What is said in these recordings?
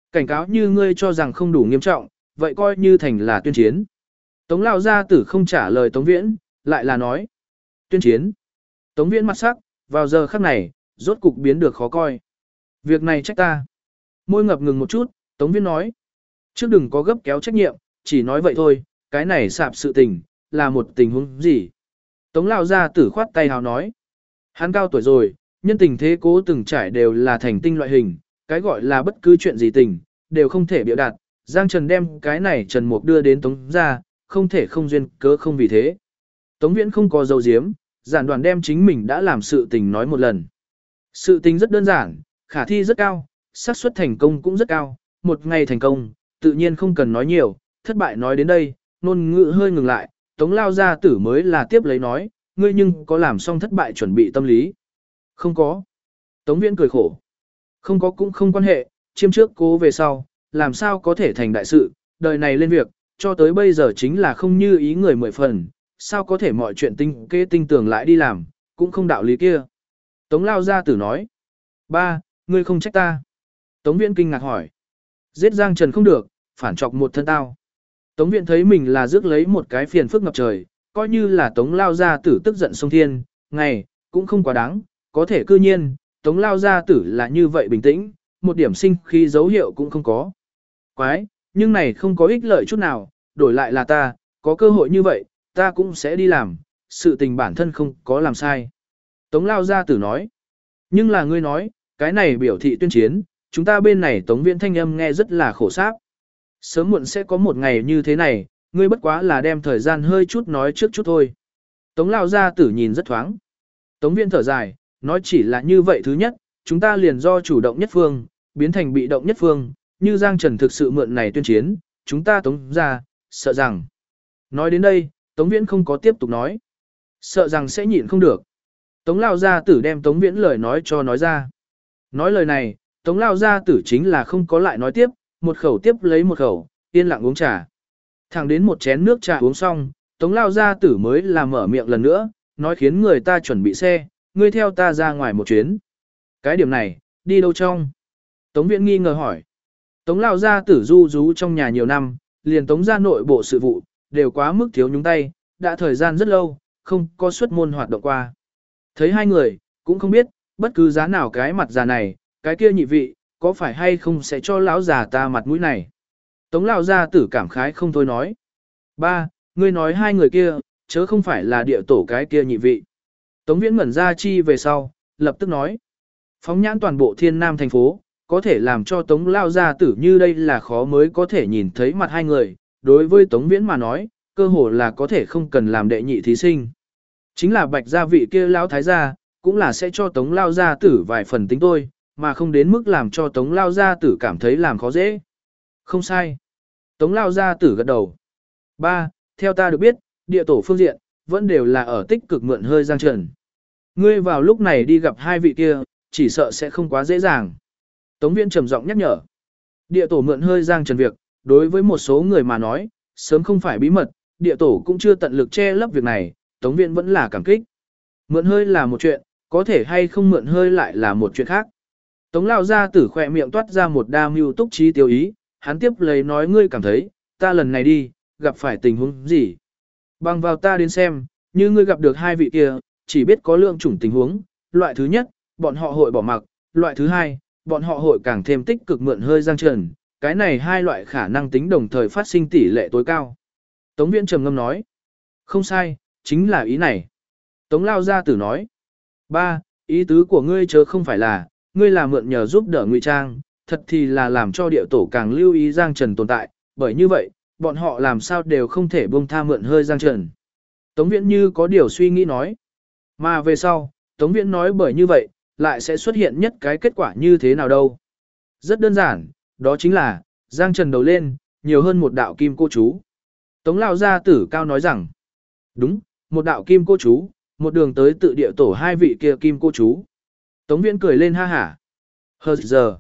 Cảnh cáo như ngươi cho rằng không đủ nghiêm trọng, vậy coi như thành là tuyên chiến. Tống lao gia tử không trả lời Tống Viễn, lại là nói. Tuyên chiến. Tống Viễn mặt sắc, vào giờ khắc này, rốt cục biến được khó coi. Việc này trách ta. Môi ngập ngừng một chút, Tống Viễn nói. Trước đừng có gấp kéo trách nhiệm, chỉ nói vậy thôi, cái này sạp sự tình, là một tình huống gì. Tống lao gia tử khoát tay hào nói. Hắn cao tuổi rồi, nhân tình thế cố từng trải đều là thành tinh loại hình, cái gọi là bất cứ chuyện gì tình, đều không thể biểu đạt. Giang Trần đem cái này Trần Mục đưa đến Tống gia, không thể không duyên cớ không vì thế. Tống Viễn không có dấu diếm, giản đoàn đem chính mình đã làm sự tình nói một lần. Sự tình rất đơn giản, khả thi rất cao, xác suất thành công cũng rất cao, một ngày thành công, tự nhiên không cần nói nhiều, thất bại nói đến đây, ngôn ngữ hơi ngừng lại, Tống lao gia tử mới là tiếp lấy nói, ngươi nhưng có làm xong thất bại chuẩn bị tâm lý. Không có. Tống Viễn cười khổ. Không có cũng không quan hệ, chiêm trước cố về sau, làm sao có thể thành đại sự, đời này lên việc, cho tới bây giờ chính là không như ý người 10 phần, sao có thể mọi chuyện tinh kê tinh tường lại đi làm, cũng không đạo lý kia. Tống lao gia tử nói. Ba, ngươi không trách ta. Tống Viễn kinh ngạc hỏi. Giết Giang Trần không được, phản chọc một thân tao. Tống Viễn thấy mình là rước lấy một cái phiền phức ngập trời, coi như là Tống lao gia tử tức giận sông thiên, ngày, cũng không quá đáng, có thể cư nhiên, Tống lao gia tử là như vậy bình tĩnh, một điểm sinh khí dấu hiệu cũng không có. Quái, nhưng này không có ích lợi chút nào, đổi lại là ta, có cơ hội như vậy, ta cũng sẽ đi làm, sự tình bản thân không có làm sai. Tống lao gia tử nói, nhưng là ngươi nói, cái này biểu thị tuyên chiến, chúng ta bên này Tống Viễn thanh âm nghe rất là khổ sáp. Sớm muộn sẽ có một ngày như thế này, ngươi bất quá là đem thời gian hơi chút nói trước chút thôi. Tống lao gia tử nhìn rất thoáng. Tống Viễn thở dài, nói chỉ là như vậy thứ nhất, chúng ta liền do chủ động nhất phương, biến thành bị động nhất phương, như Giang Trần thực sự mượn này tuyên chiến, chúng ta Tống ra, sợ rằng. Nói đến đây, Tống Viễn không có tiếp tục nói. Sợ rằng sẽ nhịn không được. Tống lao gia tử đem Tống Viễn lời nói cho nói ra. Nói lời này, Tống lao gia tử chính là không có lại nói tiếp, một khẩu tiếp lấy một khẩu, yên lặng uống trà. Thẳng đến một chén nước trà uống xong, Tống lao gia tử mới là mở miệng lần nữa, nói khiến người ta chuẩn bị xe, ngươi theo ta ra ngoài một chuyến. Cái điểm này, đi đâu trong? Tống Viễn nghi ngờ hỏi. Tống lao gia tử du rú trong nhà nhiều năm, liền Tống gia nội bộ sự vụ, đều quá mức thiếu nhúng tay, đã thời gian rất lâu, không có xuất môn hoạt động qua. Thấy hai người, cũng không biết, bất cứ giá nào cái mặt già này, cái kia nhị vị, có phải hay không sẽ cho lão già ta mặt mũi này. Tống lao gia tử cảm khái không thôi nói. Ba, ngươi nói hai người kia, chớ không phải là địa tổ cái kia nhị vị. Tống Viễn ngẩn ra chi về sau, lập tức nói. Phóng nhãn toàn bộ thiên nam thành phố, có thể làm cho Tống lao gia tử như đây là khó mới có thể nhìn thấy mặt hai người. Đối với Tống Viễn mà nói, cơ hồ là có thể không cần làm đệ nhị thí sinh. Chính là bạch gia vị kia lão thái gia, cũng là sẽ cho Tống lao gia tử vài phần tính tôi, mà không đến mức làm cho Tống lao gia tử cảm thấy làm khó dễ. Không sai. Tống lao gia tử gật đầu. Ba, theo ta được biết, địa tổ phương diện, vẫn đều là ở tích cực mượn hơi Giang Trần. Ngươi vào lúc này đi gặp hai vị kia, chỉ sợ sẽ không quá dễ dàng. Tống Viễn trầm giọng nhắc nhở. Địa tổ mượn hơi Giang Trần việc, đối với một số người mà nói, sớm không phải bí mật, địa tổ cũng chưa tận lực che lấp việc này, Tống Viễn vẫn là cảm kích. Mượn hơi là một chuyện, có thể hay không mượn hơi lại là một chuyện khác. Tống lao gia tử khỏe miệng toát ra một đa mưu túc trí tiêu ý, hắn tiếp lấy nói ngươi cảm thấy, ta lần này đi, gặp phải tình huống gì. Bằng vào ta đến xem, như ngươi gặp được hai vị kia, chỉ biết có lượng chủng tình huống, loại thứ nhất, bọn họ hội bỏ mặc, loại thứ hai, bọn họ hội càng thêm tích cực mượn hơi Giang Trần, cái này hai loại khả năng tính đồng thời phát sinh tỷ lệ tối cao. Tống Viễn trầm ngâm nói, không sai, chính là ý này. Tống lao gia tử nói, ba, ý tứ của ngươi chớ không phải là, ngươi là mượn nhờ giúp đỡ ngụy trang, thật thì là làm cho địa tổ càng lưu ý Giang Trần tồn tại, bởi như vậy, bọn họ làm sao đều không thể buông tha mượn hơi Giang Trần. Tống Viễn như có điều suy nghĩ nói, mà về sau, Tống Viễn nói bởi như vậy, lại sẽ xuất hiện nhất cái kết quả như thế nào đâu. Rất đơn giản, đó chính là, Giang Trần đầu lên, nhiều hơn một đạo kim cô chú. Tống lao gia tử cao nói rằng, đúng, một đạo kim cô chú, một đường tới tự địa tổ hai vị kia kim cô chú. Tống Viễn cười lên ha hả. Hờ giờ.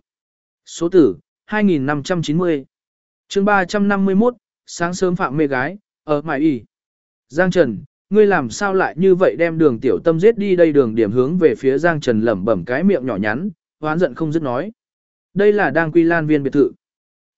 Số tử, 2590. chương 351, sáng sớm phạm mê gái, ở mải y. Giang Trần, ngươi làm sao lại như vậy đem đường tiểu tâm giết đi đây đường điểm hướng về phía Giang Trần lẩm bẩm cái miệng nhỏ nhắn, hoán giận không dứt nói. Đây là đang quy lan viên biệt thự.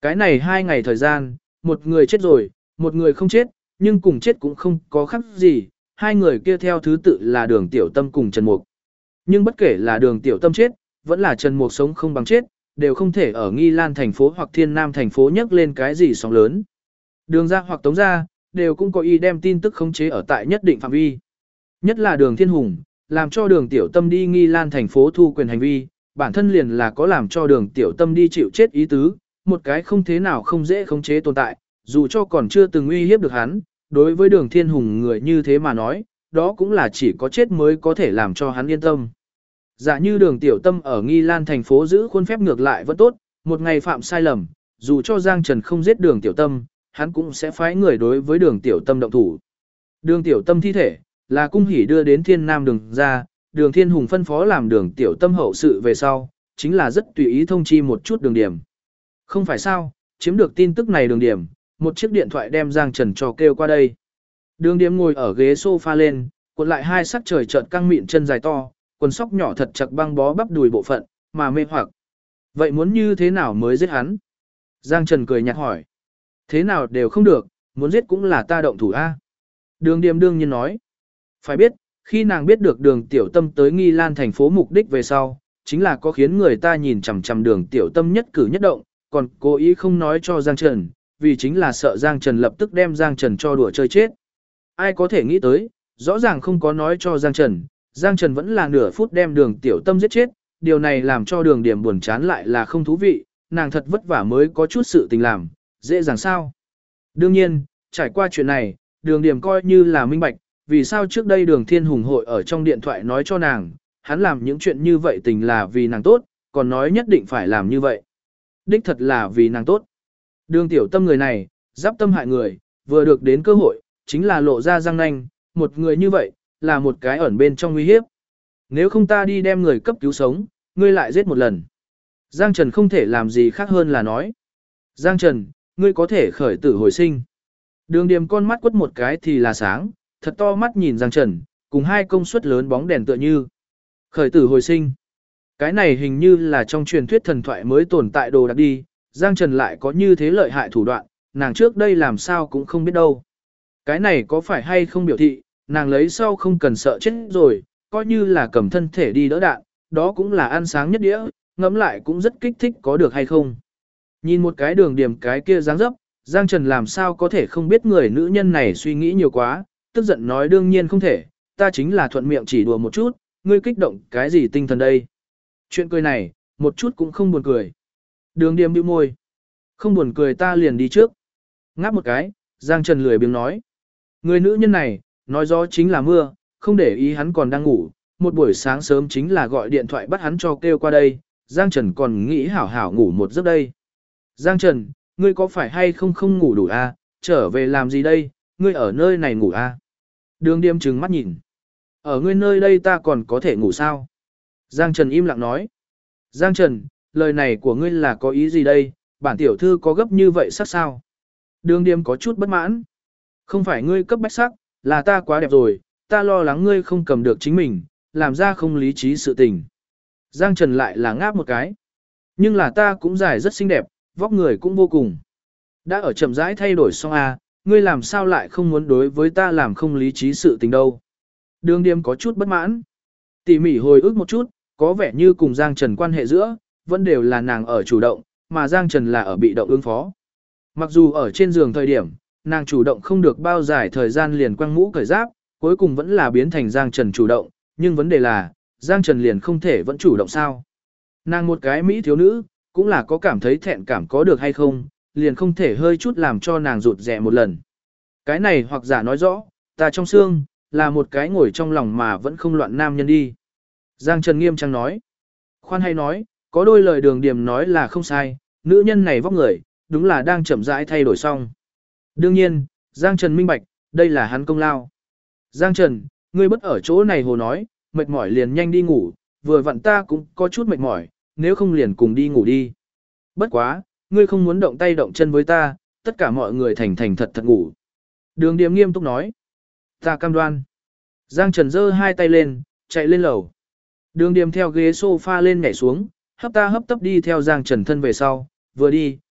Cái này 2 ngày thời gian, một người chết rồi, một người không chết, nhưng cùng chết cũng không có khác gì, hai người kia theo thứ tự là Đường Tiểu Tâm cùng Trần Mục. Nhưng bất kể là Đường Tiểu Tâm chết, vẫn là Trần Mục sống không bằng chết, đều không thể ở Nghi Lan thành phố hoặc Thiên Nam thành phố nhấc lên cái gì sóng lớn. Đường ra hoặc Tống ra, đều cũng có ý đem tin tức khống chế ở tại nhất định phạm vi. Nhất là Đường Thiên Hùng, làm cho Đường Tiểu Tâm đi Nghi Lan thành phố thu quyền hành vi, bản thân liền là có làm cho Đường Tiểu Tâm đi chịu chết ý tứ, một cái không thế nào không dễ khống chế tồn tại, dù cho còn chưa từng uy hiếp được hắn, đối với Đường Thiên Hùng người như thế mà nói, đó cũng là chỉ có chết mới có thể làm cho hắn yên tâm. Giả như Đường Tiểu Tâm ở Nghi Lan thành phố giữ khuôn phép ngược lại vẫn tốt, một ngày phạm sai lầm, dù cho Giang Trần không giết Đường Tiểu Tâm, hắn cũng sẽ phái người đối với Đường Tiểu Tâm động thủ. Đường Tiểu Tâm thi thể là Cung Hỉ đưa đến Thiên Nam Đường ra, Đường Thiên Hùng phân phó làm Đường Tiểu Tâm hậu sự về sau, chính là rất tùy ý thông chi một chút Đường Điểm. Không phải sao, chiếm được tin tức này Đường Điểm, một chiếc điện thoại đem Giang Trần cho kêu qua đây. Đường Điểm ngồi ở ghế sofa lên, cuộn lại hai sắc trời chợt căng mịn chân dài to, quần sóc nhỏ thật chặt băng bó bắp đùi bộ phận, mà mê hoặc. Vậy muốn như thế nào mới giết hắn? Giang Trần cười nhạt hỏi. Thế nào đều không được, muốn giết cũng là ta động thủ A. Đường Điểm đương nhiên nói. Phải biết, khi nàng biết được Đường Tiểu Tâm tới Nghi Lan thành phố mục đích về sau, chính là có khiến người ta nhìn chằm chằm Đường Tiểu Tâm nhất cử nhất động, còn cố ý không nói cho Giang Trần, vì chính là sợ Giang Trần lập tức đem Giang Trần cho đùa chơi chết. Ai có thể nghĩ tới, rõ ràng không có nói cho Giang Trần vẫn là nửa phút đem Đường Tiểu Tâm giết chết, điều này làm cho Đường Điểm buồn chán lại là không thú vị, nàng thật vất vả mới có chút sự tình làm, dễ dàng sao. Đương nhiên, trải qua chuyện này, Đường Điểm coi như là minh bạch, vì sao trước đây Đường Thiên Hùng hội ở trong điện thoại nói cho nàng, hắn làm những chuyện như vậy tình là vì nàng tốt, còn nói nhất định phải làm như vậy. Đích thật là vì nàng tốt. Đường Tiểu Tâm người này, giáp tâm hại người, vừa được đến cơ hội, chính là lộ ra răng nanh, một người như vậy, là một cái ẩn bên trong nguy hiếp. Nếu không ta đi đem người cấp cứu sống, ngươi lại giết một lần. Giang Trần không thể làm gì khác hơn là nói. Giang Trần, ngươi có thể khởi tử hồi sinh. Đường Điềm con mắt quất một cái thì là sáng, thật to mắt nhìn Giang Trần, cùng hai công suất lớn bóng đèn tựa như. Khởi tử hồi sinh. Cái này hình như là trong truyền thuyết thần thoại mới tồn tại đồ đặc đi, Giang Trần lại có như thế lợi hại thủ đoạn, nàng trước đây làm sao cũng không biết đâu. Cái này có phải hay không biểu thị, nàng lấy sau không cần sợ chết rồi, coi như là cầm thân thể đi đỡ đạn, đó cũng là ăn sáng nhất đĩa, ngẫm lại cũng rất kích thích có được hay không. Nhìn một cái Đường Điểm cái kia dáng dấp, Giang Trần làm sao có thể không biết người nữ nhân này suy nghĩ nhiều quá, tức giận nói đương nhiên không thể, ta chính là thuận miệng chỉ đùa một chút, ngươi kích động cái gì tinh thần đây. Chuyện cười này, một chút cũng không buồn cười. Đường Điểm bĩu môi. Không buồn cười ta liền đi trước. Ngáp một cái, Giang Trần lười biếng nói. Người nữ nhân này, nói gió chính là mưa, không để ý hắn còn đang ngủ, một buổi sáng sớm chính là gọi điện thoại bắt hắn cho kêu qua đây, Giang Trần còn nghĩ hảo hảo ngủ một giấc đây. Giang Trần, ngươi có phải hay không ngủ đủ à, trở về làm gì đây, ngươi ở nơi này ngủ à? Đường Điềm trừng mắt nhìn. Ở ngươi nơi đây ta còn có thể ngủ sao? Giang Trần im lặng nói. Giang Trần, lời này của ngươi là có ý gì đây, bản tiểu thư có gấp như vậy sắc sao? Đường Điềm có chút bất mãn. Không phải ngươi cấp bách sắc, là ta quá đẹp rồi, ta lo lắng ngươi không cầm được chính mình, làm ra không lý trí sự tình. Giang Trần lại là ngáp một cái. Nhưng là ta cũng dài rất xinh đẹp, vóc người cũng vô cùng. Đã ở chậm rãi thay đổi xong à, ngươi làm sao lại không muốn đối với ta làm không lý trí sự tình đâu. Đường Điềm có chút bất mãn. Tỉ mỉ hồi ức một chút, có vẻ như cùng Giang Trần quan hệ giữa, vẫn đều là nàng ở chủ động, mà Giang Trần là ở bị động ứng phó. Mặc dù ở trên giường thời điểm, nàng chủ động không được bao dài thời gian liền quăng mũ cởi giáp, cuối cùng vẫn là biến thành Giang Trần chủ động, nhưng vấn đề là, Giang Trần liền không thể vẫn chủ động sao. Nàng một cái Mỹ thiếu nữ, cũng là có cảm thấy thẹn cảm có được hay không, liền không thể hơi chút làm cho nàng rụt rè một lần. Cái này hoặc giả nói rõ, ta trong xương, là một cái ngồi trong lòng mà vẫn không loạn nam nhân đi. Giang Trần nghiêm trang nói. Khoan hay nói, có đôi lời Đường Điềm nói là không sai, nữ nhân này vóc người, đúng là đang chậm rãi thay đổi xong. Đương nhiên, Giang Trần minh bạch, đây là hắn công lao. Giang Trần, ngươi bất ở chỗ này hồ nói, mệt mỏi liền nhanh đi ngủ, vừa vặn ta cũng có chút mệt mỏi, nếu không liền cùng đi ngủ đi. Bất quá, ngươi không muốn động tay động chân với ta, tất cả mọi người thành thành thật thật ngủ. Đường Điềm nghiêm túc nói. Ta cam đoan. Giang Trần giơ hai tay lên, chạy lên lầu. Đường Điềm theo ghế sofa lên nhảy xuống, hấp ta hấp tấp đi theo Giang Trần thân về sau, vừa đi,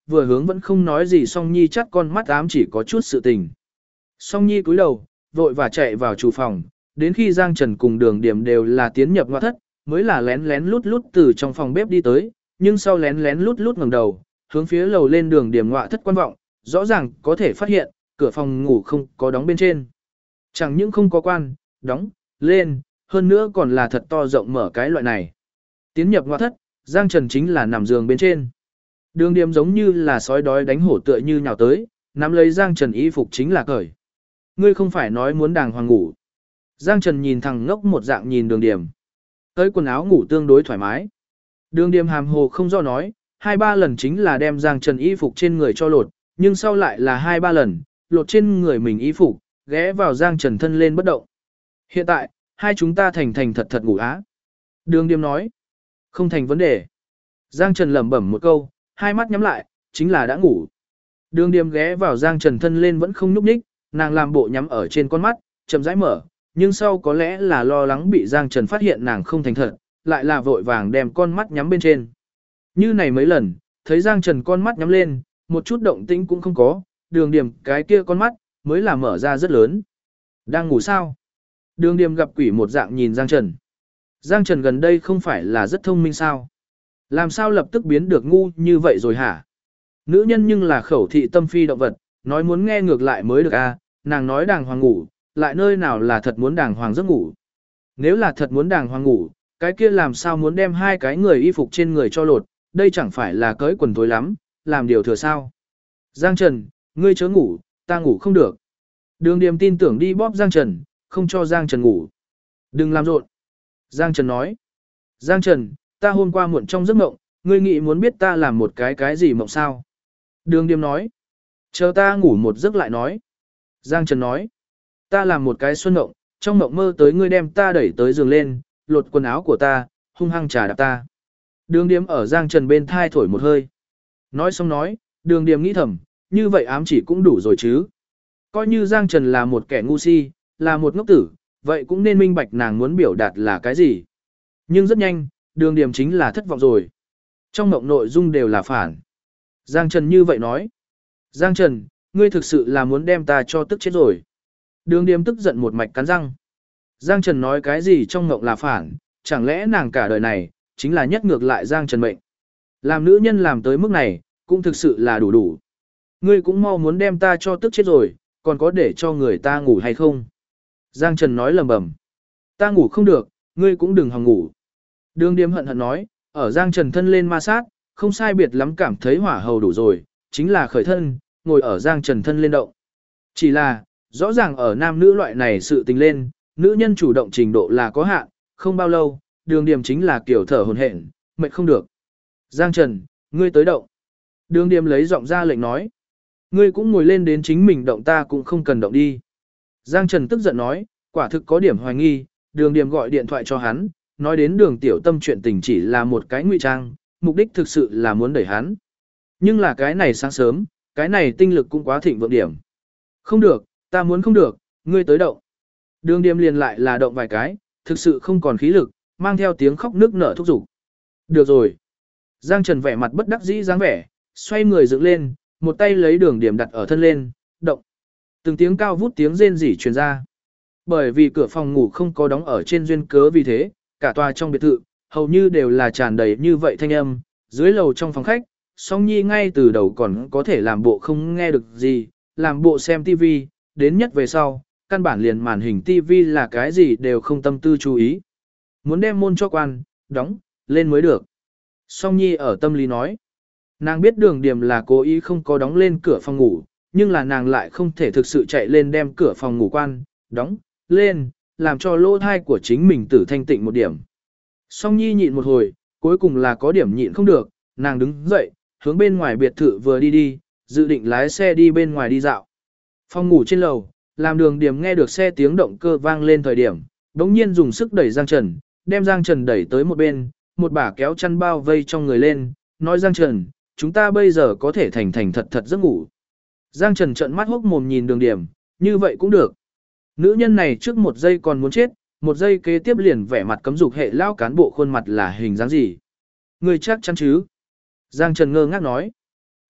vừa hướng vẫn không nói gì Song Nhi chắt con mắt ám chỉ có chút sự tình. Song Nhi cúi đầu, vội và chạy vào chủ phòng, đến khi Giang Trần cùng Đường Điểm đều là tiến nhập ngoại thất, mới là lén lén lút lút từ trong phòng bếp đi tới, nhưng sau lén lén lút lút ngẩng đầu, hướng phía lầu lên Đường Điểm ngoại thất quan vọng, rõ ràng có thể phát hiện, cửa phòng ngủ không có đóng bên trên. Chẳng những không có quan, đóng, lên, hơn nữa còn là thật to rộng mở cái loại này. Tiến nhập ngoại thất, Giang Trần chính là nằm giường bên trên. Đường Điểm giống như là sói đói đánh hổ tựa như nhào tới, nắm lấy Giang Trần y phục chính là cởi. Ngươi không phải nói muốn đàng hoàng ngủ. Giang Trần nhìn thằng ngốc một dạng nhìn Đường Điểm. Tới quần áo ngủ tương đối thoải mái. Đường Điểm hàm hồ không do nói, 2-3 lần chính là đem Giang Trần y phục trên người cho lột, nhưng sau lại là 2-3 lần, lột trên người mình y phục, ghé vào Giang Trần thân lên bất động. Hiện tại, hai chúng ta thành thành thật thật ngủ á. Đường Điểm nói, không thành vấn đề. Giang Trần lẩm bẩm một câu, hai mắt nhắm lại, chính là đã ngủ. Đường Điểm ghé vào Giang Trần thân lên vẫn không nhúc nhích, nàng làm bộ nhắm ở trên con mắt, chậm rãi mở, nhưng sau có lẽ là lo lắng bị Giang Trần phát hiện nàng không thành thật, lại là vội vàng đem con mắt nhắm bên trên. Như này mấy lần, thấy Giang Trần con mắt nhắm lên, một chút động tĩnh cũng không có, Đường Điểm cái kia con mắt, mới là mở ra rất lớn. Đang ngủ sao? Đường Điểm gặp quỷ một dạng nhìn Giang Trần. Giang Trần gần đây không phải là rất thông minh sao? Làm sao lập tức biến được ngu như vậy rồi hả? Nữ nhân nhưng là khẩu thị tâm phi động vật, nói muốn nghe ngược lại mới được à, nàng nói đàng hoàng ngủ, lại nơi nào là thật muốn đàng hoàng giấc ngủ. Nếu là thật muốn đàng hoàng ngủ, cái kia làm sao muốn đem hai cái người y phục trên người cho lột, đây chẳng phải là cởi quần tối lắm, làm điều thừa sao. Giang Trần, ngươi chớ ngủ, ta ngủ không được. Đường Điểm tin tưởng đi bóp Giang Trần, không cho Giang Trần ngủ. Đừng làm rộn. Giang Trần nói. Giang Trần, ta hôm qua muộn trong giấc mộng, ngươi nghĩ muốn biết ta làm một cái gì mộng sao? Đường Điểm nói. Chờ ta ngủ một giấc lại nói. Giang Trần nói. Ta làm một cái xuân mộng, trong mộng mơ tới ngươi đem ta đẩy tới giường lên, lột quần áo của ta, hung hăng trà đạp ta. Đường Điểm ở Giang Trần bên thai thổi một hơi. Nói xong nói, Đường Điểm nghĩ thầm, như vậy ám chỉ cũng đủ rồi chứ. Coi như Giang Trần là một kẻ ngu si, là một ngốc tử, vậy cũng nên minh bạch nàng muốn biểu đạt là cái gì. Nhưng rất nhanh, Đường Điểm chính là thất vọng rồi. Trong mộng nội dung đều là phản. Giang Trần như vậy nói. Giang Trần, ngươi thực sự là muốn đem ta cho tức chết rồi. Đường Điểm tức giận một mạch cắn răng. Giang Trần nói cái gì trong mộng là phản, chẳng lẽ nàng cả đời này, chính là nhất ngược lại Giang Trần mệnh. Làm nữ nhân làm tới mức này, cũng thực sự là đủ đủ. Ngươi cũng mau muốn đem ta cho tức chết rồi, còn có để cho người ta ngủ hay không? Giang Trần nói lầm bầm. Ta ngủ không được, ngươi cũng đừng hòng ngủ. Đường Điểm hận hận nói, ở Giang Trần thân lên ma sát, không sai biệt lắm cảm thấy hỏa hầu đủ rồi, chính là khởi thân, ngồi ở Giang Trần thân lên động. Chỉ là, rõ ràng ở nam nữ loại này sự tình lên, nữ nhân chủ động trình độ là có hạn, không bao lâu, Đường Điểm chính là kiểu thở hổn hển, mệt không được. Giang Trần, ngươi tới động. Đường Điểm lấy giọng ra lệnh nói. Ngươi cũng ngồi lên đến chính mình động ta cũng không cần động đi. Giang Trần tức giận nói, quả thực có điểm hoài nghi, Đường Điểm gọi điện thoại cho hắn, nói đến Đường Tiểu Tâm chuyện tình chỉ là một cái ngụy trang, mục đích thực sự là muốn đẩy hắn. Nhưng là cái này sáng sớm, cái này tinh lực cũng quá thịnh vượng điểm. Không được, ta muốn không được, ngươi tới động. Đường Điểm liền lại là động vài cái, thực sự không còn khí lực, mang theo tiếng khóc nức nở thúc giục. Được rồi. Giang Trần vẻ mặt bất đắc dĩ dáng vẻ, xoay người dựng lên, một tay lấy Đường Điểm đặt ở thân lên, động. Từng tiếng cao vút tiếng rên rỉ truyền ra. Bởi vì cửa phòng ngủ không có đóng ở trên duyên cớ vì thế, cả tòa trong biệt thự, hầu như đều là tràn đầy như vậy thanh âm, dưới lầu trong phòng khách, Song Nhi ngay từ đầu còn có thể làm bộ không nghe được gì, làm bộ xem TV, đến nhất về sau, căn bản liền màn hình TV là cái gì đều không tâm tư chú ý. Muốn đem môn cho quan, đóng, lên mới được. Song Nhi ở tâm lý nói, nàng biết Đường Điểm là cố ý không có đóng lên cửa phòng ngủ, nhưng là nàng lại không thể thực sự chạy lên đem cửa phòng ngủ quan, đóng, lên, làm cho lỗ thai của chính mình tử thanh tịnh một điểm. Song Nhi nhịn một hồi, cuối cùng là có điểm nhịn không được, nàng đứng dậy, hướng bên ngoài biệt thự vừa đi đi, dự định lái xe đi bên ngoài đi dạo. Phòng ngủ trên lầu, làm Đường Điểm nghe được xe tiếng động cơ vang lên thời điểm, đống nhiên dùng sức đẩy Giang Trần, đem Giang Trần đẩy tới một bên, một bả kéo chăn bao vây trong người lên, nói Giang Trần, chúng ta bây giờ có thể thành thành thật thật giấc ngủ. Giang Trần trợn mắt hốc mồm nhìn Đường Điểm, như vậy cũng được. Nữ nhân này trước một giây còn muốn chết, một giây kế tiếp liền vẻ mặt cấm dục hệ lao cán bộ khuôn mặt là hình dáng gì. Người chắc chắn chứ? Giang Trần ngơ ngác nói.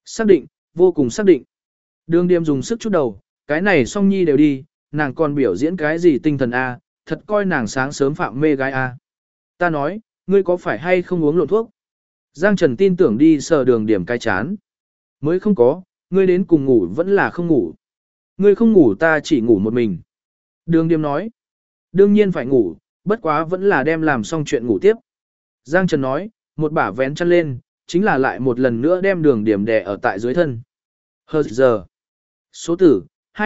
Xác định, vô cùng xác định. Đường Điềm dùng sức chút đầu, cái này Song Nhi đều đi, nàng còn biểu diễn cái gì tinh thần A, thật coi nàng sáng sớm phạm mê gái A. Ta nói, ngươi có phải hay không uống lộn thuốc? Giang Trần tin tưởng đi sờ Đường Điềm cái chán. Mới không có, ngươi đến cùng ngủ vẫn là không ngủ. Ngươi không ngủ ta chỉ ngủ một mình. Đường Điềm nói, đương nhiên phải ngủ, bất quá vẫn là đem làm xong chuyện ngủ tiếp. Giang Trần nói, một bả vén chăn lên, chính là lại một lần nữa đem Đường Điềm đè ở tại dưới thân. Hờ giờ. Số tử,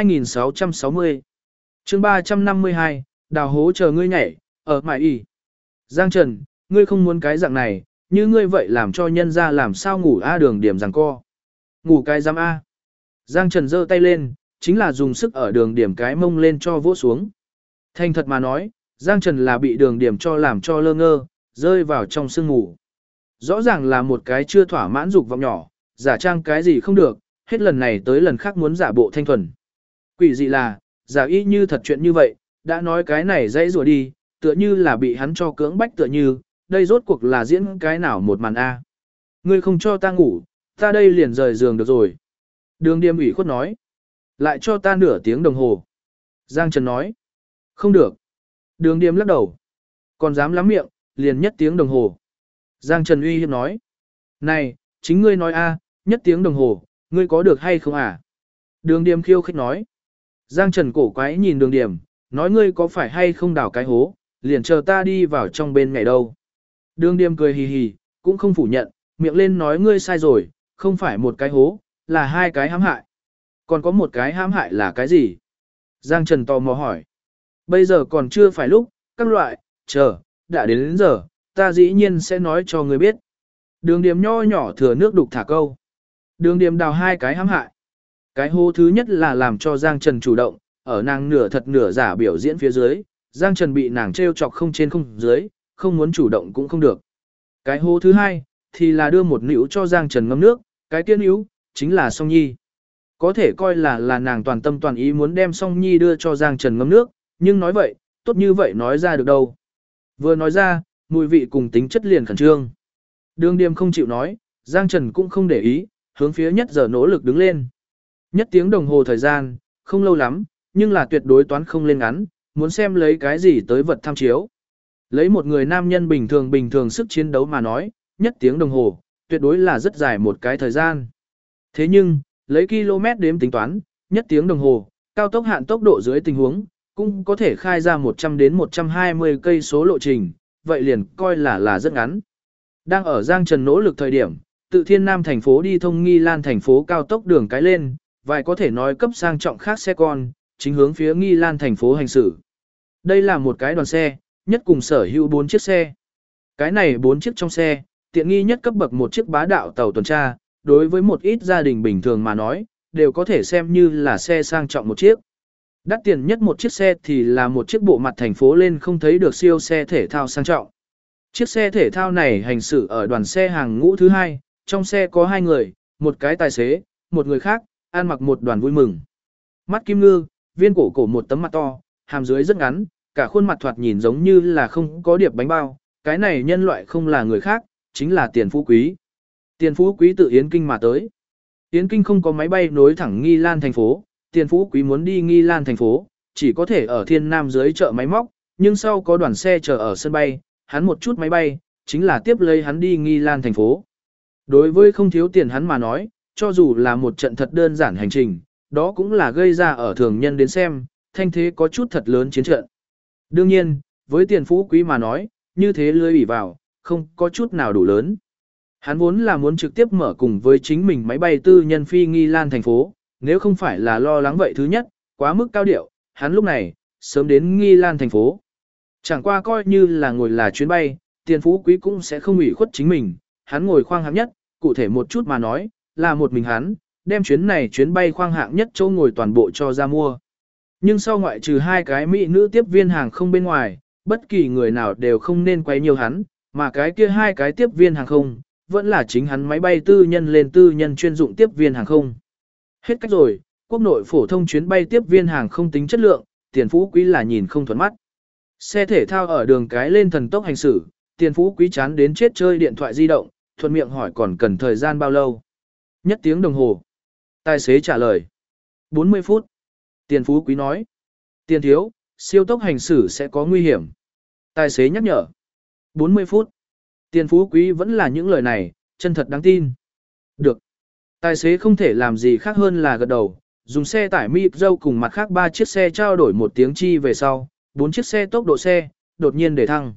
2660. chương 352, đào hố chờ ngươi nhảy, ở mải y. Giang Trần, ngươi không muốn cái dạng này, như ngươi vậy làm cho nhân ra làm sao ngủ A. Đường Điềm giằng co. Ngủ cái giám A. Giang Trần giơ tay lên, chính là dùng sức ở Đường Điềm cái mông lên cho vỗ xuống. Thành thật mà nói, Giang Trần là bị Đường Điềm cho làm cho lơ ngơ, rơi vào trong sương ngủ. Rõ ràng là một cái chưa thỏa mãn dục vọng nhỏ, giả trang cái gì không được, hết lần này tới lần khác muốn giả bộ thanh thuần. Quỷ dị là, giả y như thật chuyện như vậy, đã nói cái này dãy rùa đi, tựa như là bị hắn cho cưỡng bách tựa như, đây rốt cuộc là diễn cái nào một màn A. Ngươi không cho ta ngủ, ta đây liền rời giường được rồi. Đường Điềm ủy khuất nói. Lại cho ta nửa tiếng đồng hồ. Giang Trần nói. Không được. Đường Điềm lắc đầu. Còn dám lắm miệng, liền nhất tiếng đồng hồ. Giang Trần uy hiếp nói. Này, chính ngươi nói A, nhất tiếng đồng hồ, ngươi có được hay không à? Đường Điềm khiêu khích nói. Giang Trần cổ quái nhìn Đường Điềm, nói ngươi có phải hay không đào cái hố, liền chờ ta đi vào trong bên ngày đâu. Đường Điềm cười hì hì, cũng không phủ nhận, miệng lên nói ngươi sai rồi, không phải một cái hố, là hai cái hãm hại. Còn có một cái hãm hại là cái gì? Giang Trần tò mò hỏi. Bây giờ còn chưa phải lúc, các loại, chờ, đã đến giờ, ta dĩ nhiên sẽ nói cho ngươi biết. Đường Điềm nho nhỏ thừa nước đục thả câu. Đường Điềm đào hai cái hãm hại. Cái hố thứ nhất là làm cho Giang Trần chủ động, ở nàng nửa thật nửa giả biểu diễn phía dưới, Giang Trần bị nàng trêu chọc không trên không dưới, không muốn chủ động cũng không được. Cái hố thứ hai, thì là đưa một nữu cho Giang Trần ngâm nước, cái tiên nữu, chính là Song Nhi. Có thể coi là nàng toàn tâm toàn ý muốn đem Song Nhi đưa cho Giang Trần ngâm nước, nhưng nói vậy, tốt như vậy nói ra được đâu. Vừa nói ra, mùi vị cùng tính chất liền khẩn trương. Đường Điềm không chịu nói, Giang Trần cũng không để ý, hướng phía nhất giờ nỗ lực đứng lên. Nhất tiếng đồng hồ thời gian, không lâu lắm, nhưng là tuyệt đối toán không lên ngắn, muốn xem lấy cái gì tới vật tham chiếu. Lấy một người nam nhân bình thường sức chiến đấu mà nói, nhất tiếng đồng hồ, tuyệt đối là rất dài một cái thời gian. Thế nhưng, lấy km đếm tính toán, nhất tiếng đồng hồ, cao tốc hạn tốc độ dưới tình huống, cũng có thể khai ra 100 đến 120 cây số lộ trình, vậy liền coi là rất ngắn. Đang ở Giang Trần nỗ lực thời điểm, tự Thiên Nam thành phố đi thông Nghi Lan thành phố cao tốc đường cái lên, vài có thể nói cấp sang trọng khác xe con, chính hướng phía Nghi Lan thành phố hành xử. Đây là một cái đoàn xe, nhất cùng sở hữu 4 chiếc xe. Cái này 4 chiếc trong xe, tiện nghi nhất cấp bậc một chiếc bá đạo tàu tuần tra, đối với một ít gia đình bình thường mà nói, đều có thể xem như là xe sang trọng một chiếc. Đắt tiền nhất một chiếc xe thì là một chiếc bộ mặt thành phố lên không thấy được siêu xe thể thao sang trọng. Chiếc xe thể thao này hành xử ở đoàn xe hàng ngũ thứ hai, trong xe có 2 người, một cái tài xế, một người khác, ăn mặc một đoàn vui mừng. Mắt kim ngư, viên cổ cổ một tấm mặt to, hàm dưới rất ngắn, cả khuôn mặt thoạt nhìn giống như là không có điệp bánh bao, cái này nhân loại không là người khác, chính là Tiền Phú Quý. Tiền Phú Quý tự Yến Kinh mà tới. Yến Kinh không có máy bay nối thẳng Nghi Lan thành phố, Tiền Phú Quý muốn đi Nghi Lan thành phố, chỉ có thể ở Thiên Nam dưới chợ máy móc, nhưng sau có đoàn xe chờ ở sân bay, hắn một chút máy bay, chính là tiếp lấy hắn đi Nghi Lan thành phố. Đối với không thiếu tiền hắn mà nói, cho dù là một trận thật đơn giản hành trình, đó cũng là gây ra ở thường nhân đến xem, thanh thế có chút thật lớn chiến trận. Đương nhiên, với Tiền Phú Quý mà nói, như thế lưới ủy vào, không có chút nào đủ lớn. Hắn vốn là muốn trực tiếp mở cùng với chính mình máy bay tư nhân phi Nghi Lan thành phố, nếu không phải là lo lắng vậy thứ nhất, quá mức cao điệu, hắn lúc này, sớm đến Nghi Lan thành phố. Chẳng qua coi như là ngồi là chuyến bay, Tiền Phú Quý cũng sẽ không ủy khuất chính mình, hắn ngồi khoang hạng nhất, cụ thể một chút mà nói, là một mình hắn, đem chuyến bay khoang hạng nhất chỗ ngồi toàn bộ cho ra mua. Nhưng sau ngoại trừ 2 cái mỹ nữ tiếp viên hàng không bên ngoài, bất kỳ người nào đều không nên quay nhiều hắn, mà cái kia 2 cái tiếp viên hàng không, vẫn là chính hắn máy bay tư nhân lên tư nhân chuyên dụng tiếp viên hàng không. Hết cách rồi, quốc nội phổ thông chuyến bay tiếp viên hàng không tính chất lượng, Tiền Phú Quý là nhìn không thuận mắt. Xe thể thao ở đường cái lên thần tốc hành xử, Tiền Phú Quý chán đến chết chơi điện thoại di động, thuận miệng hỏi còn cần thời gian bao lâu. Nhất tiếng đồng hồ. Tài xế trả lời. 40 phút. Tiền phú quý nói. Tiền thiếu, siêu tốc hành xử sẽ có nguy hiểm. Tài xế nhắc nhở. 40 phút. Tiền phú quý vẫn là những lời này, chân thật đáng tin. Được. Tài xế không thể làm gì khác hơn là gật đầu, dùng xe tải mịp dâu cùng mặt khác 3 chiếc xe trao đổi một tiếng chi về sau, 4 chiếc xe tốc độ xe, đột nhiên để thăng.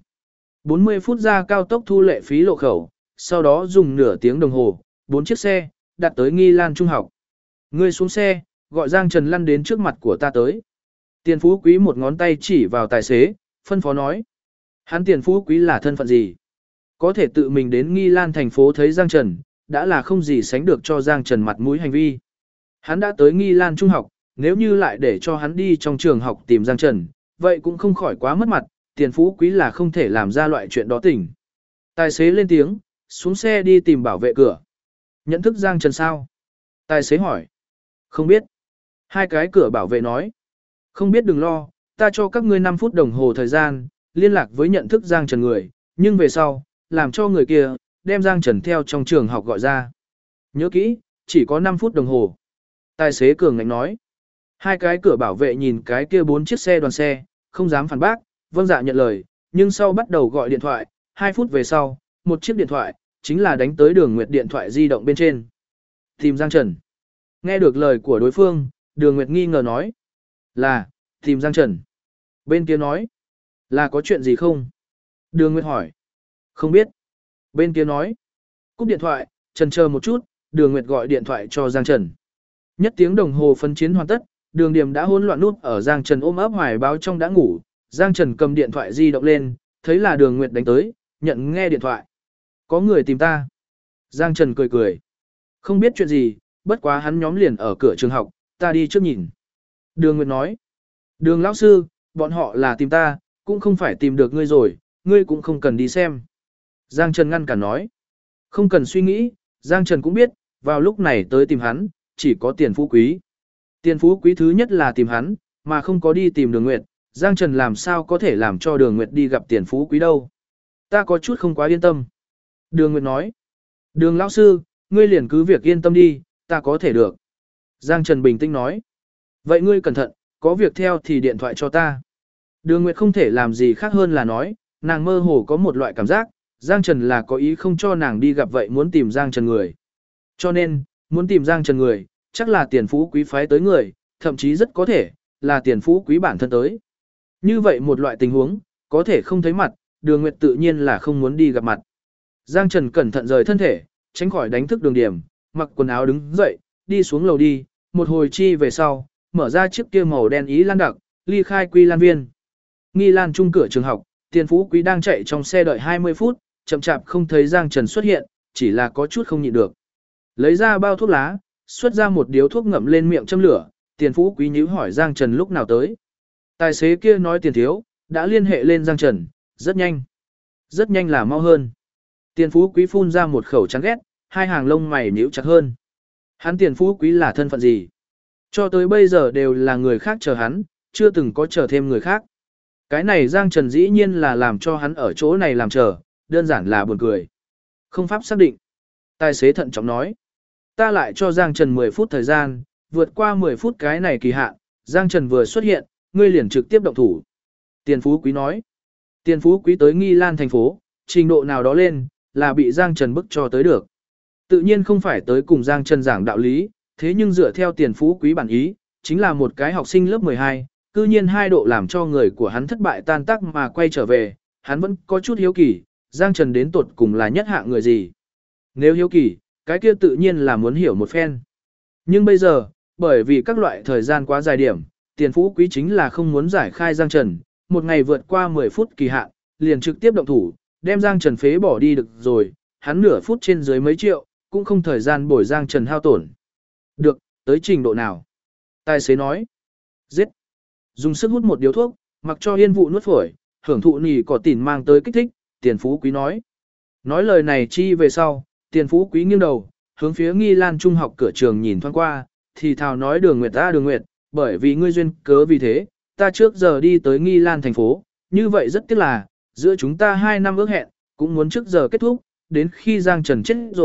40 phút ra cao tốc thu lệ phí lộ khẩu, sau đó dùng nửa tiếng đồng hồ, 4 chiếc xe, đặt tới Nghi Lan Trung học. Ngươi xuống xe, gọi Giang Trần lăn đến trước mặt của ta tới. Tiền phú quý một ngón tay chỉ vào tài xế, phân phó nói. Hắn tiền phú quý là thân phận gì? Có thể tự mình đến Nghi Lan thành phố thấy Giang Trần, đã là không gì sánh được cho Giang Trần mặt mũi hành vi. Hắn đã tới Nghi Lan Trung học, nếu như lại để cho hắn đi trong trường học tìm Giang Trần, vậy cũng không khỏi quá mất mặt, tiền phú quý là không thể làm ra loại chuyện đó tỉnh. Tài xế lên tiếng, xuống xe đi tìm bảo vệ cửa. Nhận thức Giang Trần sao? Tài xế hỏi. Không biết. Hai cái cửa bảo vệ nói. Không biết đừng lo, ta cho các ngươi 5 phút đồng hồ thời gian, liên lạc với nhận thức Giang Trần người, nhưng về sau, làm cho người kia, đem Giang Trần theo trong trường học gọi ra. Nhớ kỹ, chỉ có 5 phút đồng hồ. Tài xế cường ngạnh nói. Hai cái cửa bảo vệ nhìn cái kia 4 chiếc xe đoàn xe, không dám phản bác, vâng dạ nhận lời, nhưng sau bắt đầu gọi điện thoại, 2 phút về sau, một chiếc điện thoại, chính là đánh tới Đường Nguyệt điện thoại di động bên trên. Tìm Giang Trần. Nghe được lời của đối phương, Đường Nguyệt nghi ngờ nói. Là, tìm Giang Trần. Bên kia nói. Là có chuyện gì không? Đường Nguyệt hỏi. Không biết. Bên kia nói. Cúp điện thoại, chần chờ một chút, Đường Nguyệt gọi điện thoại cho Giang Trần. Nhất tiếng đồng hồ phân chiến hoàn tất, Đường Điểm đã hỗn loạn núp ở Giang Trần ôm ấp hoài báo trong đã ngủ. Giang Trần cầm điện thoại di động lên, thấy là Đường Nguyệt đánh tới, nhận nghe điện thoại. Có người tìm ta. Giang Trần cười cười. Không biết chuyện gì, bất quá hắn nhóm liền ở cửa trường học, ta đi trước nhìn. Đường Nguyệt nói. Đường lão sư, bọn họ là tìm ta, cũng không phải tìm được ngươi rồi, ngươi cũng không cần đi xem. Giang Trần ngăn cản nói. Không cần suy nghĩ, Giang Trần cũng biết, vào lúc này tới tìm hắn, chỉ có tiền phú quý. Tiền phú quý thứ nhất là tìm hắn, mà không có đi tìm Đường Nguyệt, Giang Trần làm sao có thể làm cho Đường Nguyệt đi gặp tiền phú quý đâu. Ta có chút không quá yên tâm. Đường Nguyệt nói. Đường lão sư, ngươi liền cứ việc yên tâm đi, ta có thể được. Giang Trần bình tĩnh nói. Vậy ngươi cẩn thận, có việc theo thì điện thoại cho ta. Đường Nguyệt không thể làm gì khác hơn là nói, nàng mơ hồ có một loại cảm giác, Giang Trần là có ý không cho nàng đi gặp vậy muốn tìm Giang Trần người. Cho nên, muốn tìm Giang Trần người, chắc là tiền phú quý phái tới người, thậm chí rất có thể, là tiền phú quý bản thân tới. Như vậy một loại tình huống, có thể không thấy mặt, Đường Nguyệt tự nhiên là không muốn đi gặp mặt. Giang Trần cẩn thận rời thân thể, tránh khỏi đánh thức Đường Điểm, mặc quần áo đứng dậy, đi xuống lầu đi, một hồi chi về sau, mở ra chiếc kia màu đen ý lan đặc, ly khai Quy Lan Viên. Nghi Lan Trung cửa trường học, tiền phú quý đang chạy trong xe đợi 20 phút, chậm chạp không thấy Giang Trần xuất hiện, chỉ là có chút không nhịn được. Lấy ra bao thuốc lá, xuất ra một điếu thuốc ngậm lên miệng châm lửa, tiền phú quý nhíu hỏi Giang Trần lúc nào tới. Tài xế kia nói tiền thiếu, đã liên hệ lên Giang Trần, rất nhanh. Rất nhanh là mau hơn. Tiền phú quý phun ra một khẩu chán ghét, hai hàng lông mày nhíu chặt hơn. Hắn tiền phú quý là thân phận gì? Cho tới bây giờ đều là người khác chờ hắn, chưa từng có chờ thêm người khác. Cái này Giang Trần dĩ nhiên là làm cho hắn ở chỗ này làm chờ, đơn giản là buồn cười. Không pháp xác định. Tài xế thận trọng nói. Ta lại cho Giang Trần 10 phút thời gian, vượt qua 10 phút cái này kỳ hạn, Giang Trần vừa xuất hiện, ngươi liền trực tiếp động thủ. Tiền phú quý nói. Tiền phú quý tới Nghi Lan thành phố, trình độ nào đó lên, là bị Giang Trần bức cho tới được. Tự nhiên không phải tới cùng Giang Trần giảng đạo lý, thế nhưng dựa theo tiền phú quý bản ý, chính là một cái học sinh lớp 12, cư nhiên 2 độ làm cho người của hắn thất bại tan tác mà quay trở về, hắn vẫn có chút hiếu kỳ, Giang Trần đến tột cùng là nhất hạng người gì. Nếu hiếu kỳ, cái kia tự nhiên là muốn hiểu một phen. Nhưng bây giờ, bởi vì các loại thời gian quá dài điểm, tiền phú quý chính là không muốn giải khai Giang Trần, một ngày vượt qua 10 phút kỳ hạn, liền trực tiếp động thủ, đem Giang Trần phế bỏ đi được rồi, hắn nửa phút trên dưới mấy triệu, cũng không thời gian bồi Giang Trần hao tổn. Được, tới trình độ nào? Tài xế nói. Giết. Dùng sức hút một điếu thuốc, mặc cho yên vụ nuốt phổi, hưởng thụ nỉ cỏ tỉn mang tới kích thích, tiền phú quý nói. Nói lời này chi về sau, tiền phú quý nghiêng đầu, hướng phía Nghi Lan Trung học cửa trường nhìn thoáng qua, thì thào nói Đường Nguyệt ta Đường Nguyệt, bởi vì ngươi duyên cớ vì thế, ta trước giờ đi tới Nghi Lan thành phố, như vậy rất tiếc là, giữa chúng ta 2 năm ước hẹn, cũng muốn trước giờ kết thúc, đến khi Giang Trần chết rồi,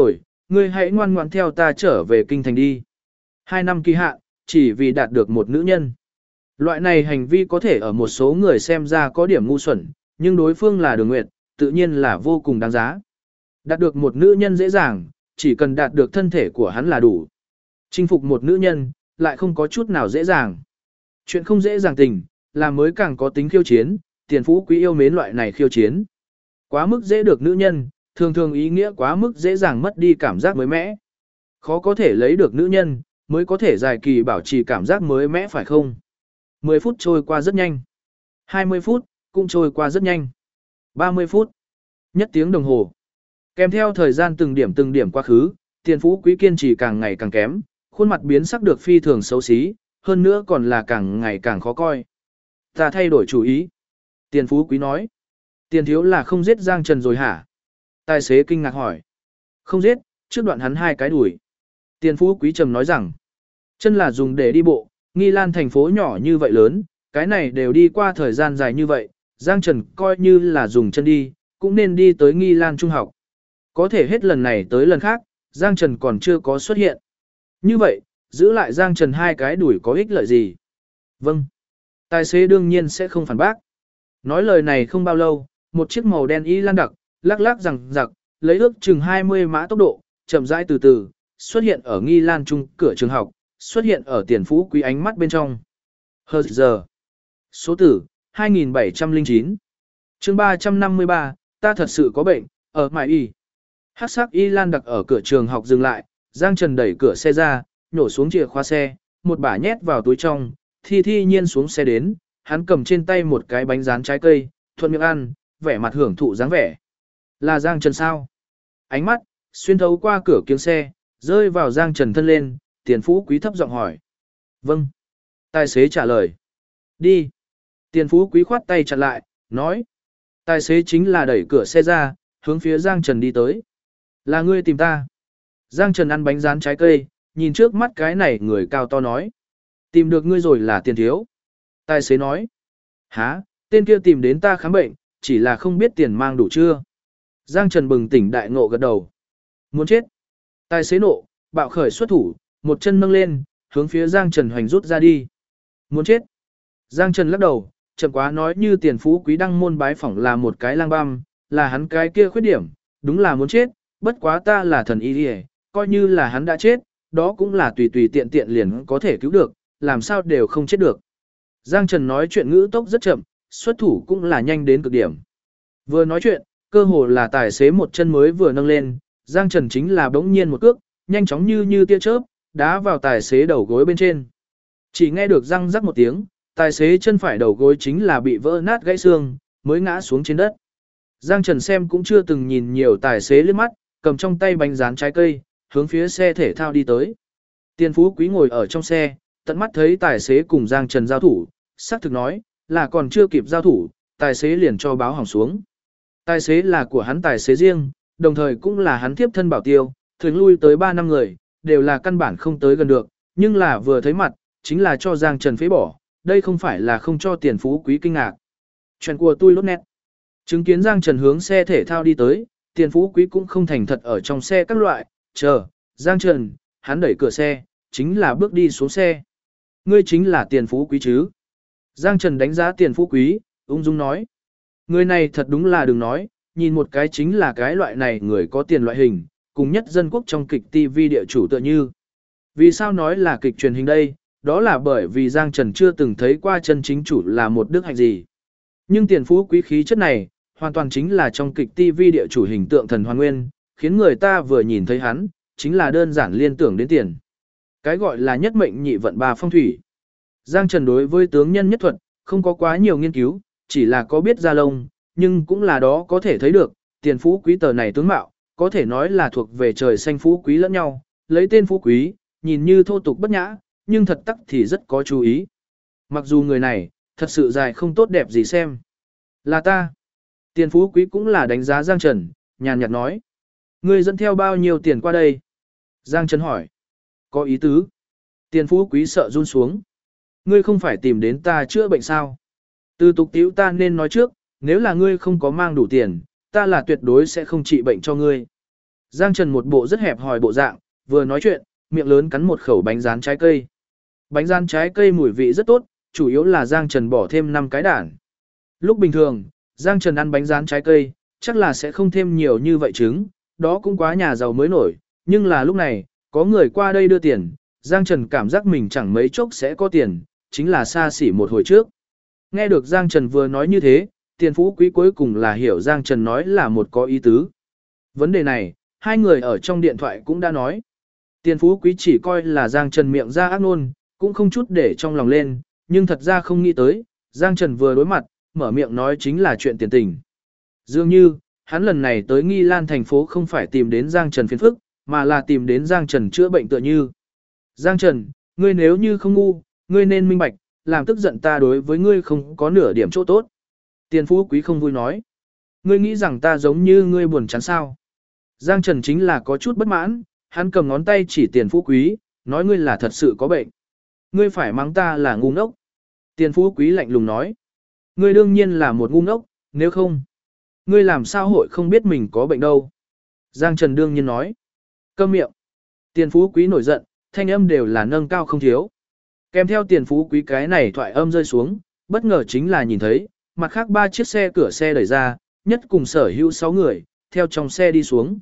ngươi hãy ngoan ngoãn theo ta trở về kinh thành đi. 2 năm kỳ hạn, chỉ vì đạt được một nữ nhân. Loại này hành vi có thể ở một số người xem ra có điểm ngu xuẩn, nhưng đối phương là Đường Nguyệt, tự nhiên là vô cùng đáng giá. Đạt được một nữ nhân dễ dàng, chỉ cần đạt được thân thể của hắn là đủ. Chinh phục một nữ nhân, lại không có chút nào dễ dàng. Chuyện không dễ dàng tình, là mới càng có tính khiêu chiến, tiền phú quý yêu mến loại này khiêu chiến. Quá mức dễ được nữ nhân, thường thường ý nghĩa quá mức dễ dàng mất đi cảm giác mới mẻ. Khó có thể lấy được nữ nhân, mới có thể dài kỳ bảo trì cảm giác mới mẻ phải không? 10 phút trôi qua rất nhanh. 20 phút, cũng trôi qua rất nhanh. 30 phút. Nhất tiếng đồng hồ. Kèm theo thời gian từng điểm quá khứ, tiền phú quý kiên trì càng ngày càng kém, khuôn mặt biến sắc được phi thường xấu xí, hơn nữa còn là càng ngày càng khó coi. Ta thay đổi chủ ý. Tiền phú quý nói. Tiền thiếu là không giết Giang Trần rồi hả? Tài xế kinh ngạc hỏi. Không giết, trước đoạn hắn 2 cái đuổi. Tiền phú quý trầm nói rằng, chân là dùng để đi bộ, Nghi Lan thành phố nhỏ như vậy lớn, cái này đều đi qua thời gian dài như vậy, Giang Trần coi như là dùng chân đi, cũng nên đi tới Nghi Lan trung học. Có thể hết lần này tới lần khác, Giang Trần còn chưa có xuất hiện. Như vậy, giữ lại Giang Trần 2 cái đuổi có ích lợi gì? Vâng. Tài xế đương nhiên sẽ không phản bác. Nói lời này không bao lâu, một chiếc màu đen y lan đặc, lắc lắc rằng giặc, lấy ước chừng 20 mã tốc độ, chậm rãi từ từ, xuất hiện ở Nghi Lan trung cửa trường học, xuất hiện ở tiền phú quý ánh mắt bên trong. Hờ giờ. Số tử, 2709. chương 353, ta thật sự có bệnh, ở mại y. Hắc sắc y lan đặc ở cửa trường học dừng lại, Giang Trần đẩy cửa xe ra, nhổ xuống chìa khóa xe, một bả nhét vào túi trong, thi nhiên xuống xe đến, hắn cầm trên tay một cái bánh rán trái cây, thuận miệng ăn, vẻ mặt hưởng thụ dáng vẻ. Là Giang Trần sao? Ánh mắt, xuyên thấu qua cửa kiếng xe, rơi vào Giang Trần thân lên, tiền phú quý thấp giọng hỏi. Vâng. Tài xế trả lời. Đi. Tiền phú quý khoát tay chặn lại, nói. Tài xế chính là đẩy cửa xe ra, hướng phía Giang Trần đi tới. Là ngươi tìm ta. Giang Trần ăn bánh rán trái cây, nhìn trước mắt cái này người cao to nói. Tìm được ngươi rồi là tiền thiếu. Tài xế nói. Hả, tên kia tìm đến ta khám bệnh, chỉ là không biết tiền mang đủ chưa. Giang Trần bừng tỉnh đại ngộ gật đầu. Muốn chết. Tài xế nộ, bạo khởi xuất thủ, một chân nâng lên, hướng phía Giang Trần hoành rút ra đi. Muốn chết. Giang Trần lắc đầu, chậm quá nói như tiền phú quý đăng môn bái phỏng là một cái lang băm, là hắn cái kia khuyết điểm, đúng là muốn chết, bất quá ta là thần y đi, coi như là hắn đã chết, đó cũng là tùy tùy tiện tiện liền có thể cứu được, làm sao đều không chết được. Giang Trần nói chuyện ngữ tốc rất chậm, xuất thủ cũng là nhanh đến cực điểm. Vừa nói chuyện, cơ hồ là tài xế một chân mới vừa nâng lên, Giang Trần chính là bỗng nhiên một cước, nhanh chóng như tia chớp, đá vào tài xế đầu gối bên trên. Chỉ nghe được răng rắc một tiếng, tài xế chân phải đầu gối chính là bị vỡ nát gãy xương, mới ngã xuống trên đất. Giang Trần xem cũng chưa từng nhìn nhiều tài xế liếc mắt, cầm trong tay bánh rán trái cây, hướng phía xe thể thao đi tới. Tiền phú quý ngồi ở trong xe, tận mắt thấy tài xế cùng Giang Trần giao thủ, xác thực nói, là còn chưa kịp giao thủ, tài xế liền cho báo hỏng xuống. Tài xế là của hắn tài xế riêng, đồng thời cũng là hắn tiếp thân bảo tiêu, thường lui tới 3 năm người, đều là căn bản không tới gần được, nhưng là vừa thấy mặt, chính là cho Giang Trần phế bỏ, đây không phải là không cho tiền phú quý kinh ngạc. Chuyện của tôi lốt nét. Chứng kiến Giang Trần hướng xe thể thao đi tới, tiền phú quý cũng không thành thật ở trong xe các loại, chờ, Giang Trần, hắn đẩy cửa xe, chính là bước đi xuống xe. Ngươi chính là tiền phú quý chứ? Giang Trần đánh giá tiền phú quý, ung dung nói. Người này thật đúng là đừng nói, nhìn một cái chính là cái loại này người có tiền loại hình, cùng nhất dân quốc trong kịch TV địa chủ tựa như. Vì sao nói là kịch truyền hình đây? Đó là bởi vì Giang Trần chưa từng thấy qua chân chính chủ là một đức hạnh gì. Nhưng tiền phú quý khí chất này, hoàn toàn chính là trong kịch TV địa chủ hình tượng thần hoàn nguyên, khiến người ta vừa nhìn thấy hắn, chính là đơn giản liên tưởng đến tiền. Cái gọi là nhất mệnh nhị vận ba phong thủy. Giang Trần đối với tướng nhân nhất thuật, không có quá nhiều nghiên cứu, chỉ là có biết ra lông, nhưng cũng là đó có thể thấy được, tiền phú quý tờ này tướng mạo, có thể nói là thuộc về trời xanh phú quý lẫn nhau, lấy tên phú quý, nhìn như thô tục bất nhã, nhưng thật tắc thì rất có chú ý. Mặc dù người này, thật sự dài không tốt đẹp gì xem. Là ta. Tiền phú quý cũng là đánh giá Giang Trần, nhàn nhạt nói. Ngươi dẫn theo bao nhiêu tiền qua đây? Giang Trần hỏi. Có ý tứ. Tiền phú quý sợ run xuống. Ngươi không phải tìm đến ta chữa bệnh sao? Từ tục tiễu ta nên nói trước, nếu là ngươi không có mang đủ tiền, ta là tuyệt đối sẽ không trị bệnh cho ngươi. Giang Trần một bộ rất hẹp hòi bộ dạng, vừa nói chuyện, miệng lớn cắn một khẩu bánh rán trái cây. Bánh rán trái cây mùi vị rất tốt, chủ yếu là Giang Trần bỏ thêm 5 cái đản. Lúc bình thường, Giang Trần ăn bánh rán trái cây, chắc là sẽ không thêm nhiều như vậy trứng, đó cũng quá nhà giàu mới nổi, nhưng là lúc này, có người qua đây đưa tiền, Giang Trần cảm giác mình chẳng mấy chốc sẽ có tiền, chính là xa xỉ một hồi trước. Nghe được Giang Trần vừa nói như thế, Tiền Phú Quý cuối cùng là hiểu Giang Trần nói là một có ý tứ. Vấn đề này, hai người ở trong điện thoại cũng đã nói. Tiền Phú Quý chỉ coi là Giang Trần miệng ra ác ngôn, cũng không chút để trong lòng lên, nhưng thật ra không nghĩ tới, Giang Trần vừa đối mặt, mở miệng nói chính là chuyện tiền tình. Dường như, hắn lần này tới Nghi Lan thành phố không phải tìm đến Giang Trần phiền phức, mà là tìm đến Giang Trần chữa bệnh tựa như. Giang Trần, ngươi nếu như không ngu, ngươi nên minh bạch, làm tức giận ta đối với ngươi không có nửa điểm chỗ tốt. Tiền Phú Quý không vui nói. Ngươi nghĩ rằng ta giống như ngươi buồn chán sao? Giang Trần chính là có chút bất mãn, hắn cầm ngón tay chỉ Tiền Phú Quý, nói ngươi là thật sự có bệnh. Ngươi phải mắng ta là ngu ngốc. Tiền Phú Quý lạnh lùng nói. Ngươi đương nhiên là một ngu ngốc, nếu không, ngươi làm sao hội không biết mình có bệnh đâu. Giang Trần đương nhiên nói. Câm miệng. Tiền Phú Quý nổi giận, thanh âm đều là nâng cao không thiếu. Kèm theo Tiền Phú Quý cái này thoại âm rơi xuống, bất ngờ chính là nhìn thấy, mặt khác 3 chiếc xe cửa xe đẩy ra, nhất cùng sở hữu 6 người, theo trong xe đi xuống.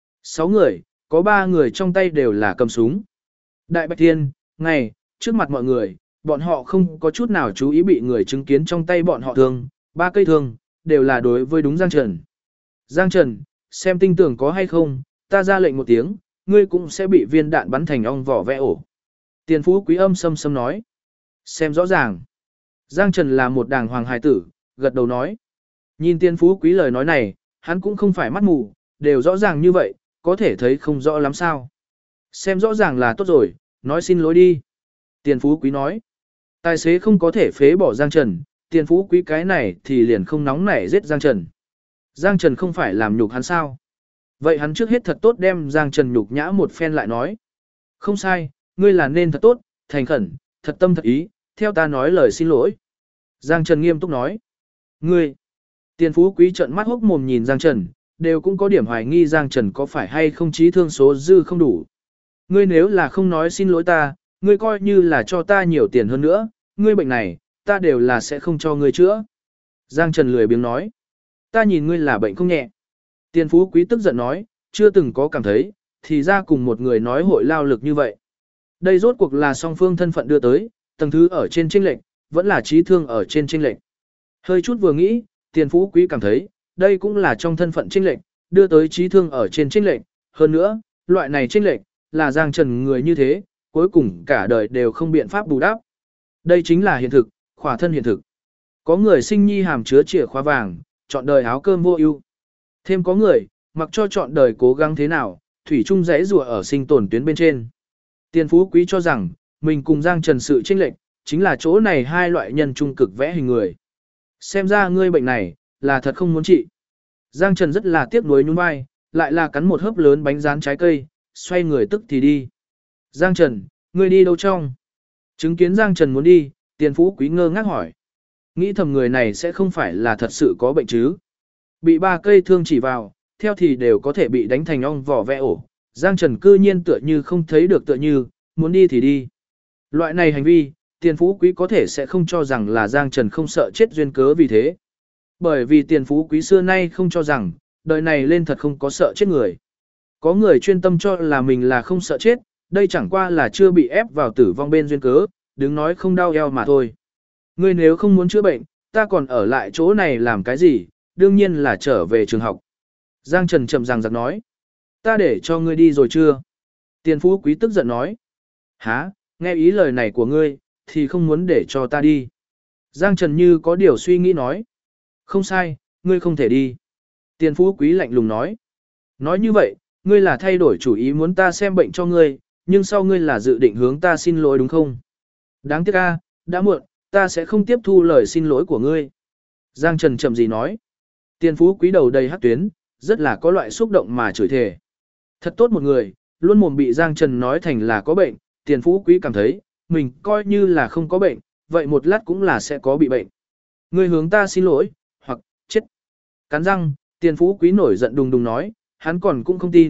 6 người, có 3 người trong tay đều là cầm súng. Đại Bạch Thiên, ngày, trước mặt mọi người, bọn họ không có chút nào chú ý bị người chứng kiến trong tay bọn họ thương, 3 cây thương, đều là đối với đúng Giang Trần. Giang Trần, xem tinh tưởng có hay không, ta ra lệnh một tiếng, ngươi cũng sẽ bị viên đạn bắn thành ong vỏ vẽ ổ. Tiền Phú Quý âm sâm sâm nói. Xem rõ ràng. Giang Trần là một đàng hoàng hài tử, gật đầu nói. Nhìn Tiền Phú Quý lời nói này, hắn cũng không phải mắt mù, đều rõ ràng như vậy, có thể thấy không rõ lắm sao. Xem rõ ràng là tốt rồi, nói xin lỗi đi. Tiền Phú Quý nói. Tài xế không có thể phế bỏ Giang Trần, Tiền Phú Quý cái này thì liền không nóng nảy giết Giang Trần. Giang Trần không phải làm nhục hắn sao? Vậy hắn trước hết thật tốt đem Giang Trần nhục nhã một phen lại nói. Không sai, ngươi là nên thật tốt, thành khẩn, thật tâm thật ý, theo ta nói lời xin lỗi. Giang Trần nghiêm túc nói. Ngươi, Tiền Phú Quý trợn mắt hốc mồm nhìn Giang Trần, đều cũng có điểm hoài nghi Giang Trần có phải hay không trí thương số dư không đủ. Ngươi nếu là không nói xin lỗi ta, ngươi coi như là cho ta nhiều tiền hơn nữa, ngươi bệnh này, ta đều là sẽ không cho ngươi chữa. Giang Trần lười biếng nói. Ta nhìn ngươi là bệnh không nhẹ. Tiền Phú Quý tức giận nói, chưa từng có cảm thấy, thì ra cùng một người nói hội lao lực như vậy. Đây rốt cuộc là song phương thân phận đưa tới, tầng thứ ở trên chênh lệch, vẫn là trí thương ở trên chênh lệch. Hơi chút vừa nghĩ, Tiền Phú Quý cảm thấy, đây cũng là trong thân phận chênh lệch, đưa tới trí thương ở trên chênh lệch. Hơn nữa, loại này chênh lệch, là Giang Trần người như thế, cuối cùng cả đời đều không biện pháp bù đắp. Đây chính là hiện thực, khỏa thân hiện thực. Có người sinh nhi hàm chứa chìa khóa vàng, chọn đời áo cơm vô ưu. Thêm có người, mặc cho chọn đời cố gắng thế nào, thủy chung rẽ rùa ở sinh tồn tuyến bên trên. Tiền Phú Quý cho rằng, mình cùng Giang Trần sự chênh lệch, chính là chỗ này hai loại nhân trung cực vẽ hình người. Xem ra ngươi bệnh này, là thật không muốn trị. Giang Trần rất là tiếc nuối nhún vai, lại là cắn một hớp lớn bánh rán trái cây, xoay người tức thì đi. Giang Trần, ngươi đi đâu trong? Chứng kiến Giang Trần muốn đi, Tiền Phú Quý ngơ ngác hỏi. Nghĩ thầm người này sẽ không phải là thật sự có bệnh chứ. Bị 3 cây thương chỉ vào, theo thì đều có thể bị đánh thành ong vỏ vẽ ổ. Giang Trần cư nhiên tựa như không thấy được tựa như, muốn đi thì đi. Loại này hành vi, Tiền Phú Quý có thể sẽ không cho rằng là Giang Trần không sợ chết duyên cớ vì thế. Bởi vì Tiền Phú Quý xưa nay không cho rằng, đời này lên thật không có sợ chết người. Có người chuyên tâm cho là mình là không sợ chết, đây chẳng qua là chưa bị ép vào tử vong bên duyên cớ, đứng nói không đau eo mà thôi. Ngươi nếu không muốn chữa bệnh, ta còn ở lại chỗ này làm cái gì, đương nhiên là trở về trường học. Giang Trần chậm ràng giặc nói. Ta để cho ngươi đi rồi chưa? Tiền Phú Quý tức giận nói. Hả, nghe ý lời này của ngươi, thì không muốn để cho ta đi. Giang Trần như có điều suy nghĩ nói. Không sai, ngươi không thể đi. Tiền Phú Quý lạnh lùng nói. Nói như vậy, ngươi là thay đổi chủ ý muốn ta xem bệnh cho ngươi, nhưng sau ngươi là dự định hướng ta xin lỗi đúng không? Đáng tiếc a, đã muộn, ta sẽ không tiếp thu lời xin lỗi của ngươi. Giang Trần chậm gì nói. Tiền Phú Quý đầu đầy hắc tuyến, rất là có loại xúc động mà chửi thề. Thật tốt một người, luôn mồm bị Giang Trần nói thành là có bệnh, Tiền Phú Quý cảm thấy, mình coi như là không có bệnh, vậy một lát cũng là sẽ có bị bệnh. Ngươi hướng ta xin lỗi, hoặc chết. Cắn răng, Tiền Phú Quý nổi giận đùng đùng nói, hắn còn cũng không tin,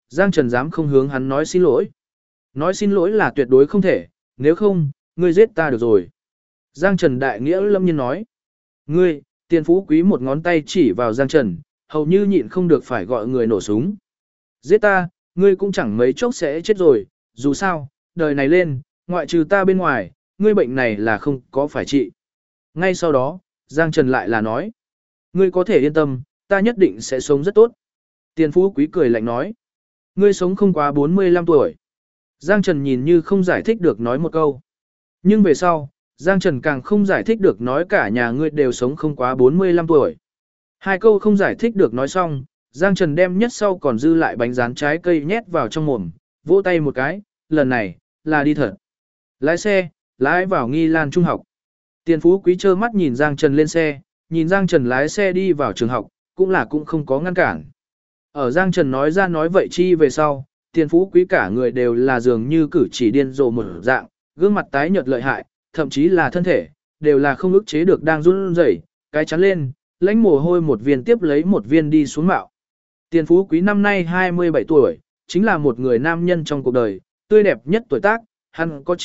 Giang Trần dám không hướng hắn nói xin lỗi. Nói xin lỗi là tuyệt đối không thể, nếu không, ngươi giết ta được rồi. Giang Trần đại nghĩa lâm nhiên nói. Ngươi, Tiền Phú Quý một ngón tay chỉ vào Giang Trần, hầu như nhịn không được phải gọi người nổ súng. Giết ta, ngươi cũng chẳng mấy chốc sẽ chết rồi, dù sao, đời này lên, ngoại trừ ta bên ngoài, ngươi bệnh này là không có phải trị. Ngay sau đó, Giang Trần lại là nói. Ngươi có thể yên tâm, ta nhất định sẽ sống rất tốt. Tiền Phú Quý cười lạnh nói. Ngươi sống không quá 45 tuổi. Giang Trần nhìn như không giải thích được nói một câu. Nhưng về sau, Giang Trần càng không giải thích được nói cả nhà ngươi đều sống không quá 45 tuổi. Hai câu không giải thích được nói xong, Giang Trần đem nhất sau còn dư lại bánh rán trái cây nhét vào trong mồm, vỗ tay một cái, lần này, là đi thật. Lái xe, lái vào Nghi Lan Trung học. Tiền Phú Quý trơ mắt nhìn Giang Trần lên xe, nhìn Giang Trần lái xe đi vào trường học, cũng không có ngăn cản. Ở Giang Trần nói ra nói vậy chi về sau, Tiền Phú Quý cả người đều là dường như cử chỉ điên rồ một dạng, gương mặt tái nhợt lợi hại, thậm chí là thân thể, đều là không ức chế được đang run rẩy, cái chắn lên, lãnh mồ hôi một viên tiếp lấy một viên đi xuống mạo. Tiền Phú Quý năm nay 27 tuổi, chính là một người nam nhân trong cuộc đời, tươi đẹp nhất tuổi tác, hắn có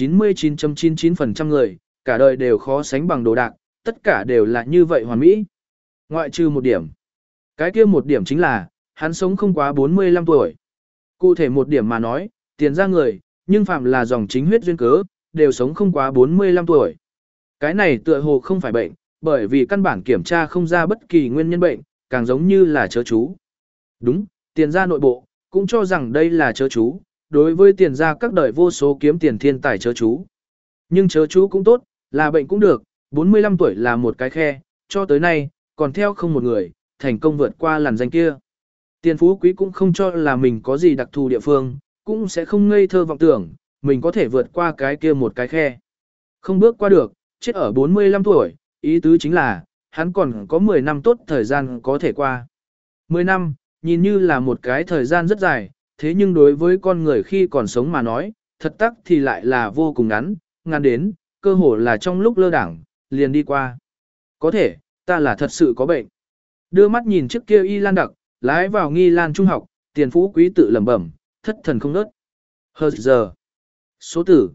99.99% người, cả đời đều khó sánh bằng đồ đạc, tất cả đều là như vậy hoàn mỹ. Ngoại trừ một điểm. Cái kia một điểm chính là, hắn sống không quá 45 tuổi. Cụ thể một điểm mà nói, tiền ra người, nhưng phạm là dòng chính huyết duyên cớ, đều sống không quá 45 tuổi. Cái này tựa hồ không phải bệnh, bởi vì căn bản kiểm tra không ra bất kỳ nguyên nhân bệnh, càng giống như là chớ chú. Đúng, tiền gia nội bộ, cũng cho rằng đây là chớ chú, đối với tiền gia các đời vô số kiếm tiền thiên tài chớ chú. Nhưng chớ chú cũng tốt, là bệnh cũng được, 45 tuổi là một cái khe, cho tới nay, còn theo không một người, thành công vượt qua làn danh kia. Tiền Phú Quý cũng không cho là mình có gì đặc thù địa phương, cũng sẽ không ngây thơ vọng tưởng, mình có thể vượt qua cái kia một cái khe. Không bước qua được, chết ở 45 tuổi, ý tứ chính là, hắn còn có 10 năm tốt thời gian có thể qua. 10 năm, nhìn như là một cái thời gian rất dài, thế nhưng đối với con người khi còn sống mà nói, thật tắc thì lại là vô cùng ngắn, ngắn đến, cơ hồ là trong lúc lơ đảng, liền đi qua. Có thể, ta là thật sự có bệnh. Đưa mắt nhìn trước kia Y Lan Đặc, lái vào Nghi Lan Trung học, Tiền Phú Quý tự lẩm bẩm, thất thần không nớt. Hờ giờ. Số tử,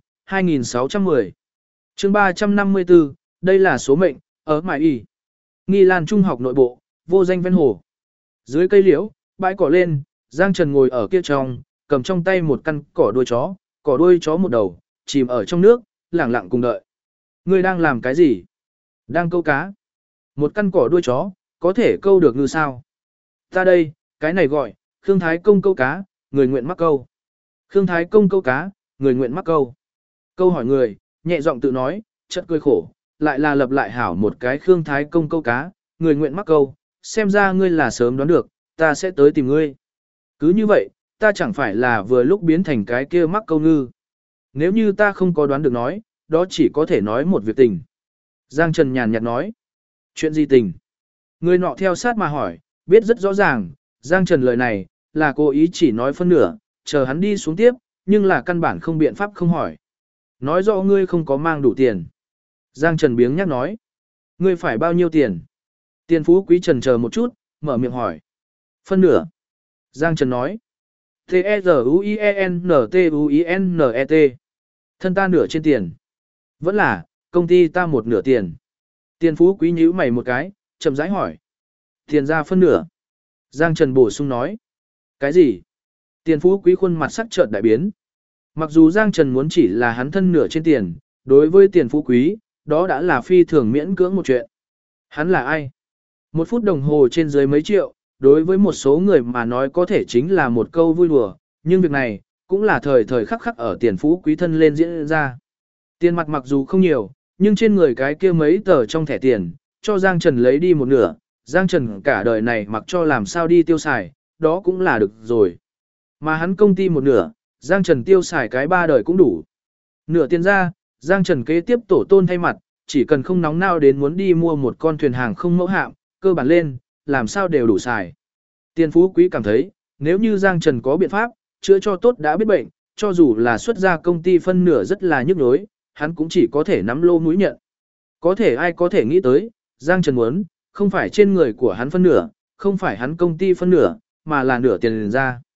2610. Chương 354, đây là số mệnh, ở Mại Y. Nghi Lan Trung học nội bộ, vô danh ven hồ. Dưới cây liễu, bãi cỏ lên, Giang Trần ngồi ở kia trong, cầm trong tay một căn cỏ đuôi chó một đầu, chìm ở trong nước, lẳng lặng cùng đợi. Ngươi đang làm cái gì? Đang câu cá. Một căn cỏ đuôi chó, có thể câu được ngư sao? Ta đây, cái này gọi, Khương Thái Công câu cá, người nguyện mắc câu. Khương Thái Công câu cá, người nguyện mắc câu. Câu hỏi người, nhẹ giọng tự nói, chợt cười khổ, lại là lập lại hảo một cái Khương Thái Công câu cá, người nguyện mắc câu, xem ra ngươi là sớm đoán được, ta sẽ tới tìm ngươi. Cứ như vậy, ta chẳng phải là vừa lúc biến thành cái kia mắc câu ngư. Nếu như ta không có đoán được nói, đó chỉ có thể nói một việc tình. Giang Trần nhàn nhạt nói. Chuyện gì tình? Người nọ theo sát mà hỏi, biết rất rõ ràng, Giang Trần lời này, là cố ý chỉ nói phân nửa, chờ hắn đi xuống tiếp, nhưng là căn bản không biện pháp không hỏi. Nói rõ ngươi không có mang đủ tiền. Giang Trần biếng nhắc nói. Ngươi phải bao nhiêu tiền? Tiền Phú Quý trần chờ một chút, mở miệng hỏi. Phân nửa. Giang Trần nói. T-E-Z-U-I-E-N-T-U-I-N-E-T. Thân ta nửa trên tiền. Vẫn là, công ty ta một nửa tiền. Tiền Phú Quý nhíu mày một cái, chậm rãi hỏi. Tiền ra phân nửa. Giang Trần bổ sung nói. Cái gì? Tiền Phú Quý khuôn mặt sắc chợt đại biến. Mặc dù Giang Trần muốn chỉ là hắn thân nửa trên tiền, đối với Tiền Phú Quý, đó đã là phi thường miễn cưỡng một chuyện. Hắn là ai? Một phút đồng hồ trên dưới mấy triệu, đối với một số người mà nói có thể chính là một câu vui đùa, nhưng việc này, cũng là thời thời khắc khắc ở Tiền Phú Quý thân lên diễn ra. Tiền mặt mặc dù không nhiều, nhưng trên người cái kia mấy tờ trong thẻ tiền, cho Giang Trần lấy đi một nửa, Giang Trần cả đời này mặc cho làm sao đi tiêu xài, đó cũng là được rồi. Mà hắn công ty một nửa, Giang Trần tiêu xài cái 3 đời cũng đủ. Nửa tiền ra, Giang Trần kế tiếp tổ tôn thay mặt, chỉ cần không nóng nao đến muốn đi mua một con thuyền hàng không mẫu hạm, cơ bản lên, làm sao đều đủ xài. Tiền Phú Quý cảm thấy, nếu như Giang Trần có biện pháp, chữa cho tốt đã biết bệnh, cho dù là xuất ra công ty phân nửa rất là nhức nhối, hắn cũng chỉ có thể nắm lô mũi nhận. Có thể ai có thể nghĩ tới, Giang Trần muốn, không phải trên người của hắn phân nửa, không phải hắn công ty phân nửa, mà là nửa tiền ra.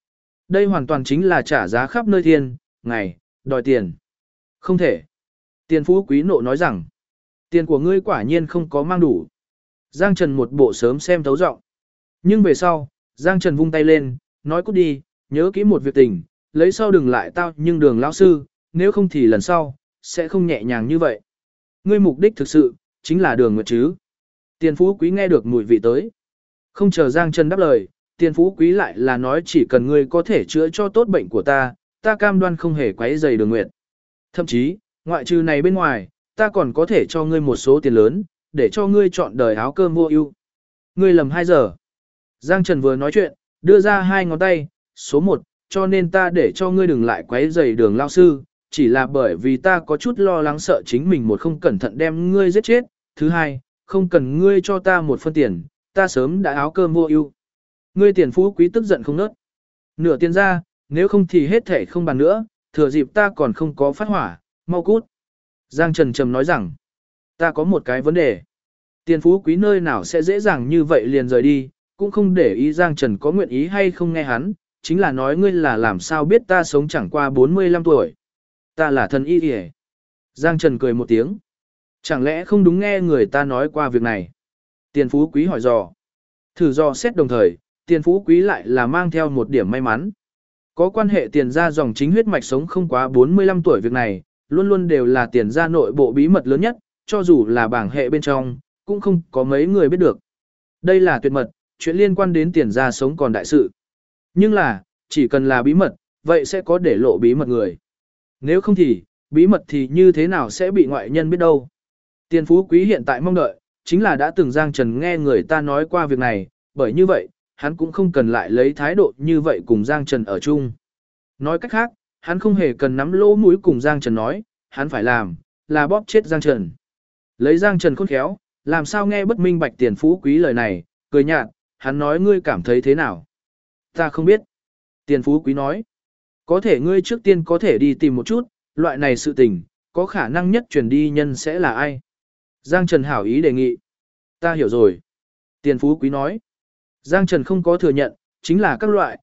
Đây hoàn toàn chính là trả giá khắp nơi thiên, ngày, đòi tiền. Không thể. Tiền phú quý nộ nói rằng, tiền của ngươi quả nhiên không có mang đủ. Giang Trần một bộ sớm xem thấu rộng. Nhưng về sau, Giang Trần vung tay lên, nói cút đi, nhớ kỹ một việc tình, lấy sau đừng lại tao nhưng Đường lão sư, nếu không thì lần sau, sẽ không nhẹ nhàng như vậy. Ngươi mục đích thực sự, chính là Đường Nguyệt chứ. Tiền phú quý nghe được mùi vị tới. Không chờ Giang Trần đáp lời, tiền phú quý lại là nói chỉ cần ngươi có thể chữa cho tốt bệnh của ta cam đoan không hề quấy rầy Đường Nguyệt. Thậm chí, ngoại trừ này bên ngoài, ta còn có thể cho ngươi một số tiền lớn, để cho ngươi chọn đời áo cơm vô ưu. Ngươi lầm 2 giờ. Giang Trần vừa nói chuyện, đưa ra 2 ngón tay, số 1, cho nên ta để cho ngươi đừng lại quấy rầy Đường lão sư, chỉ là bởi vì ta có chút lo lắng sợ chính mình một không cẩn thận đem ngươi giết chết. Thứ 2, không cần ngươi cho ta một phân tiền, ta sớm đã áo cơm vô ưu. Ngươi tiền phú quý tức giận không nớt. Nửa tiền ra, nếu không thì hết thể không bàn nữa, thừa dịp ta còn không có phát hỏa, mau cút. Giang Trần trầm nói rằng, ta có một cái vấn đề. Tiền phú quý nơi nào sẽ dễ dàng như vậy liền rời đi, cũng không để ý Giang Trần có nguyện ý hay không nghe hắn, chính là nói ngươi là làm sao biết ta sống chẳng qua 45 tuổi. Ta là thần y kìa. Giang Trần cười một tiếng. Chẳng lẽ không đúng nghe người ta nói qua việc này? Tiền phú quý hỏi dò. Thử dò xét đồng thời, tiền phú quý lại là mang theo một điểm may mắn. Có quan hệ tiền gia dòng chính huyết mạch sống không quá 45 tuổi việc này, luôn luôn đều là tiền gia nội bộ bí mật lớn nhất, cho dù là bảng hệ bên trong, cũng không có mấy người biết được. Đây là tuyệt mật, chuyện liên quan đến tiền gia sống còn đại sự. Nhưng là, chỉ cần là bí mật, vậy sẽ có để lộ bí mật người. Nếu không thì, bí mật thì như thế nào sẽ bị ngoại nhân biết đâu. Tiền phú quý hiện tại mong đợi, chính là đã từng Giang Trần nghe người ta nói qua việc này, bởi như vậy, hắn cũng không cần lại lấy thái độ như vậy cùng Giang Trần ở chung. Nói cách khác, hắn không hề cần nắm lỗ mũi cùng Giang Trần nói, hắn phải làm, là bóp chết Giang Trần. Lấy Giang Trần khôn khéo, làm sao nghe bất minh bạch tiền phú quý lời này, cười nhạt, hắn nói ngươi cảm thấy thế nào? Ta không biết. Tiền phú quý nói, có thể ngươi trước tiên có thể đi tìm một chút, loại này sự tình, có khả năng nhất truyền đi nhân sẽ là ai? Giang Trần hảo ý đề nghị. Ta hiểu rồi. Tiền phú quý nói. Giang Trần không có thừa nhận, chính là các loại,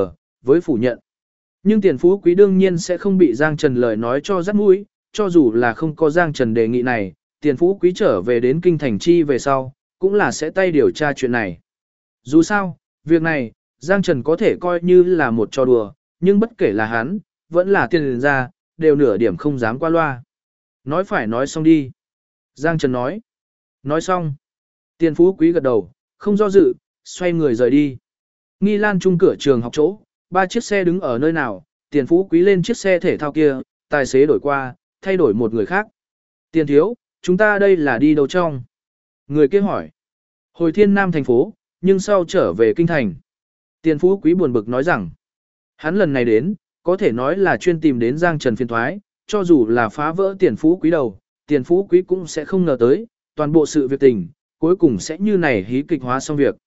với phủ nhận. Nhưng tiền phú quý đương nhiên sẽ không bị Giang Trần lời nói cho rắt mũi, cho dù là không có Giang Trần đề nghị này, tiền phú quý trở về đến kinh thành chi về sau, cũng là sẽ tay điều tra chuyện này. Dù sao, việc này, Giang Trần có thể coi như là một trò đùa, nhưng bất kể là hắn, vẫn là tiền ra, đều nửa điểm không dám qua loa. Nói phải nói xong đi. Giang Trần nói. Nói xong. Tiền phú quý gật đầu, không do dự, xoay người rời đi. Nghi Lan Trung cửa trường học chỗ, 3 chiếc xe đứng ở nơi nào, tiền phú quý lên chiếc xe thể thao kia, tài xế đổi qua, thay đổi một người khác. Tiền thiếu, chúng ta đây là đi đâu trong? Người kia hỏi. Hồi Thiên Nam thành phố, nhưng sau trở về kinh thành. Tiền phú quý buồn bực nói rằng, hắn lần này đến, có thể nói là chuyên tìm đến Giang Trần phiền thoái, cho dù là phá vỡ tiền phú quý đầu, tiền phú quý cũng sẽ không ngờ tới, toàn bộ sự việc tình, cuối cùng sẽ như này hí kịch hóa xong việc.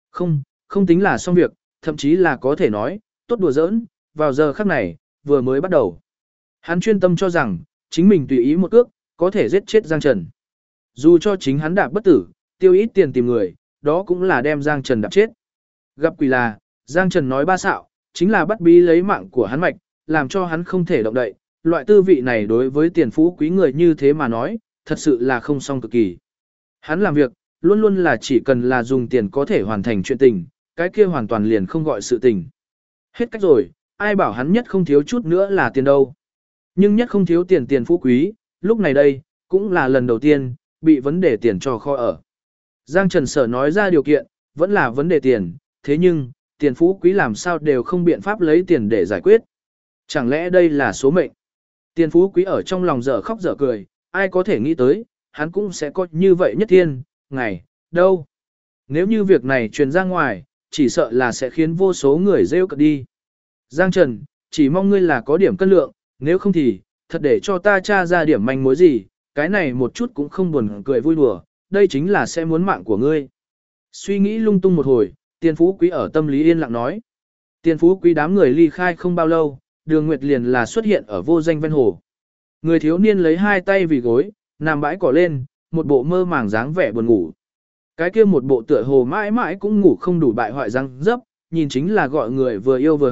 Không tính là xong việc, thậm chí là có thể nói, tốt đùa giỡn, vào giờ khắc này, vừa mới bắt đầu. Hắn chuyên tâm cho rằng, chính mình tùy ý một cước, có thể giết chết Giang Trần. Dù cho chính hắn đạp bất tử, tiêu ít tiền tìm người, đó cũng là đem Giang Trần đạp chết. Gặp quỷ là, Giang Trần nói ba xạo, chính là bắt bí lấy mạng của hắn mạch, làm cho hắn không thể động đậy. Loại tư vị này đối với tiền phú quý người như thế mà nói, thật sự là không xong cực kỳ. Hắn làm việc, luôn luôn là chỉ cần là dùng tiền có thể hoàn thành chuyện tình, cái kia hoàn toàn liền không gọi sự tình. Hết cách rồi, ai bảo hắn nhất không thiếu chút nữa là tiền đâu. Nhưng nhất không thiếu tiền tiền phú quý, lúc này đây, cũng là lần đầu tiên, bị vấn đề tiền cho kho ở. Giang Trần Sở nói ra điều kiện, vẫn là vấn đề tiền, thế nhưng, tiền phú quý làm sao đều không biện pháp lấy tiền để giải quyết. Chẳng lẽ đây là số mệnh? Tiền phú quý ở trong lòng dở khóc dở cười, ai có thể nghĩ tới, hắn cũng sẽ có như vậy nhất thiên, ngày, đâu. Nếu như việc này truyền ra ngoài, chỉ sợ là sẽ khiến vô số người rêu cợt đi. Giang Trần, chỉ mong ngươi là có điểm cân lượng, nếu không thì, thật để cho ta tra ra điểm manh mối gì, cái này một chút cũng không buồn cười vui đùa, đây chính là sẽ muốn mạng của ngươi. Suy nghĩ lung tung một hồi, tiền phú quý ở tâm lý yên lặng nói. Tiền phú quý đám người ly khai không bao lâu, Đường Nguyệt liền là xuất hiện ở vô danh ven hồ. Người thiếu niên lấy 2 tay vì gối, nằm bãi cỏ lên, một bộ mơ màng dáng vẻ buồn ngủ. Cái kia một bộ tựa hồ mãi mãi cũng ngủ không đủ bại hoại răng dấp, nhìn chính là gọi người vừa yêu vừa hận,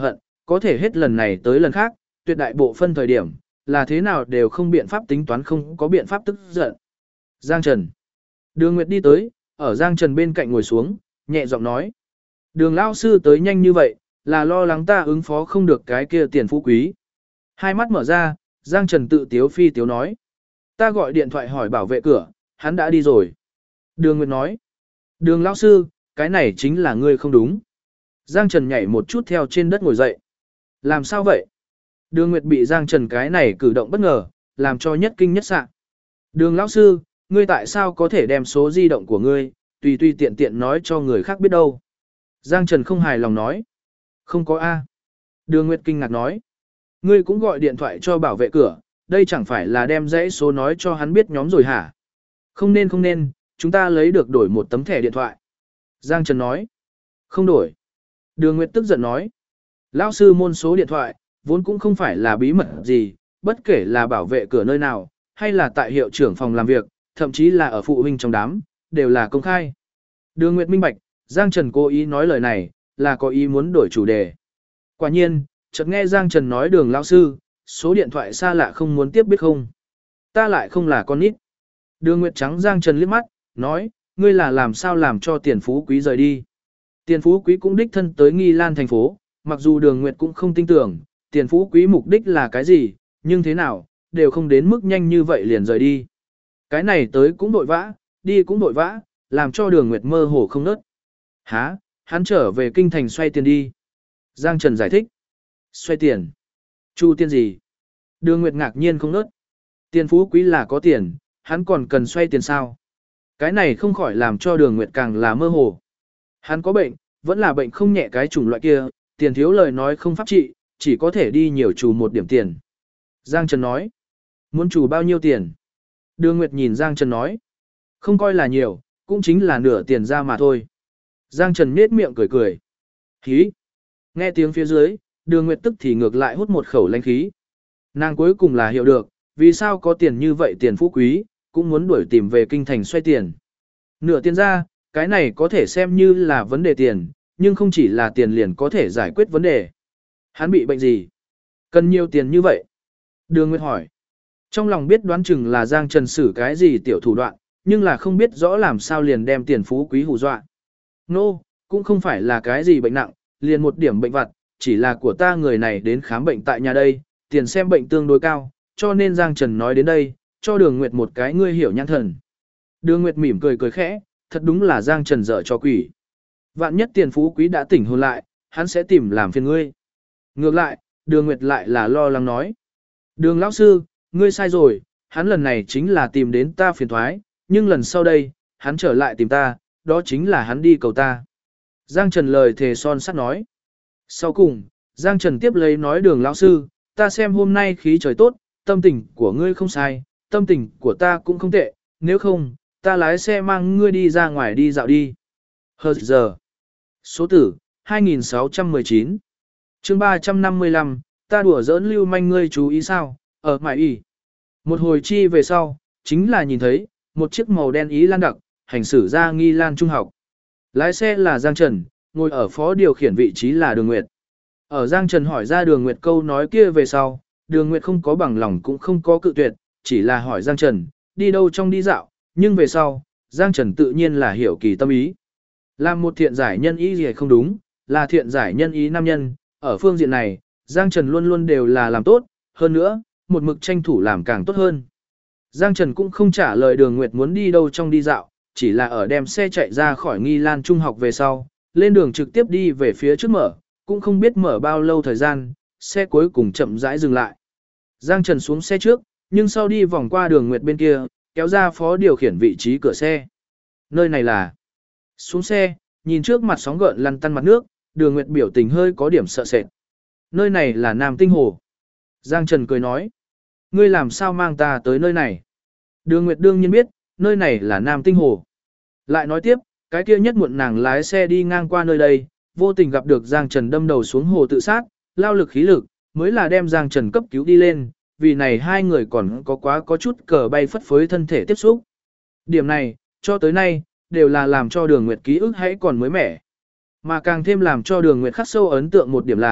có thể hết lần này tới lần khác, tuyệt đại bộ phân thời điểm, là thế nào đều không biện pháp tính toán không có biện pháp tức giận. Giang Trần. Đường Nguyệt đi tới, ở Giang Trần bên cạnh ngồi xuống, nhẹ giọng nói. Đường lão sư tới nhanh như vậy, là lo lắng ta ứng phó không được cái kia tiền phú quý. Hai mắt mở ra, Giang Trần tự tiếu phi tiếu nói. Ta gọi điện thoại hỏi bảo vệ cửa, hắn đã đi rồi. Đường Nguyệt nói. Đường lão sư, cái này chính là ngươi không đúng. Giang Trần nhảy một chút theo trên đất ngồi dậy. Làm sao vậy? Đường Nguyệt bị Giang Trần cái này cử động bất ngờ, làm cho nhất kinh nhất sạ. Đường lão sư, ngươi tại sao có thể đem số di động của ngươi, tùy tùy tiện tiện nói cho người khác biết đâu? Giang Trần không hài lòng nói. Không có A. Đường Nguyệt kinh ngạc nói. Ngươi cũng gọi điện thoại cho bảo vệ cửa, đây chẳng phải là đem dãy số nói cho hắn biết nhóm rồi hả? Không nên, chúng ta lấy được đổi một tấm thẻ điện thoại. Giang Trần nói. Không đổi. Đường Nguyệt tức giận nói. Lão sư môn số điện thoại, vốn cũng không phải là bí mật gì, bất kể là bảo vệ cửa nơi nào, hay là tại hiệu trưởng phòng làm việc, thậm chí là ở phụ huynh trong đám, đều là công khai. Đường Nguyệt minh bạch, Giang Trần cố ý nói lời này, là có ý muốn đổi chủ đề. Quả nhiên, chợt nghe Giang Trần nói đường lão sư, số điện thoại xa lạ không muốn tiếp biết không. Ta lại không là con nít. Đường Nguyệt trắng Giang Trần liếc mắt, nói, ngươi là làm sao làm cho tiền phú quý rời đi. Tiền phú quý cũng đích thân tới Nghi Lan thành phố, mặc dù đường Nguyệt cũng không tin tưởng, tiền phú quý mục đích là cái gì, nhưng thế nào, đều không đến mức nhanh như vậy liền rời đi. Cái này tới cũng vội vã, đi cũng vội vã, làm cho đường Nguyệt mơ hồ không nớt. Hả, hắn trở về kinh thành xoay tiền đi. Giang Trần giải thích. Xoay tiền. Chu tiền gì? Đường Nguyệt ngạc nhiên không nớt. Tiền phú quý là có tiền, hắn còn cần xoay tiền sao? Cái này không khỏi làm cho đường Nguyệt càng là mơ hồ. Hắn có bệnh, vẫn là bệnh không nhẹ cái chủng loại kia, tiền thiếu lời nói không pháp trị, chỉ có thể đi nhiều trù một điểm tiền. Giang Trần nói. Muốn trù bao nhiêu tiền? Đường Nguyệt nhìn Giang Trần nói. Không coi là nhiều, cũng chính là nửa tiền ra mà thôi. Giang Trần nhếch miệng cười cười. Khí. Nghe tiếng phía dưới, Đường Nguyệt tức thì ngược lại hút một khẩu lãnh khí. Nàng cuối cùng là hiểu được, vì sao có tiền như vậy tiền phú quý, cũng muốn đuổi tìm về kinh thành xoay tiền. Nửa tiền ra, cái này có thể xem như là vấn đề tiền, nhưng không chỉ là tiền liền có thể giải quyết vấn đề. Hắn bị bệnh gì? Cần nhiều tiền như vậy? Đường Nguyệt hỏi. Trong lòng biết đoán chừng là Giang Trần xử cái gì tiểu thủ đoạn, nhưng là không biết rõ làm sao liền đem tiền phú quý hù dọa. Nô, cũng không phải là cái gì bệnh nặng, liền một điểm bệnh vặt, chỉ là của ta người này đến khám bệnh tại nhà đây, tiền xem bệnh tương đối cao, cho nên Giang Trần nói đến đây, cho Đường Nguyệt một cái ngươi hiểu nhãn thần. Đường Nguyệt mỉm cười cười khẽ, thật đúng là Giang Trần dở cho quỷ. Vạn nhất tiền phú quý đã tỉnh hồn lại, hắn sẽ tìm làm phiền ngươi. Ngược lại, Đường Nguyệt lại là lo lắng nói. Đường lão sư, ngươi sai rồi, hắn lần này chính là tìm đến ta phiền thoái, nhưng lần sau đây, hắn trở lại tìm ta, đó chính là hắn đi cầu ta. Giang Trần lời thề son sắt nói. Sau cùng, Giang Trần tiếp lấy nói đường lão sư, ta xem hôm nay khí trời tốt, tâm tình của ngươi không sai, tâm tình của ta cũng không tệ, nếu không, ta lái xe mang ngươi đi ra ngoài đi dạo đi. Hờ giờ. Số tử, 2619. chương 355, ta đùa giỡn lưu manh ngươi chú ý sao, ở mải y. Một hồi chi về sau, chính là nhìn thấy, một chiếc màu đen ý lan đặc, hành xử ra Nghi Lan Trung học. Lái xe là Giang Trần, ngồi ở phó điều khiển vị trí là Đường Nguyệt. Ở Giang Trần hỏi ra Đường Nguyệt câu nói kia về sau, Đường Nguyệt không có bằng lòng cũng không có cự tuyệt, chỉ là hỏi Giang Trần, đi đâu trong đi dạo, nhưng về sau, Giang Trần tự nhiên là hiểu kỳ tâm ý. Làm một thiện giải nhân ý gì không đúng, là thiện giải nhân ý nam nhân, ở phương diện này, Giang Trần luôn luôn đều là làm tốt, hơn nữa, một mực tranh thủ làm càng tốt hơn. Giang Trần cũng không trả lời Đường Nguyệt muốn đi đâu trong đi dạo, chỉ là ở đem xe chạy ra khỏi Nghi Lan Trung học về sau, lên đường trực tiếp đi về phía trước mở, cũng không biết mở bao lâu thời gian, xe cuối cùng chậm rãi dừng lại. Giang Trần xuống xe trước, nhưng sau đi vòng qua Đường Nguyệt bên kia, kéo ra phó điều khiển vị trí cửa xe. Nơi này là... Xuống xe, nhìn trước mặt sóng gợn lăn tăn mặt nước, Đường Nguyệt biểu tình hơi có điểm sợ sệt. Nơi này là Nam Tinh Hồ. Giang Trần cười nói. Ngươi làm sao mang ta tới nơi này? Đường Nguyệt đương nhiên biết, nơi này là Nam Tinh Hồ. Lại nói tiếp, cái kia nhất muộn nàng lái xe đi ngang qua nơi đây, vô tình gặp được Giang Trần đâm đầu xuống hồ tự sát, lao lực khí lực, mới là đem Giang Trần cấp cứu đi lên, vì này hai người còn có chút cờ bay phất phới thân thể tiếp xúc. Điểm này, cho tới nay, đều là làm cho Đường Nguyệt ký ức hãy còn mới mẻ. Mà càng thêm làm cho Đường Nguyệt khắc sâu ấn tượng một điểm là,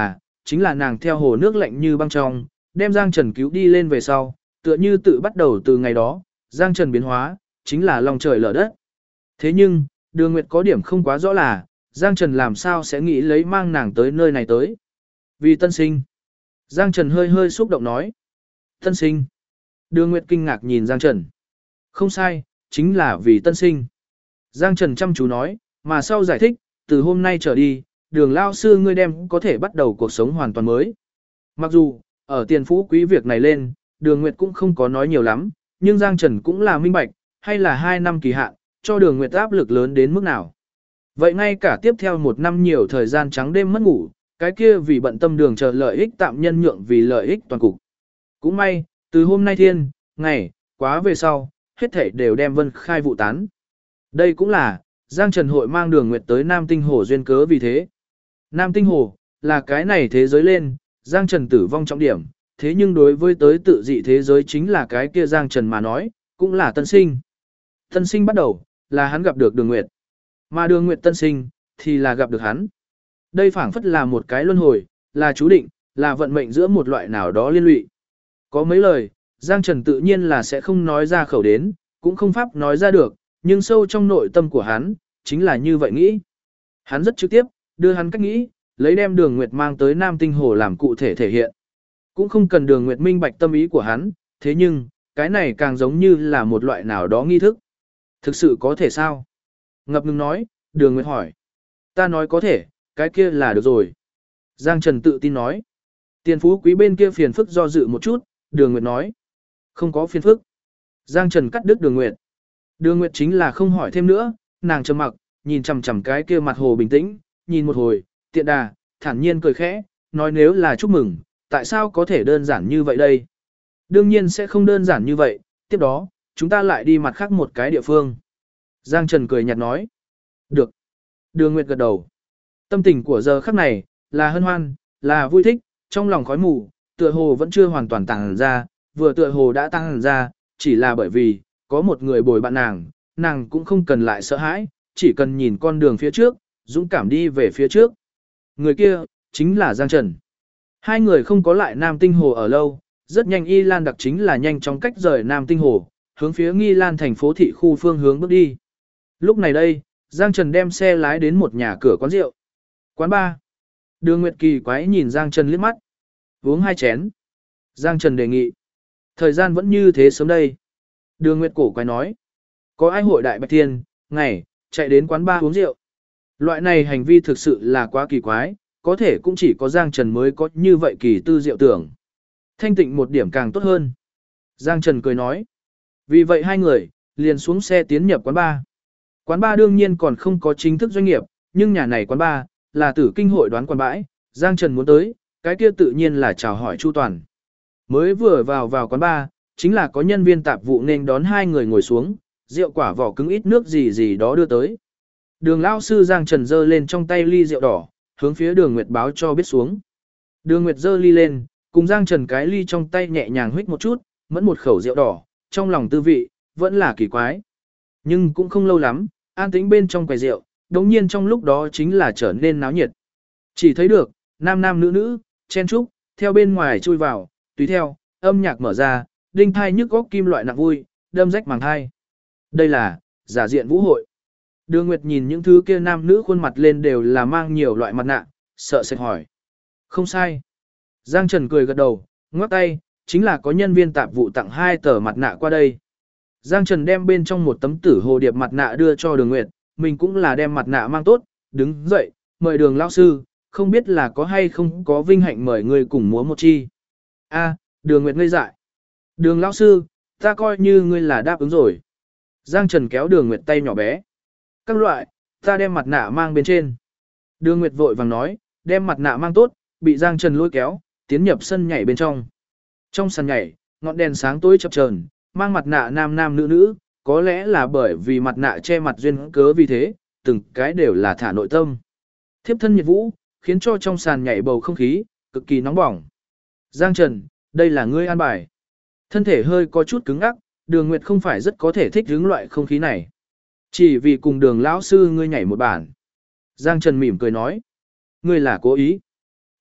chính là nàng theo hồ nước lạnh như băng trong, đem Giang Trần cứu đi lên về sau, tựa như tự bắt đầu từ ngày đó, Giang Trần biến hóa, chính là lòng trời lở đất. Thế nhưng, Đường Nguyệt có điểm không quá rõ là, Giang Trần làm sao sẽ nghĩ lấy mang nàng tới nơi này tới. Vì tân sinh. Giang Trần hơi hơi xúc động nói. Tân sinh. Đường Nguyệt kinh ngạc nhìn Giang Trần. Không sai, chính là vì tân sinh. Giang Trần chăm chú nói, mà sau giải thích, từ hôm nay trở đi, Đường lao sư ngươi đem có thể bắt đầu cuộc sống hoàn toàn mới. Mặc dù, ở tiền phú quý việc này lên, Đường Nguyệt cũng không có nói nhiều lắm, nhưng Giang Trần cũng là minh bạch, hay là 2 năm kỳ hạn, cho Đường Nguyệt áp lực lớn đến mức nào. Vậy ngay cả tiếp theo 1 năm nhiều thời gian trắng đêm mất ngủ, cái kia vì bận tâm Đường chờ lợi ích tạm nhân nhượng vì lợi ích toàn cục. Cũng may, từ hôm nay thiên, ngày, quá về sau, hết thảy đều đem vân khai vụ tán. Đây cũng là, Giang Trần hội mang Đường Nguyệt tới Nam Tinh Hồ duyên cớ vì thế. Nam Tinh Hồ, là cái này thế giới lên, Giang Trần tử vong trọng điểm, thế nhưng đối với tới tự dị thế giới chính là cái kia Giang Trần mà nói, cũng là tân sinh. Tân sinh bắt đầu, là hắn gặp được Đường Nguyệt. Mà Đường Nguyệt tân sinh, thì là gặp được hắn. Đây phảng phất là một cái luân hồi, là chú định, là vận mệnh giữa một loại nào đó liên lụy. Có mấy lời, Giang Trần tự nhiên là sẽ không nói ra khẩu đến, cũng không pháp nói ra được, nhưng sâu trong nội tâm của hắn, chính là như vậy nghĩ. Hắn rất trực tiếp, đưa hắn cách nghĩ, lấy đem Đường Nguyệt mang tới Nam Tinh Hồ làm cụ thể thể hiện. Cũng không cần Đường Nguyệt minh bạch tâm ý của hắn, thế nhưng, cái này càng giống như là một loại nào đó nghi thức. Thực sự có thể sao? Ngập ngừng nói, Đường Nguyệt hỏi. Ta nói có thể, cái kia là được rồi. Giang Trần tự tin nói. Tiền phú quý bên kia phiền phức do dự một chút, Đường Nguyệt nói. Không có phiền phức. Giang Trần cắt đứt Đường Nguyệt. Đường Nguyệt chính là không hỏi thêm nữa, nàng trầm mặc, nhìn chằm chằm cái kia mặt hồ bình tĩnh, nhìn một hồi, tiện đà, thản nhiên cười khẽ, nói nếu là chúc mừng, tại sao có thể đơn giản như vậy đây? Đương nhiên sẽ không đơn giản như vậy, tiếp đó, chúng ta lại đi mặt khác một cái địa phương. Giang Trần cười nhạt nói. Được. Đường Nguyệt gật đầu. Tâm tình của giờ khắc này, là hân hoan, là vui thích, trong lòng khói mù, tựa hồ vẫn chưa hoàn toàn tàng ra, vừa tựa hồ đã tăng ra, chỉ là bởi vì, có một người bồi bạn nàng cũng không cần lại sợ hãi, chỉ cần nhìn con đường phía trước, dũng cảm đi về phía trước. Người kia, chính là Giang Trần. Hai người không có lại Nam Tinh Hồ ở lâu, rất nhanh Y Lan đặc chính là nhanh chóng cách rời Nam Tinh Hồ, hướng phía Nghi Lan thành phố thị khu phương hướng bước đi. Lúc này đây, Giang Trần đem xe lái đến một nhà cửa quán rượu. Quán bar. Đường Nguyệt kỳ quái nhìn Giang Trần liếc mắt. Uống 2 chén. Giang Trần đề nghị. Thời gian vẫn như thế sớm đây. Đường Nguyệt cổ quái nói. Có ai hội đại bạch thiên, ngày, chạy đến quán bar uống rượu. Loại này hành vi thực sự là quá kỳ quái, có thể cũng chỉ có Giang Trần mới có như vậy kỳ tư diệu tưởng. Thanh tịnh một điểm càng tốt hơn. Giang Trần cười nói. Vì vậy hai người, liền xuống xe tiến nhập quán bar. Quán bar đương nhiên còn không có chính thức doanh nghiệp, nhưng nhà này quán bar, là Tử Kinh hội đoán quán bãi, Giang Trần muốn tới, cái kia tự nhiên là chào hỏi chu toàn. Mới vừa vào quán bar, chính là có nhân viên tạp vụ nên đón hai người ngồi xuống, rượu quả vỏ cứng ít nước gì gì đó đưa tới. Đường lão sư Giang Trần giơ lên trong tay ly rượu đỏ, hướng phía Đường Nguyệt báo cho biết xuống. Đường Nguyệt giơ ly lên, cùng Giang Trần cái ly trong tay nhẹ nhàng huých một chút, mẫn một khẩu rượu đỏ, trong lòng tư vị, vẫn là kỳ quái. Nhưng cũng không lâu lắm, an tĩnh bên trong quầy rượu, đống nhiên trong lúc đó chính là trở nên náo nhiệt. Chỉ thấy được, nam nam nữ nữ, chen trúc, theo bên ngoài chui vào, tùy theo, âm nhạc mở ra, đinh thai nhức góc kim loại nặng vui, đâm rách màng thai. Đây là, giả diện vũ hội. Đường Nguyệt nhìn những thứ kia nam nữ khuôn mặt lên đều là mang nhiều loại mặt nạ, sợ sệt hỏi. Không sai. Giang Trần cười gật đầu, ngoắc tay, chính là có nhân viên tạp vụ tặng 2 tờ mặt nạ qua đây. Giang Trần đem bên trong một tấm tử hồ điệp mặt nạ đưa cho Đường Nguyệt, mình cũng là đem mặt nạ mang tốt, đứng dậy, mời Đường lão sư, không biết là có hay không có vinh hạnh mời người cùng múa một chi. A, Đường Nguyệt ngây dại. Đường lão sư, ta coi như ngươi là đáp ứng rồi. Giang Trần kéo Đường Nguyệt tay nhỏ bé. Các loại, ta đem mặt nạ mang bên trên. Đường Nguyệt vội vàng nói, đem mặt nạ mang tốt, bị Giang Trần lôi kéo, tiến nhập sân nhảy bên trong. Trong sân nhảy, ngọn đèn sáng tối chập chờn, mang mặt nạ nam nam nữ nữ, có lẽ là bởi vì mặt nạ che mặt duyên cớ vì thế, từng cái đều là thả nội tâm. Thiếp thân nhiệt vũ, khiến cho trong sàn nhảy bầu không khí, cực kỳ nóng bỏng. Giang Trần, đây là ngươi an bài. Thân thể hơi có chút cứng ngắc, Đường Nguyệt không phải rất có thể thích hứng loại không khí này. Chỉ vì cùng Đường lão sư ngươi nhảy một bản. Giang Trần mỉm cười nói. Ngươi là cố ý.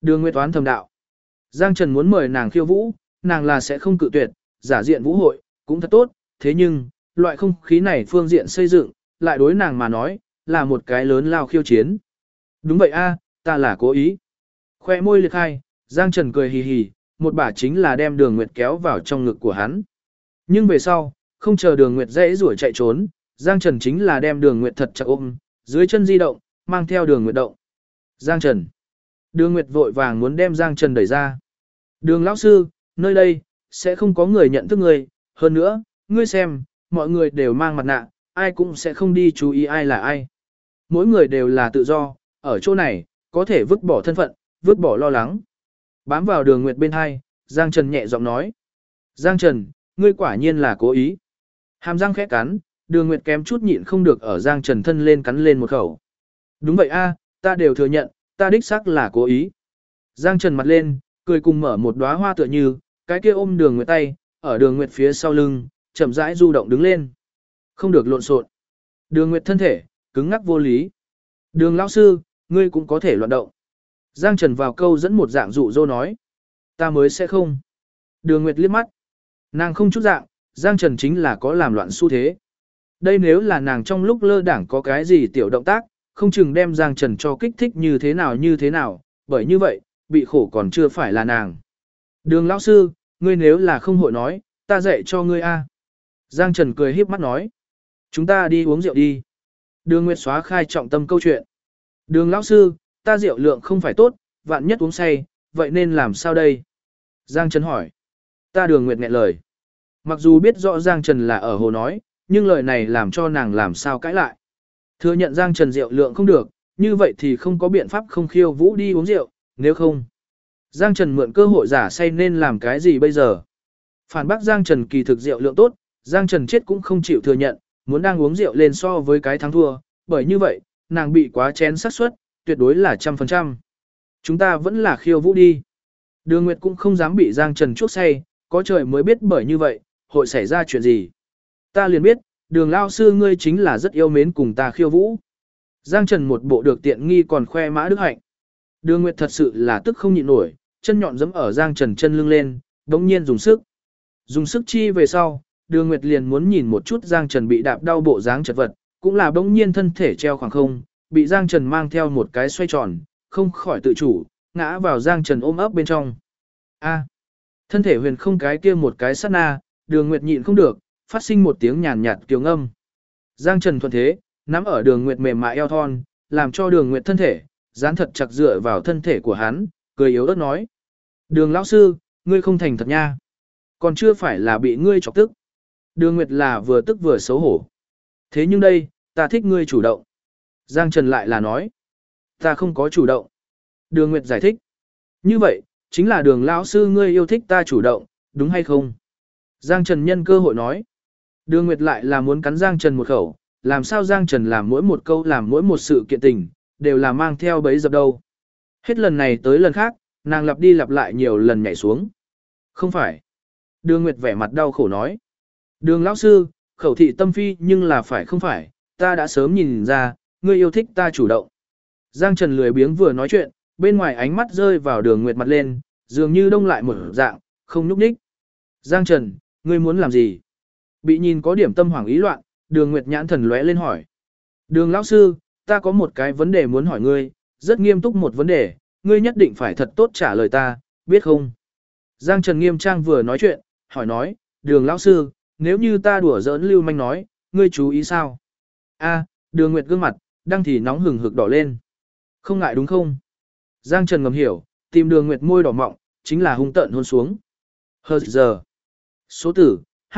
Đường Nguyệt toán thầm đạo. Giang Trần muốn mời nàng khiêu vũ, nàng là sẽ không cự tuyệt, giả diện vũ hội, cũng thật tốt, thế nhưng, loại không khí này phương diện xây dựng, lại đối nàng mà nói, là một cái lớn lao khiêu chiến. Đúng vậy a, ta là cố ý. Khoe môi liệt hai, Giang Trần cười hì hì, một bả chính là đem Đường Nguyệt kéo vào trong ngực của hắn. Nhưng về sau, không chờ Đường Nguyệt dễ rủa chạy trốn, Giang Trần chính là đem Đường Nguyệt thật chặt ôm, dưới chân di động, mang theo Đường Nguyệt động. Giang Trần. Đường Nguyệt vội vàng muốn đem Giang Trần đẩy ra. Đường lão sư, nơi đây, sẽ không có người nhận thức ngươi, hơn nữa, ngươi xem, mọi người đều mang mặt nạ, ai cũng sẽ không đi chú ý ai là ai. Mỗi người đều là tự do, ở chỗ này, có thể vứt bỏ thân phận, vứt bỏ lo lắng. Bám vào Đường Nguyệt bên hai, Giang Trần nhẹ giọng nói. Giang Trần, ngươi quả nhiên là cố ý. Hàm răng khẽ cắn, Đường Nguyệt kém chút nhịn không được ở Giang Trần thân lên cắn lên một khẩu. Đúng vậy a, ta đều thừa nhận, ta đích xác là cố ý. Giang Trần mặt lên, cười cùng mở một đóa hoa tựa như, cái kia ôm Đường Nguyệt tay, ở Đường Nguyệt phía sau lưng, chậm rãi du động đứng lên. Không được lộn xộn. Đường Nguyệt thân thể, cứng ngắc vô lý. Đường lão sư, ngươi cũng có thể loạn động. Giang Trần vào câu dẫn một dạng dụ dỗ nói. Ta mới sẽ không. Đường Nguyệt liếc mắt. Nàng không chút dạng, Giang Trần chính là có làm loạn xu thế. Đây nếu là nàng trong lúc lơ đảng có cái gì tiểu động tác, không chừng đem Giang Trần cho kích thích như thế nào, bởi như vậy, bị khổ còn chưa phải là nàng. Đường lão sư, ngươi nếu là không hội nói, ta dạy cho ngươi a. Giang Trần cười híp mắt nói. Chúng ta đi uống rượu đi. Đường Nguyệt xóa khai trọng tâm câu chuyện. Đường lão sư, ta rượu lượng không phải tốt, vạn nhất uống say, vậy nên làm sao đây? Giang Trần hỏi. Ta Đường Nguyệt nghẹn lời. Mặc dù biết rõ Giang Trần là ở hồ nói, nhưng lời này làm cho nàng làm sao cãi lại. Thừa nhận Giang Trần rượu lượng không được, như vậy thì không có biện pháp không khiêu vũ đi uống rượu, nếu không. Giang Trần mượn cơ hội giả say nên làm cái gì bây giờ? Phản bác Giang Trần kỳ thực rượu lượng tốt, Giang Trần chết cũng không chịu thừa nhận, muốn đang uống rượu lên so với cái thắng thua, bởi như vậy, nàng bị quá chén xác suất, tuyệt đối là 100%. Chúng ta vẫn là khiêu vũ đi. Đường Nguyệt cũng không dám bị Giang Trần chuốc say, có trời mới biết bởi như vậy, hội xảy ra chuyện gì. Ta liền biết, Đường lao sư ngươi chính là rất yêu mến cùng ta khiêu vũ. Giang Trần một bộ được tiện nghi còn khoe mã đức hạnh. Đường Nguyệt thật sự là tức không nhịn nổi, chân nhọn giẫm ở Giang Trần chân lưng lên, đống nhiên dùng sức. Dùng sức chi về sau, Đường Nguyệt liền muốn nhìn một chút Giang Trần bị đạp đau bộ dáng chật vật, cũng là bỗng nhiên thân thể treo khoảng không, bị Giang Trần mang theo một cái xoay tròn, không khỏi tự chủ, ngã vào Giang Trần ôm ấp bên trong. A. Thân thể huyền không cái kia một cái sát na, Đường Nguyệt nhịn không được, phát sinh một tiếng nhàn nhạt kiều ngâm. Giang Trần thuận thế, nắm ở Đường Nguyệt mềm mại eo thon, làm cho Đường Nguyệt thân thể dán thật chặt dựa vào thân thể của hắn, cười yếu ớt nói: "Đường lão sư, ngươi không thành thật nha, còn chưa phải là bị ngươi chọc tức." Đường Nguyệt là vừa tức vừa xấu hổ. "Thế nhưng đây, ta thích ngươi chủ động." Giang Trần lại là nói: "Ta không có chủ động." Đường Nguyệt giải thích: "Như vậy, chính là Đường lão sư ngươi yêu thích ta chủ động, đúng hay không?" Giang Trần nhân cơ hội nói. Đường Nguyệt lại là muốn cắn Giang Trần một khẩu, làm sao Giang Trần làm mỗi một câu làm mỗi một sự kiện tình, đều là mang theo bấy dập đâu. Hết lần này tới lần khác, nàng lặp đi lặp lại nhiều lần nhảy xuống. "Không phải." Đường Nguyệt vẻ mặt đau khổ nói. "Đường lão sư, khẩu thị tâm phi nhưng là phải không phải, ta đã sớm nhìn ra, ngươi yêu thích ta chủ động." Giang Trần lười biếng vừa nói chuyện, bên ngoài ánh mắt rơi vào Đường Nguyệt mặt lên, dường như đông lại một dạng, không nhúc nhích. "Giang Trần, ngươi muốn làm gì?" Bị nhìn có điểm tâm hoảng ý loạn, Đường Nguyệt nhãn thần lóe lên hỏi. "Đường lão sư, ta có một cái vấn đề muốn hỏi ngươi, rất nghiêm túc một vấn đề, ngươi nhất định phải thật tốt trả lời ta, biết không?" Giang Trần nghiêm trang vừa nói chuyện, hỏi nói: "Đường lão sư, nếu như ta đùa giỡn lưu manh nói, ngươi chú ý sao?" A, Đường Nguyệt gương mặt, đang thì nóng hừng hực đỏ lên. "Không ngại đúng không?" Giang Trần ngầm hiểu, tìm Đường Nguyệt môi đỏ mọng, chính là hung tợn hôn xuống. Hờ giờ. Số tử,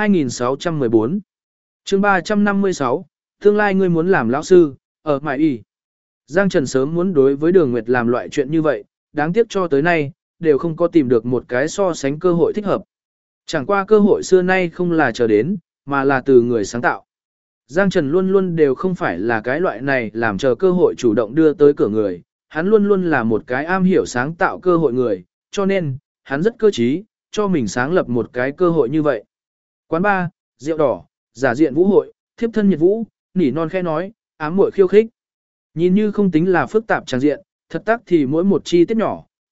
2614. Chương 356, tương lai ngươi muốn làm lão sư, ở mại y. Giang Trần sớm muốn đối với Đường Nguyệt làm loại chuyện như vậy, đáng tiếc cho tới nay, đều không có tìm được một cái so sánh cơ hội thích hợp. Chẳng qua cơ hội xưa nay không là chờ đến, mà là từ người sáng tạo. Giang Trần luôn luôn đều không phải là cái loại này làm chờ cơ hội chủ động đưa tới cửa người, hắn luôn luôn là một cái am hiểu sáng tạo cơ hội người, cho nên, hắn rất cơ trí, cho mình sáng lập một cái cơ hội như vậy. Quán bar, rượu đỏ, giả diện vũ hội, thiếp thân nhiệt vũ, nỉ non khẽ nói, ám muội khiêu khích. Nhìn như không tính là phức tạp trang diện, thật tác thì mỗi một chi tiết nhỏ,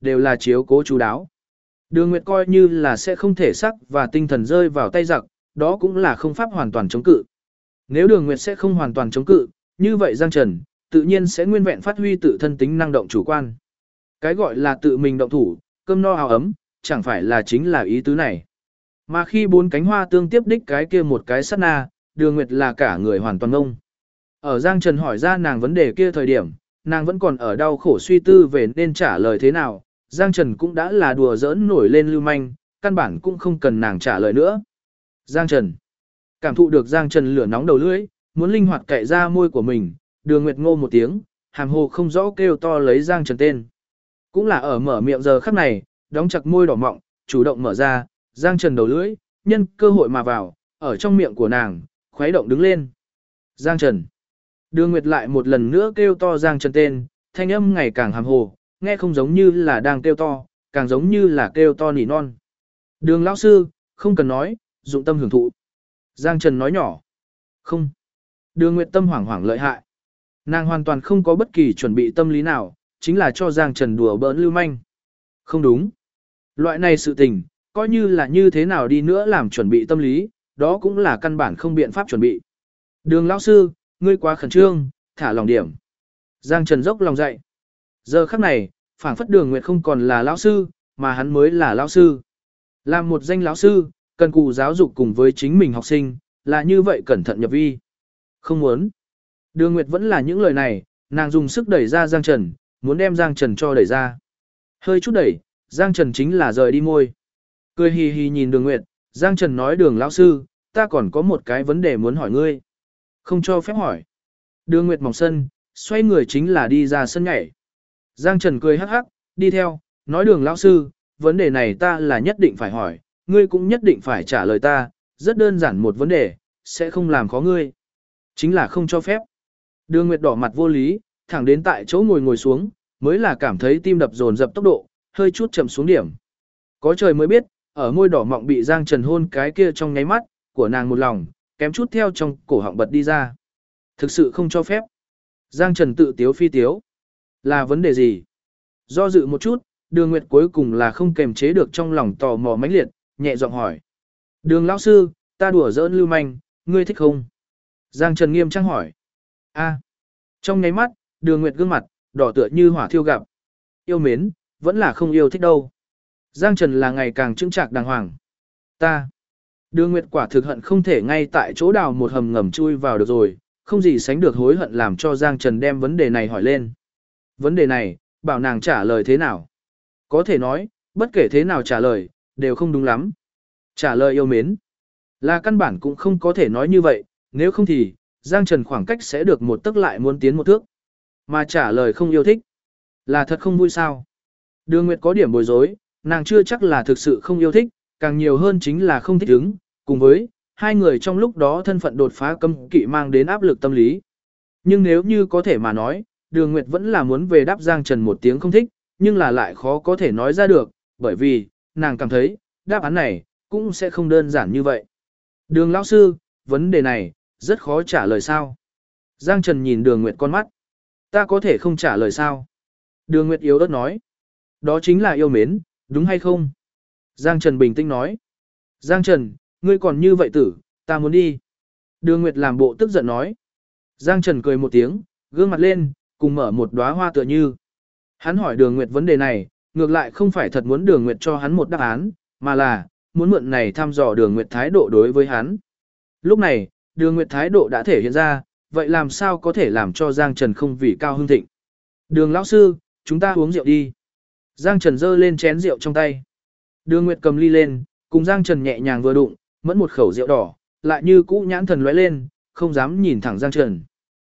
đều là chiếu cố chú đáo. Đường Nguyệt coi như là sẽ không thể sắc và tinh thần rơi vào tay giặc, đó cũng là không pháp hoàn toàn chống cự. Nếu Đường Nguyệt sẽ không hoàn toàn chống cự, như vậy Giang Trần tự nhiên sẽ nguyên vẹn phát huy tự thân tính năng động chủ quan. Cái gọi là tự mình động thủ, cơm no áo ấm, chẳng phải là chính là ý tứ này. Mà khi bốn cánh hoa tương tiếp đích cái kia một cái sát na, Đường Nguyệt là cả người hoàn toàn ngông. Ở Giang Trần hỏi ra nàng vấn đề kia thời điểm, nàng vẫn còn ở đau khổ suy tư về nên trả lời thế nào, Giang Trần cũng đã là đùa giỡn nổi lên lưu manh, căn bản cũng không cần nàng trả lời nữa. Giang Trần cảm thụ được Giang Trần lửa nóng đầu lưỡi, muốn linh hoạt cậy ra môi của mình, Đường Nguyệt ngô một tiếng, hàm hồ không rõ kêu to lấy Giang Trần tên. Cũng là ở mở miệng giờ khắc này, đóng chặt môi đỏ mọng, chủ động mở ra, Giang Trần đầu lưỡi, nhân cơ hội mà vào, ở trong miệng của nàng, khuấy động đứng lên. Giang Trần. Đường Nguyệt lại một lần nữa kêu to Giang Trần tên, thanh âm ngày càng hàm hồ, nghe không giống như là đang kêu to, càng giống như là kêu to nỉ non. Đường lão sư, không cần nói, dụng tâm hưởng thụ. Giang Trần nói nhỏ. Không. Đường Nguyệt tâm hoảng hoảng lợi hại. Nàng hoàn toàn không có bất kỳ chuẩn bị tâm lý nào, chính là cho Giang Trần đùa bỡn lưu manh. Không đúng. Loại này sự tình, coi như là như thế nào đi nữa làm chuẩn bị tâm lý, đó cũng là căn bản không biện pháp chuẩn bị. Đường lão sư, ngươi quá khẩn trương, thả lòng điểm. Giang Trần dốc lòng dạy. Giờ khắc này, phảng phất Đường Nguyệt không còn là lão sư, mà hắn mới là lão sư. Làm một danh lão sư, cần cù giáo dục cùng với chính mình học sinh, là như vậy cẩn thận nhập vi. Không muốn. Đường Nguyệt vẫn là những lời này, nàng dùng sức đẩy ra Giang Trần, muốn đem Giang Trần cho đẩy ra. Hơi chút đẩy, Giang Trần chính là rời đi môi. Cười hì hì nhìn Đường Nguyệt, Giang Trần nói Đường lão sư, ta còn có một cái vấn đề muốn hỏi ngươi. Không cho phép hỏi. Đường Nguyệt mỏng sân, xoay người chính là đi ra sân nhảy. Giang Trần cười hắc hắc, đi theo, nói Đường lão sư, vấn đề này ta là nhất định phải hỏi, ngươi cũng nhất định phải trả lời ta, rất đơn giản một vấn đề, sẽ không làm khó ngươi. Chính là không cho phép. Đường Nguyệt đỏ mặt vô lý, thẳng đến tại chỗ ngồi xuống, mới là cảm thấy tim đập dồn dập tốc độ, hơi chút chậm xuống điểm. Có trời mới biết, ở môi đỏ mọng bị Giang Trần hôn cái kia trong nháy mắt, của nàng một lòng, kém chút theo trong cổ họng bật đi ra. Thực sự không cho phép. Giang Trần tự tiếu phi tiếu. Là vấn đề gì? Do dự một chút, Đường Nguyệt cuối cùng là không kềm chế được trong lòng tò mò mãnh liệt, nhẹ giọng hỏi. Đường lão sư, ta đùa giỡn lưu manh, ngươi thích không? Giang Trần nghiêm trang hỏi. A. Trong nháy mắt, Đường Nguyệt gương mặt, đỏ tựa như hỏa thiêu gặp. Yêu mến, vẫn là không yêu thích đâu. Giang Trần là ngày càng chững chạc đàng hoàng. Ta. Đường Nguyệt quả thực hận không thể ngay tại chỗ đào một hầm ngầm chui vào được rồi, không gì sánh được hối hận làm cho Giang Trần đem vấn đề này hỏi lên. Vấn đề này, bảo nàng trả lời thế nào? Có thể nói, bất kể thế nào trả lời, đều không đúng lắm. Trả lời yêu mến. Là căn bản cũng không có thể nói như vậy, nếu không thì, Giang Trần khoảng cách sẽ được một tức lại muốn tiến một thước. Mà trả lời không yêu thích. Là thật không vui sao? Đường Nguyệt có điểm bối rối, nàng chưa chắc là thực sự không yêu thích, càng nhiều hơn chính là không thích ứng, cùng với hai người trong lúc đó thân phận đột phá cấm kỵ mang đến áp lực tâm lý. Nhưng nếu như có thể mà nói, Đường Nguyệt vẫn là muốn về đáp Giang Trần một tiếng không thích, nhưng là lại khó có thể nói ra được, bởi vì, nàng cảm thấy, đáp án này, cũng sẽ không đơn giản như vậy. Đường lão sư, vấn đề này, rất khó trả lời sao? Giang Trần nhìn Đường Nguyệt con mắt. Ta có thể không trả lời sao? Đường Nguyệt yếu ớt nói. Đó chính là yêu mến, đúng hay không? Giang Trần bình tĩnh nói. Giang Trần, ngươi còn như vậy tử, ta muốn đi. Đường Nguyệt làm bộ tức giận nói. Giang Trần cười một tiếng, gương mặt lên, cùng mở một đóa hoa tựa như. Hắn hỏi Đường Nguyệt vấn đề này, ngược lại không phải thật muốn Đường Nguyệt cho hắn một đáp án, mà là, muốn mượn này thăm dò Đường Nguyệt thái độ đối với hắn. Lúc này, Đường Nguyệt thái độ đã thể hiện ra, vậy làm sao có thể làm cho Giang Trần không vì cao hưng thịnh. Đường lão sư, chúng ta uống rượu đi. Giang Trần giơ lên chén rượu trong tay. Đường Nguyệt cầm ly lên, cùng Giang Trần nhẹ nhàng vừa đụng, mẫn một khẩu rượu đỏ, lại như cũ nhãn thần lóe lên, không dám nhìn thẳng Giang Trần.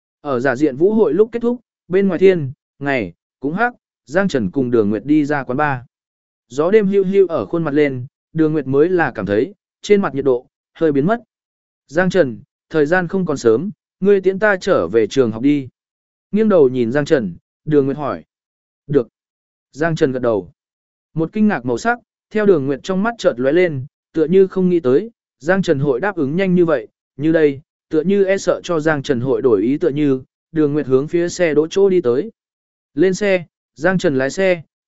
Ở giả diện vũ hội lúc kết thúc, bên ngoài thiên, ngày, cũng hắc, Giang Trần cùng Đường Nguyệt đi ra quán bar. Gió đêm hưu hưu ở khuôn mặt lên, Đường Nguyệt mới là cảm thấy, trên mặt nhiệt độ, hơi biến mất. Giang Trần, thời gian không còn sớm, ngươi tiễn ta trở về trường học đi. Nghiêng đầu nhìn Giang Trần, Đường Nguyệt hỏi. Được. Giang Trần gật đầu. Một kinh ngạc màu sắc, theo Đường Nguyệt trong mắt chợt lóe lên, tựa như không nghĩ tới, Giang Trần hội đáp ứng nhanh như vậy, như đây, tựa như e sợ cho Giang Trần hội đổi ý tựa như, Đường Nguyệt hướng phía xe đỗ chỗ đi tới. Lên xe, Giang Trần lái xe,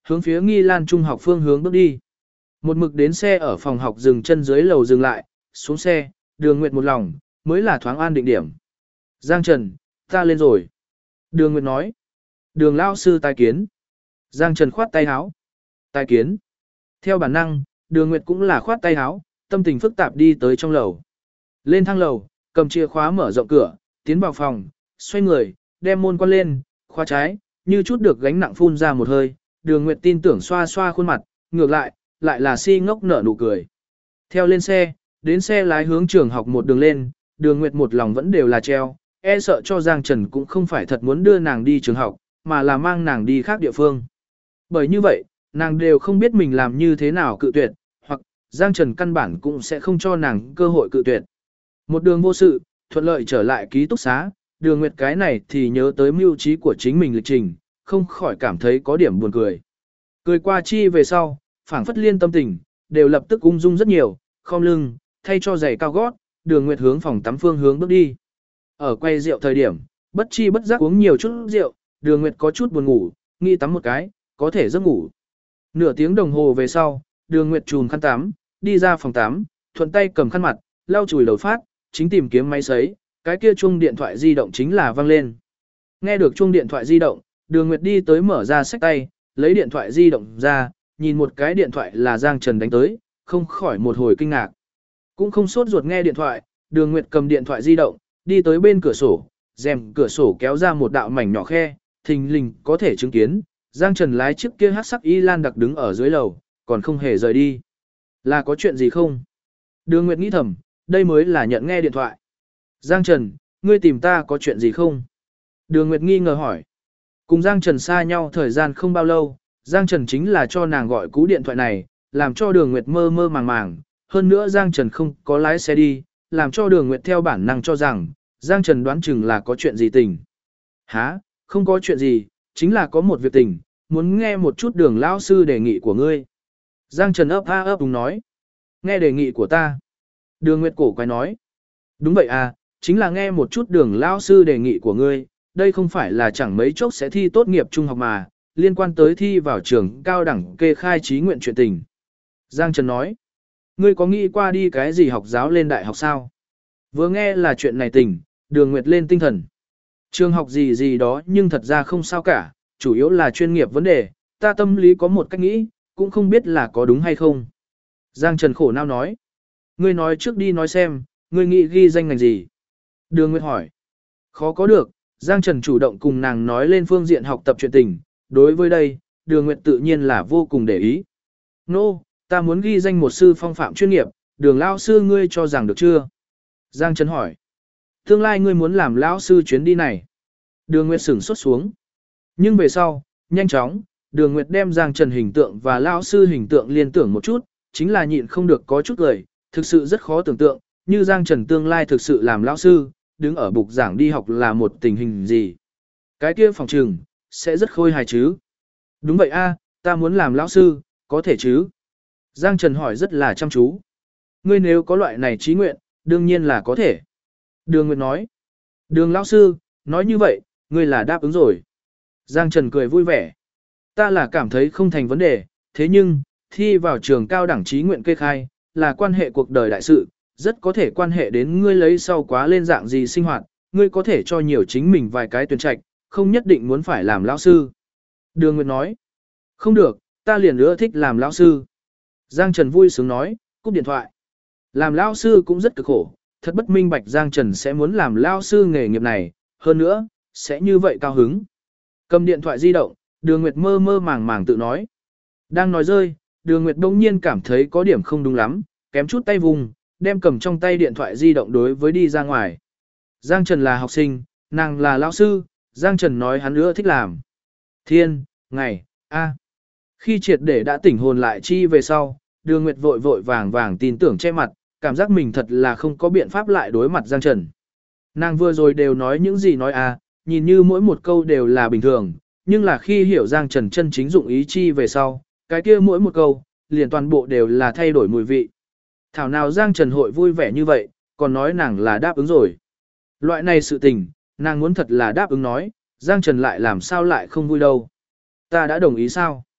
hướng phía Nghi Lan Trung học phương hướng bước đi. Một mực đến xe ở phòng học dừng chân dưới lầu dừng lại, xuống xe, Đường Nguyệt một lòng, mới là thoáng an định điểm. Giang Trần, ta lên rồi. Đường Nguyệt nói. Đường lão sư tai kiến. Giang Trần khoát tay háo. Tai kiến. Theo bản năng, Đường Nguyệt cũng là khoát tay háo, tâm tình phức tạp đi tới trong lầu. Lên thang lầu, cầm chìa khóa mở rộng cửa, tiến vào phòng, xoay người, đem môn quan lên, khóa trái, như chút được gánh nặng phun ra một hơi. Đường Nguyệt tin tưởng xoa xoa khuôn mặt, ngược lại là si ngốc nở nụ cười. Theo lên xe, đến xe lái hướng trường học một đường lên, Đường Nguyệt một lòng vẫn đều là treo, e sợ cho Giang Trần cũng không phải thật muốn đưa nàng đi trường học, mà là mang nàng đi khác địa phương. Bởi như vậy, nàng đều không biết mình làm như thế nào cự tuyệt, hoặc Giang Trần căn bản cũng sẽ không cho nàng cơ hội cự tuyệt. Một đường vô sự, thuận lợi trở lại ký túc xá, Đường Nguyệt cái này thì nhớ tới mưu trí của chính mình lịch trình, không khỏi cảm thấy có điểm buồn cười. Cười qua chi về sau, phảng phất liên tâm tình, đều lập tức ung dung rất nhiều, khom lưng, thay cho giày cao gót, Đường Nguyệt hướng phòng tắm phương hướng bước đi. Ở quay rượu thời điểm, bất chi bất giác uống nhiều chút rượu, Đường Nguyệt có chút buồn ngủ, nghĩ tắm một cái, có thể giấc ngủ. Nửa tiếng đồng hồ về sau, Đường Nguyệt chùm khăn tắm, đi ra phòng tắm, thuận tay cầm khăn mặt, lau chùi đầu phát, chính tìm kiếm máy sấy, cái kia chuông điện thoại di động chính là vang lên. Nghe được chuông điện thoại di động, Đường Nguyệt đi tới mở ra xách tay, lấy điện thoại di động ra, nhìn một cái điện thoại là Giang Trần đánh tới, không khỏi một hồi kinh ngạc. Cũng không sốt ruột nghe điện thoại, Đường Nguyệt cầm điện thoại di động, đi tới bên cửa sổ, rèm cửa sổ kéo ra một đạo mảnh nhỏ khe, thình lình có thể chứng kiến, Giang Trần lái chiếc kia hắc sắc y lan đặc đứng ở dưới lầu, còn không hề rời đi. Là có chuyện gì không? Đường Nguyệt nghĩ thầm, đây mới là nhận nghe điện thoại. Giang Trần, ngươi tìm ta có chuyện gì không? Đường Nguyệt nghi ngờ hỏi. Cùng Giang Trần xa nhau thời gian không bao lâu, Giang Trần chính là cho nàng gọi cú điện thoại này, làm cho Đường Nguyệt mơ mơ màng màng. Hơn nữa Giang Trần không có lái xe đi, làm cho Đường Nguyệt theo bản năng cho rằng, Giang Trần đoán chừng là có chuyện gì tình. Hả, không có chuyện gì, chính là có một việc tình, muốn nghe một chút Đường lão sư đề nghị của ngươi. Giang Trần ấp a ấp đúng nói. Nghe đề nghị của ta. Đường Nguyệt cổ quái nói. Đúng vậy à, chính là nghe một chút Đường lão sư đề nghị của ngươi, đây không phải là chẳng mấy chốc sẽ thi tốt nghiệp trung học mà, liên quan tới thi vào trường cao đẳng kê khai trí nguyện chuyện tình. Giang Trần nói. Ngươi có nghĩ qua đi cái gì học giáo lên đại học sao? Vừa nghe là chuyện này tình, Đường Nguyệt lên tinh thần. Trường học gì gì đó nhưng thật ra không sao cả, chủ yếu là chuyên nghiệp vấn đề, ta tâm lý có một cách nghĩ, cũng không biết là có đúng hay không. Giang Trần khổ não nói. Ngươi nói trước đi nói xem, ngươi nghĩ ghi danh ngành gì? Đường Nguyệt hỏi. Khó có được, Giang Trần chủ động cùng nàng nói lên phương diện học tập chuyện tình, đối với đây, Đường Nguyệt tự nhiên là vô cùng để ý. Nô, ta muốn ghi danh một sư phong phạm chuyên nghiệp, Đường lão sư ngươi cho rằng được chưa? Giang Trần hỏi. Tương lai ngươi muốn làm lão sư chuyến đi này. Đường Nguyệt sửng sốt xuống. Nhưng về sau, nhanh chóng, Đường Nguyệt đem Giang Trần hình tượng và lão sư hình tượng liên tưởng một chút, chính là nhịn không được có chút cười, thực sự rất khó tưởng tượng, như Giang Trần tương lai thực sự làm lão sư, đứng ở bục giảng đi học là một tình hình gì. Cái kia phòng trường, sẽ rất khôi hài chứ. Đúng vậy a, ta muốn làm lão sư, có thể chứ. Giang Trần hỏi rất là chăm chú. Ngươi nếu có loại này chí nguyện, đương nhiên là có thể. Đường Nguyệt nói. Đường lão sư, nói như vậy, ngươi là đáp ứng rồi. Giang Trần cười vui vẻ. Ta là cảm thấy không thành vấn đề, thế nhưng, thi vào trường cao đẳng chí nguyện kê khai, là quan hệ cuộc đời đại sự, rất có thể quan hệ đến ngươi lấy sau quá lên dạng gì sinh hoạt, ngươi có thể cho nhiều chính mình vài cái tuyển trạch, không nhất định muốn phải làm lão sư. Đường Nguyệt nói. Không được, ta liền nữa thích làm lão sư. Giang Trần vui sướng nói, cúp điện thoại. Làm lão sư cũng rất cực khổ, thật bất minh bạch Giang Trần sẽ muốn làm lão sư nghề nghiệp này, hơn nữa, sẽ như vậy cao hứng. Cầm điện thoại di động, Đường Nguyệt mơ mơ màng màng tự nói. Đang nói rơi, Đường Nguyệt đông nhiên cảm thấy có điểm không đúng lắm, kém chút tay vùng, đem cầm trong tay điện thoại di động đối với đi ra ngoài. Giang Trần là học sinh, nàng là lão sư, Giang Trần nói hắn nữa thích làm. Thiên, ngày, a. Khi triệt để đã tỉnh hồn lại chi về sau, Đường Nguyệt vội vội vàng vàng tin tưởng che mặt, cảm giác mình thật là không có biện pháp lại đối mặt Giang Trần. Nàng vừa rồi đều nói những gì nói nhìn như mỗi một câu đều là bình thường, nhưng là khi hiểu Giang Trần chân chính dụng ý chi về sau, cái kia mỗi một câu, liền toàn bộ đều là thay đổi mùi vị. Thảo nào Giang Trần hội vui vẻ như vậy, còn nói nàng là đáp ứng rồi. Loại này sự tình, nàng muốn thật là đáp ứng nói, Giang Trần lại làm sao lại không vui đâu. Ta đã đồng ý sao?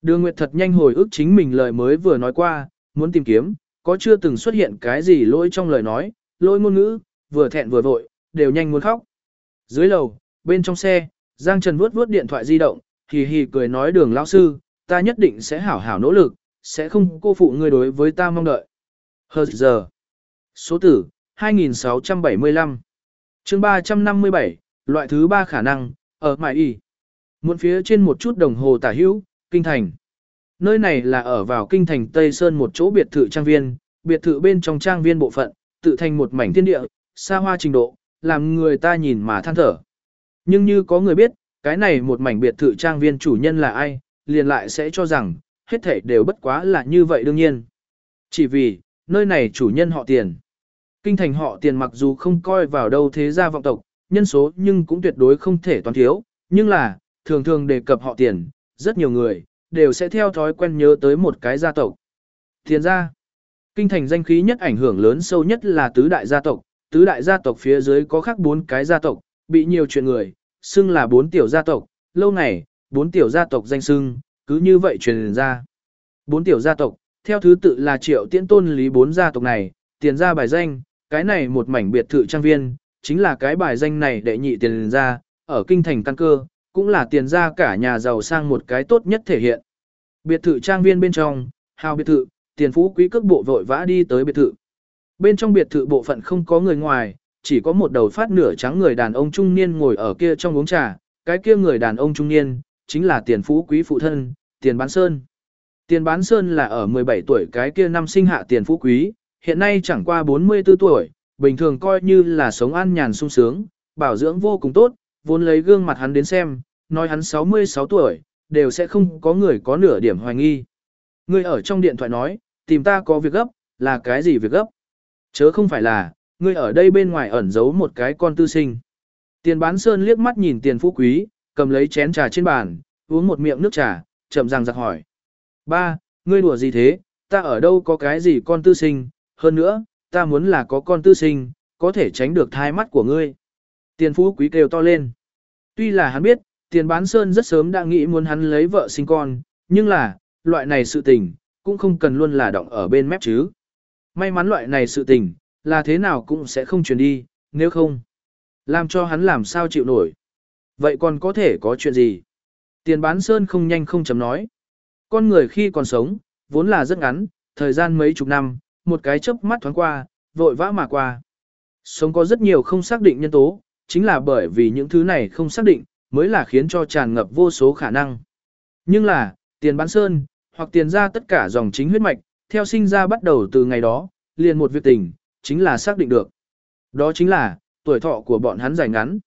Đường Nguyệt thật nhanh hồi ức chính mình lời mới vừa nói qua, muốn tìm kiếm, có chưa từng xuất hiện cái gì lỗi trong lời nói, lỗi ngôn ngữ, vừa thẹn vừa vội, đều nhanh muốn khóc. Dưới lầu, bên trong xe, Giang Trần vuốt vuốt điện thoại di động, hì hì cười nói Đường lão sư, ta nhất định sẽ hảo hảo nỗ lực, sẽ không cô phụ người đối với ta mong đợi. Hờ giờ. Số tử, 2675. chương 357, loại thứ 3 khả năng, ở Mại Y. Muộn phía trên một chút đồng hồ tả hữu, Kinh Thành. Nơi này là ở vào Kinh Thành Tây Sơn một chỗ biệt thự trang viên, biệt thự bên trong trang viên bộ phận, tự thành một mảnh thiên địa, xa hoa trình độ, làm người ta nhìn mà than thở. Nhưng như có người biết, cái này một mảnh biệt thự trang viên chủ nhân là ai, liền lại sẽ cho rằng, hết thảy đều bất quá là như vậy đương nhiên. Chỉ vì, nơi này chủ nhân họ Tiền. Kinh Thành họ Tiền mặc dù không coi vào đâu thế gia vọng tộc, nhân số nhưng cũng tuyệt đối không thể toán thiếu, nhưng là, thường thường đề cập họ Tiền, rất nhiều người, đều sẽ theo thói quen nhớ tới một cái gia tộc. Tiền gia. Kinh Thành danh khí nhất ảnh hưởng lớn sâu nhất là tứ đại gia tộc phía dưới có khác 4 cái gia tộc, bị nhiều chuyện người, xưng là 4 tiểu gia tộc, lâu ngày, 4 tiểu gia tộc danh xưng, cứ như vậy truyền ra. 4 tiểu gia tộc, theo thứ tự là Triệu Tiễn Tôn Lý 4 gia tộc này, Tiền gia bài danh, cái này một mảnh biệt thự trang viên, chính là cái bài danh này đệ nhị Tiền gia, ở Kinh Thành căn cơ, cũng là Tiền gia cả nhà giàu sang một cái tốt nhất thể hiện. Biệt thự trang viên bên trong, hào biệt thự, Tiền phú quý cước bộ vội vã đi tới biệt thự. Bên trong biệt thự bộ phận không có người ngoài, chỉ có một đầu phát nửa trắng người đàn ông trung niên ngồi ở kia trong uống trà, cái kia người đàn ông trung niên, chính là Tiền phú quý phụ thân, Tiền Bán Sơn. Tiền Bán Sơn là ở 17 tuổi cái kia năm sinh hạ Tiền phú quý, hiện nay chẳng qua 44 tuổi, bình thường coi như là sống an nhàn sung sướng, bảo dưỡng vô cùng tốt, vốn lấy gương mặt hắn đến xem, nói hắn 66 tuổi, đều sẽ không có người có nửa điểm hoài nghi. Người ở trong điện thoại nói, tìm ta có việc gấp, là cái gì việc gấp? Chớ không phải là, ngươi ở đây bên ngoài ẩn giấu một cái con tư sinh. Tiền Bán Sơn liếc mắt nhìn Tiền phú quý, cầm lấy chén trà trên bàn, uống một miệng nước trà, chậm ràng giặc hỏi. Ba, ngươi đùa gì thế, ta ở đâu có cái gì con tư sinh, hơn nữa, ta muốn là có con tư sinh, có thể tránh được thai mắt của ngươi. Tiền phú quý kêu to lên. Tuy là hắn biết, Tiền Bán Sơn rất sớm đã nghĩ muốn hắn lấy vợ sinh con, nhưng là, loại này sự tình, cũng không cần luôn là động ở bên mép chứ. May mắn loại này sự tình, là thế nào cũng sẽ không truyền đi, nếu không, làm cho hắn làm sao chịu nổi. Vậy còn có thể có chuyện gì? Tiền Bán Sơn không nhanh không chấm nói. Con người khi còn sống, vốn là rất ngắn, thời gian mấy chục năm, một cái chớp mắt thoáng qua, vội vã mà qua. Sống có rất nhiều không xác định nhân tố, chính là bởi vì những thứ này không xác định, mới là khiến cho tràn ngập vô số khả năng. Nhưng là, Tiền Bán Sơn, hoặc Tiền ra tất cả dòng chính huyết mạch, theo sinh ra bắt đầu từ ngày đó, liền một việc tình, chính là xác định được. Đó chính là, tuổi thọ của bọn hắn dài ngắn.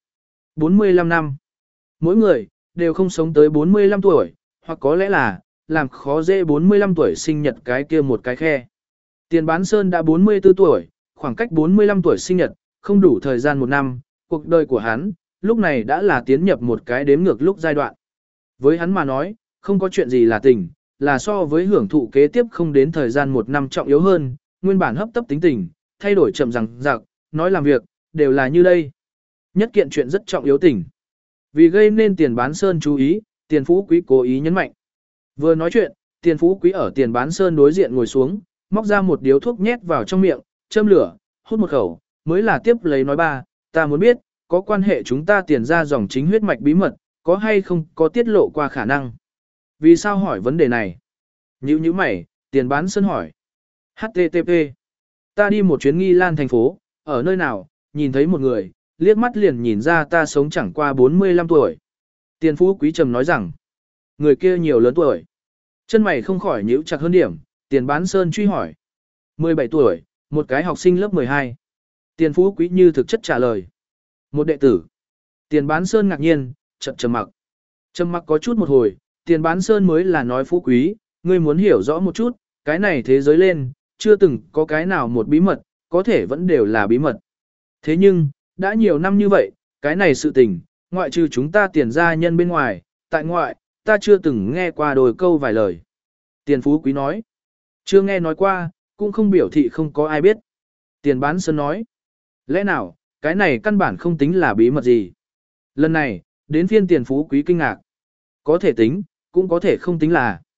45 năm. Mỗi người, đều không sống tới 45 tuổi, hoặc có lẽ là, làm khó dễ 45 tuổi sinh nhật cái kia một cái khe. Tiền Bán Sơn đã 44 tuổi, khoảng cách 45 tuổi sinh nhật, không đủ thời gian một năm, cuộc đời của hắn, lúc này đã là tiến nhập một cái đếm ngược lúc giai đoạn. Với hắn mà nói, không có chuyện gì là tình, là so với hưởng thụ kế tiếp không đến thời gian một năm trọng yếu hơn, nguyên bản hấp tấp tính tình, thay đổi chậm rằng rạc, nói làm việc, đều là như đây. Nhất kiện chuyện rất trọng yếu tình. Vì gây nên Tiền Bán Sơn chú ý, Tiền phú quý cố ý nhấn mạnh. Vừa nói chuyện, Tiền phú quý ở Tiền Bán Sơn đối diện ngồi xuống, móc ra một điếu thuốc nhét vào trong miệng, châm lửa, hút một khẩu, mới là tiếp lấy nói ba, ta muốn biết, có quan hệ chúng ta Tiền ra dòng chính huyết mạch bí mật, có hay không có tiết lộ qua khả năng. Vì sao hỏi vấn đề này? Như mày, Tiền Bán Sơn hỏi. HTTP. Ta đi một chuyến Nghi Lan thành phố, ở nơi nào, nhìn thấy một người, liếc mắt liền nhìn ra ta sống chẳng qua 45 tuổi. Tiền phú quý trầm nói rằng, người kia nhiều lớn tuổi. Chân mày không khỏi nhíu chặt hơn điểm, Tiền Bán Sơn truy hỏi. 17 tuổi, một cái học sinh lớp 12. Tiền phú quý như thực chất trả lời. Một đệ tử. Tiền Bán Sơn ngạc nhiên, chậm trầm mặc. Trầm mặc có chút một hồi, Tiền Bán Sơn mới là nói phú quý, ngươi muốn hiểu rõ một chút, cái này thế giới lên, chưa từng có cái nào một bí mật, có thể vẫn đều là bí mật. Thế nhưng, đã nhiều năm như vậy, cái này sự tình, ngoại trừ chúng ta Tiền gia nhân bên ngoài, tại ngoại, ta chưa từng nghe qua đôi câu vài lời. Tiền phú quý nói, chưa nghe nói qua, cũng không biểu thị không có ai biết. Tiền Bán Sơn nói, lẽ nào, cái này căn bản không tính là bí mật gì. Lần này, đến phiên Tiền phú quý kinh ngạc. Có thể tính, cũng có thể không tính là.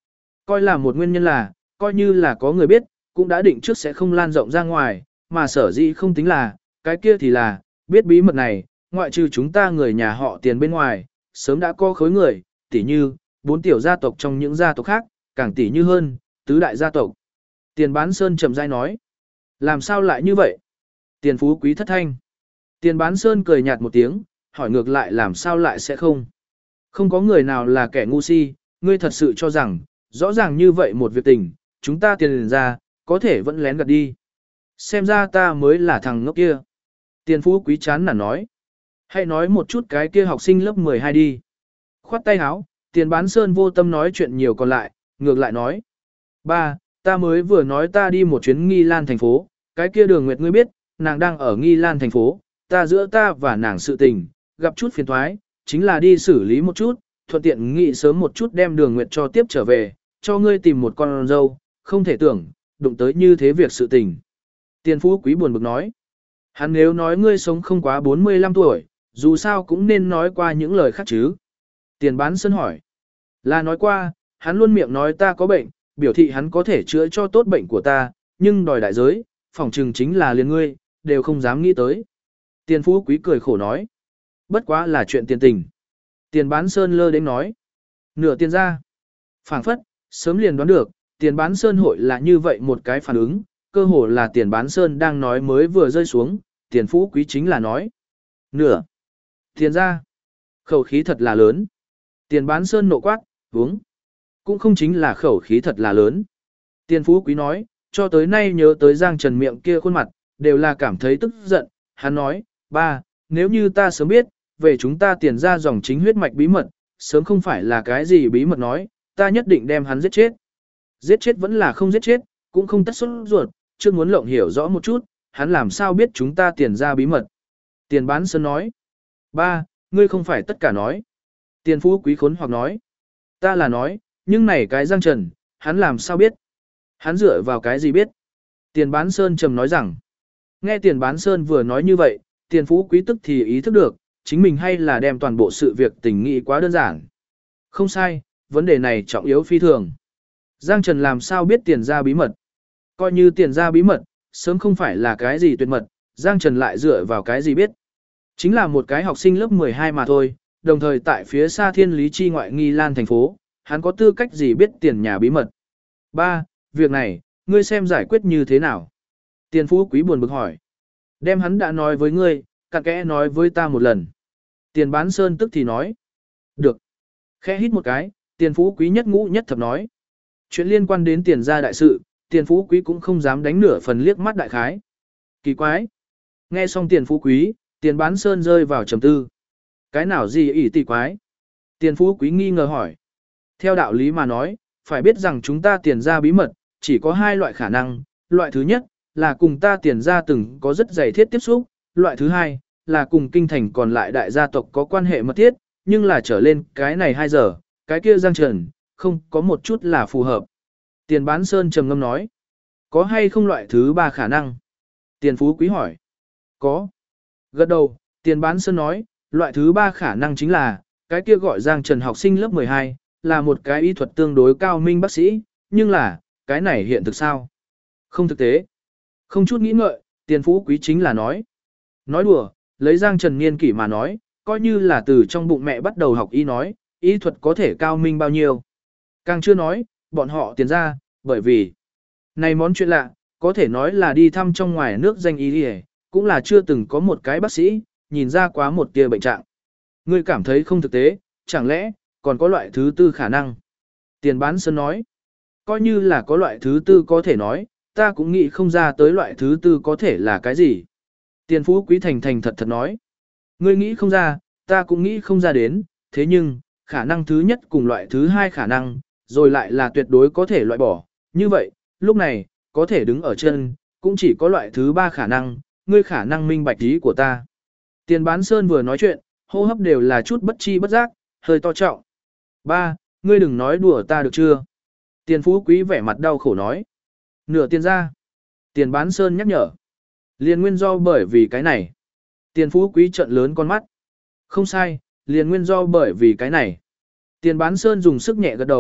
Coi là một nguyên nhân là, coi như là có người biết, cũng đã định trước sẽ không lan rộng ra ngoài, mà sở dĩ không tính là, cái kia thì là, biết bí mật này, ngoại trừ chúng ta người nhà họ Tiền bên ngoài, sớm đã có khối người, tỉ như, 4 tiểu gia tộc trong những gia tộc khác, càng tỉ như hơn, tứ đại gia tộc. Tiền Bán Sơn chậm rãi nói, làm sao lại như vậy? Tiền Phú Quý thất thanh. Tiền Bán Sơn cười nhạt một tiếng, hỏi ngược lại làm sao lại sẽ không? Không có người nào là kẻ ngu si, ngươi thật sự cho rằng, rõ ràng như vậy một việc tình, chúng ta tiền ra, có thể vẫn lén gạt đi. Xem ra ta mới là thằng ngốc kia. Tiền Phú Quý chán nản nói. Hãy nói một chút cái kia học sinh lớp 12 đi. Khoát tay áo, Tiền Bán Sơn vô tâm nói chuyện nhiều còn lại, ngược lại nói. Ba, ta mới vừa nói ta đi một chuyến Nghi Lan thành phố, cái kia Đường Nguyệt ngươi biết, nàng đang ở Nghi Lan thành phố, ta giữa ta và nàng sự tình, gặp chút phiền thoái, chính là đi xử lý một chút, thuận tiện nghĩ sớm một chút đem Đường Nguyệt cho tiếp trở về, cho ngươi tìm một con dâu, không thể tưởng, đụng tới như thế việc sự tình. Tiền Phú Quý buồn bực nói, hắn nếu nói ngươi sống không quá 45 tuổi, dù sao cũng nên nói qua những lời khác chứ. Tiền Bán Sơn hỏi, là nói qua, hắn luôn miệng nói ta có bệnh, biểu thị hắn có thể chữa cho tốt bệnh của ta, nhưng đòi đại giới, phỏng chừng chính là liền ngươi, đều không dám nghĩ tới. Tiền Phú Quý cười khổ nói, bất quá là chuyện tiền tình. Tiền Bán Sơn lơ đến nói, nửa tiền ra. Phảng phất, sớm liền đoán được, Tiền Bán Sơn hội là như vậy một cái phản ứng, cơ hồ là Tiền Bán Sơn đang nói mới vừa rơi xuống, Tiền Phú Quý chính là nói, nửa tiền ra. Khẩu khí thật là lớn. Tiền Bán Sơn nộ quát, uống. Cũng không chính là khẩu khí thật là lớn. Tiền Phú Quý nói, cho tới nay nhớ tới Giang Trần miệng kia khuôn mặt, đều là cảm thấy tức giận. Hắn nói, ba, nếu như ta sớm biết, về chúng ta Tiền ra dòng chính huyết mạch bí mật, sớm không phải là cái gì bí mật nói, ta nhất định đem hắn giết chết. Giết chết vẫn là không giết chết, cũng không tất xuất ruột, chưa muốn lộng hiểu rõ một chút, hắn làm sao biết chúng ta Tiền ra bí mật. Tiền Bán Sơn nói, ba, ngươi không phải tất cả nói. Tiền Phú Quý khốn hoặc nói, ta là nói, nhưng này cái Giang Trần, hắn làm sao biết? Hắn dựa vào cái gì biết? Tiền Bán Sơn trầm nói rằng, nghe Tiền Bán Sơn vừa nói như vậy, Tiền Phú Quý tức thì ý thức được, chính mình hay là đem toàn bộ sự việc tình nghị quá đơn giản. Không sai, vấn đề này trọng yếu phi thường. Giang Trần làm sao biết Tiền ra bí mật? Coi như Tiền ra bí mật, sớm không phải là cái gì tuyệt mật, Giang Trần lại dựa vào cái gì biết? Chính là một cái học sinh lớp 12 mà thôi, đồng thời tại phía xa Thiên Lý Chi ngoại Nghi Lan thành phố, hắn có tư cách gì biết Tiền nhà bí mật? Ba, việc này, ngươi xem giải quyết như thế nào? Tiền Phú Quý buồn bực hỏi. Đem hắn đã nói với ngươi, cặn kẽ nói với ta một lần. Tiền Bán Sơn tức thì nói. Được. Khẽ hít một cái, Tiền Phú Quý nhất ngũ nhất thập nói. Chuyện liên quan đến Tiền gia đại sự, Tiền Phú Quý cũng không dám đánh nửa phần liếc mắt đại khái. Kỳ quái. Nghe xong Tiền Phú Quý, Tiền Bán Sơn rơi vào trầm tư. Cái nào gì ỷ tỷ quái? Tiền Phú Quý nghi ngờ hỏi. Theo đạo lý mà nói, phải biết rằng chúng ta Tiền gia bí mật, chỉ có hai loại khả năng. Loại thứ nhất, là cùng ta Tiền gia từng có rất dày thiết tiếp xúc. Loại thứ hai, là cùng kinh thành còn lại đại gia tộc có quan hệ mật thiết, nhưng là trở lên cái này 2 giờ, cái kia Giang Trần, không có một chút là phù hợp. Tiền Bán Sơn trầm ngâm nói. Có hay không loại thứ ba khả năng? Tiền Phú Quý hỏi. Có. Gật đầu, Tiền Bán Sơn nói, loại thứ ba khả năng chính là, cái kia gọi Giang Trần học sinh lớp 12, là một cái y thuật tương đối cao minh bác sĩ, nhưng là, cái này hiện thực sao? Không thực tế. Không chút nghĩ ngợi, Tiền Phú Quý chính là nói. Nói đùa, lấy Giang Trần niên kỷ mà nói, coi như là từ trong bụng mẹ bắt đầu học y nói, y thuật có thể cao minh bao nhiêu. Càng chưa nói, bọn họ Tiền ra, bởi vì, này món chuyện lạ, có thể nói là đi thăm trong ngoài nước danh y đi, cũng là chưa từng có một cái bác sĩ, nhìn ra quá một tia bệnh trạng. Ngươi cảm thấy không thực tế, chẳng lẽ, còn có loại thứ tư khả năng? Tiền Bán Sơn nói, coi như là có loại thứ tư có thể nói, ta cũng nghĩ không ra tới loại thứ tư có thể là cái gì. Tiền Phú Quý thành thành thật thật nói, ngươi nghĩ không ra, ta cũng nghĩ không ra đến, thế nhưng, khả năng thứ nhất cùng loại thứ hai khả năng, rồi lại là tuyệt đối có thể loại bỏ. Như vậy, lúc này, có thể đứng ở chân, cũng chỉ có loại thứ ba khả năng, ngươi khả năng minh bạch ý của ta. Tiền Bán Sơn vừa nói chuyện, hô hấp đều là chút bất chi bất giác, hơi to trọng. Ba, ngươi đừng nói đùa ta được chưa? Tiền Phú Quý vẻ mặt đau khổ nói. Nửa tiền ra. Tiền Bán Sơn nhắc nhở. Liền nguyên do bởi vì cái này. Tiền Phú Quý trợn lớn con mắt. Không sai, liền nguyên do bởi vì cái này. Tiền Bán Sơn dùng sức nhẹ gật đầu,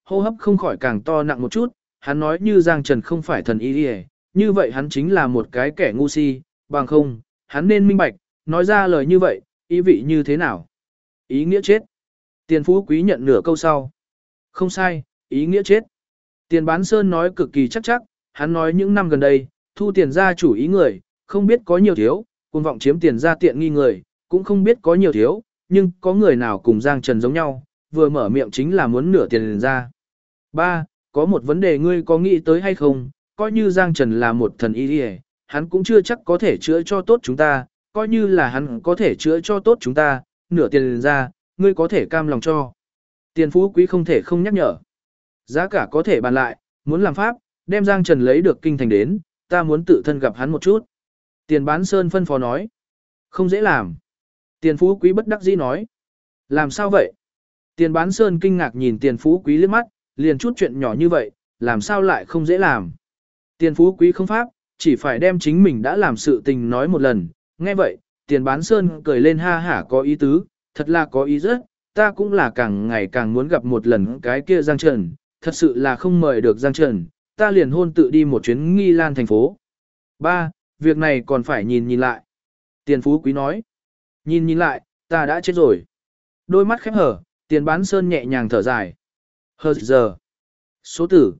hô hấp không khỏi càng to nặng một chút, hắn nói như Giang Trần không phải thần y đi, như vậy hắn chính là một cái kẻ ngu si, bằng không, hắn nên minh bạch, nói ra lời như vậy, ý vị như thế nào? Ý nghĩa chết. Tiền Phú Quý nhận nửa câu sau. Không sai, ý nghĩa chết. Tiền Bán Sơn nói cực kỳ chắc, hắn nói những năm gần đây, thu tiền ra chủ ý người, không biết có nhiều thiếu, cuồng vọng chiếm tiền ra tiện nghi người, cũng không biết có nhiều thiếu, nhưng có người nào cùng Giang Trần giống nhau, vừa mở miệng chính là muốn nửa tiền ra. 3. Có một vấn đề ngươi có nghĩ tới hay không, coi như Giang Trần là một thần y đi, hắn cũng chưa chắc có thể chữa cho tốt chúng ta, coi như là hắn có thể chữa cho tốt chúng ta, nửa tiền ra, ngươi có thể cam lòng cho. Tiền Phú Quý không thể không nhắc nhở. Giá cả có thể bàn lại, muốn làm pháp, đem Giang Trần lấy được kinh thành đến, ta muốn tự thân gặp hắn một chút. Tiền Bán Sơn phân phó nói. Không dễ làm. Tiền Phú Quý bất đắc dĩ nói. Làm sao vậy? Tiền Bán Sơn kinh ngạc nhìn Tiền Phú Quý liếc mắt, liền chút chuyện nhỏ như vậy, làm sao lại không dễ làm? Tiền Phú Quý không pháp, chỉ phải đem chính mình đã làm sự tình nói một lần. Nghe vậy, Tiền Bán Sơn cười lên ha hả có ý tứ, thật là có ý rất, ta cũng là càng ngày càng muốn gặp một lần cái kia Giang Trần, thật sự là không mời được Giang Trần, ta liền hôn tự đi một chuyến Nghi Lan thành phố. 3. Việc này còn phải nhìn lại. Tiền Phú Quý nói. Nhìn lại, ta đã chết rồi. Đôi mắt khép hở, Tiền Bán Sơn nhẹ nhàng thở dài. Hờ giờ. Số tử,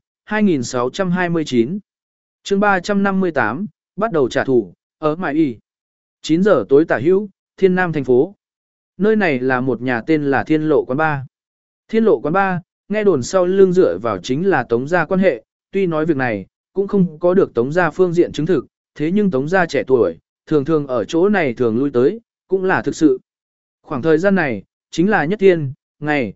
2629. chương 358, bắt đầu trả thù, ở Mại Y. 9 giờ tối tả hữu, Thiên Nam thành phố. Nơi này là một nhà tên là Thiên Lộ Quán Ba. Thiên Lộ Quán Ba, nghe đồn sau lưng dựa vào chính là Tống gia quan hệ, tuy nói việc này, cũng không có được Tống gia phương diện chứng thực, thế nhưng Tống gia trẻ tuổi, thường thường ở chỗ này thường lui tới, cũng là thực sự. Khoảng thời gian này, chính là nhất thiên, ngày,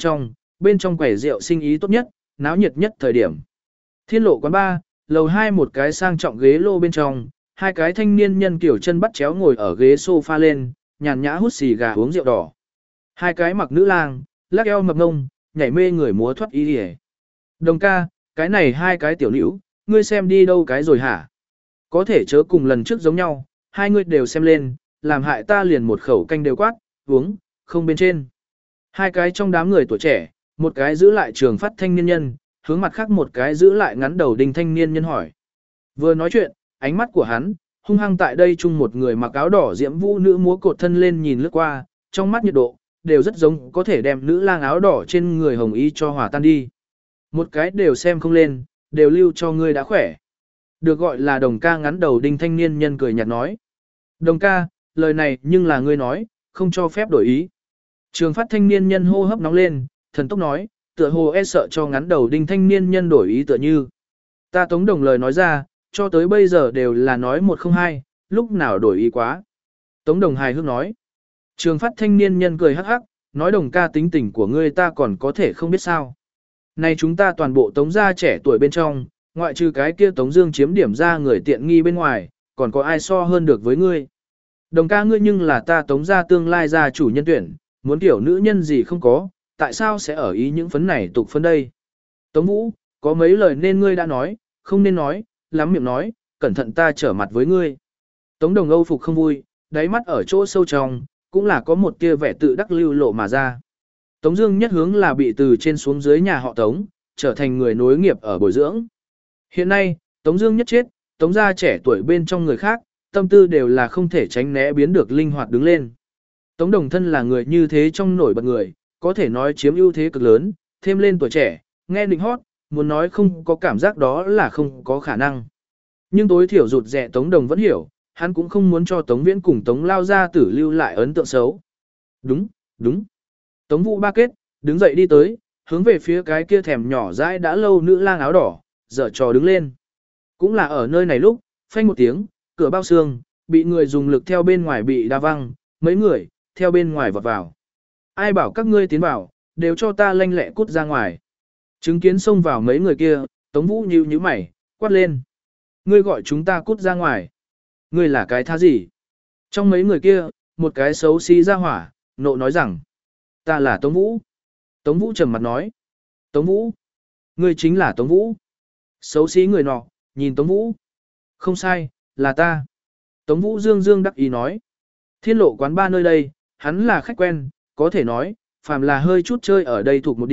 bên trong quầy rượu sinh ý tốt nhất, náo nhiệt nhất thời điểm. Thiên Lộ Quán Ba, lầu 2 một cái sang trọng ghế lô bên trong, hai cái thanh niên nhân kiểu chân bắt chéo ngồi ở ghế sofa lên, nhàn nhã hút xì gà uống rượu đỏ. Hai cái mặc nữ lang, lắc eo mập ngông, nhảy mê người múa thoát y đi. Đồng ca, cái này hai cái tiểu nữ, ngươi xem đi đâu cái rồi hả? Có thể chớ cùng lần trước giống nhau, hai ngươi đều xem lên, làm hại ta liền một khẩu canh đều quát, uống, không bên trên. Hai cái trong đám người tuổi trẻ, một cái giữ lại trường phát thanh niên nhân, hướng mặt khác một cái giữ lại ngắn đầu đinh thanh niên nhân hỏi. Vừa nói chuyện, ánh mắt của hắn, hung hăng tại đây chung một người mặc áo đỏ diễm vũ nữ múa cột thân lên nhìn lướt qua, trong mắt nhiệt độ, đều rất giống có thể đem nữ lang áo đỏ trên người hồng y cho hòa tan đi. Một cái đều xem không lên, đều lưu cho ngươi đã khỏe. Được gọi là đồng ca ngắn đầu đinh thanh niên nhân cười nhạt nói. Đồng ca, lời này nhưng là ngươi nói, không cho phép đổi ý. Trường phát thanh niên nhân hô hấp nóng lên, thần tốc nói, tựa hồ e sợ cho ngắn đầu đinh thanh niên nhân đổi ý tựa như. Ta Tống Đồng lời nói ra, cho tới bây giờ đều là nói một không hai, lúc nào đổi ý quá. Tống Đồng hài hước nói. Trường phát thanh niên nhân cười hắc hắc, nói Đồng ca tính tình của ngươi ta còn có thể không biết sao. Này chúng ta toàn bộ Tống gia trẻ tuổi bên trong, ngoại trừ cái kia Tống Dương chiếm điểm ra người tiện nghi bên ngoài, còn có ai so hơn được với ngươi. Đồng ca ngươi nhưng là ta Tống gia tương lai gia chủ nhân tuyển, muốn tiểu nữ nhân gì không có, tại sao sẽ ở ý những phấn này tục phấn đây. Tống Vũ, có mấy lời nên ngươi đã nói, không nên nói, lắm miệng nói, cẩn thận ta trở mặt với ngươi. Tống Đồng Âu phục không vui, đáy mắt ở chỗ sâu trong, cũng là có một tia vẻ tự đắc lưu lộ mà ra. Tống Dương nhất hướng là bị từ trên xuống dưới nhà họ Tống, trở thành người nối nghiệp ở bồi dưỡng. Hiện nay, Tống Dương nhất chết, Tống gia trẻ tuổi bên trong người khác, tâm tư đều là không thể tránh né biến được linh hoạt đứng lên. Tống Đồng thân là người như thế trong nổi bật người, có thể nói chiếm ưu thế cực lớn, thêm lên tuổi trẻ, nghe nịnh hót, muốn nói không có cảm giác đó là không có khả năng. Nhưng tối thiểu rụt rẻ Tống Đồng vẫn hiểu, hắn cũng không muốn cho Tống Viễn cùng Tống Lao gia tử lưu lại ấn tượng xấu. Đúng, đúng. Tống Vũ ba kết, đứng dậy đi tới, hướng về phía cái kia thèm nhỏ dãi đã lâu nữ lang áo đỏ, dở trò đứng lên. Cũng là ở nơi này lúc, phanh một tiếng, cửa bao xương, bị người dùng lực theo bên ngoài bị đa văng, mấy người, theo bên ngoài vọt vào. Ai bảo các ngươi tiến vào, đều cho ta lanh lẹ cút ra ngoài. Chứng kiến xông vào mấy người kia, Tống Vũ nhíu mày, quát lên. Ngươi gọi chúng ta cút ra ngoài. Ngươi là cái thá gì? Trong mấy người kia, một cái xấu xí ra hỏa, nộ nói rằng. Ta là Tống Vũ. Tống Vũ trầm mặt nói. Tống Vũ. Ngươi chính là Tống Vũ. Xấu xí người nọ, nhìn Tống Vũ. Không sai, là ta. Tống Vũ dương dương đắc ý nói. Thiên Lộ Quán Ba nơi đây, hắn là khách quen, có thể nói, phàm là hơi chút chơi ở đây thuộc một điểm,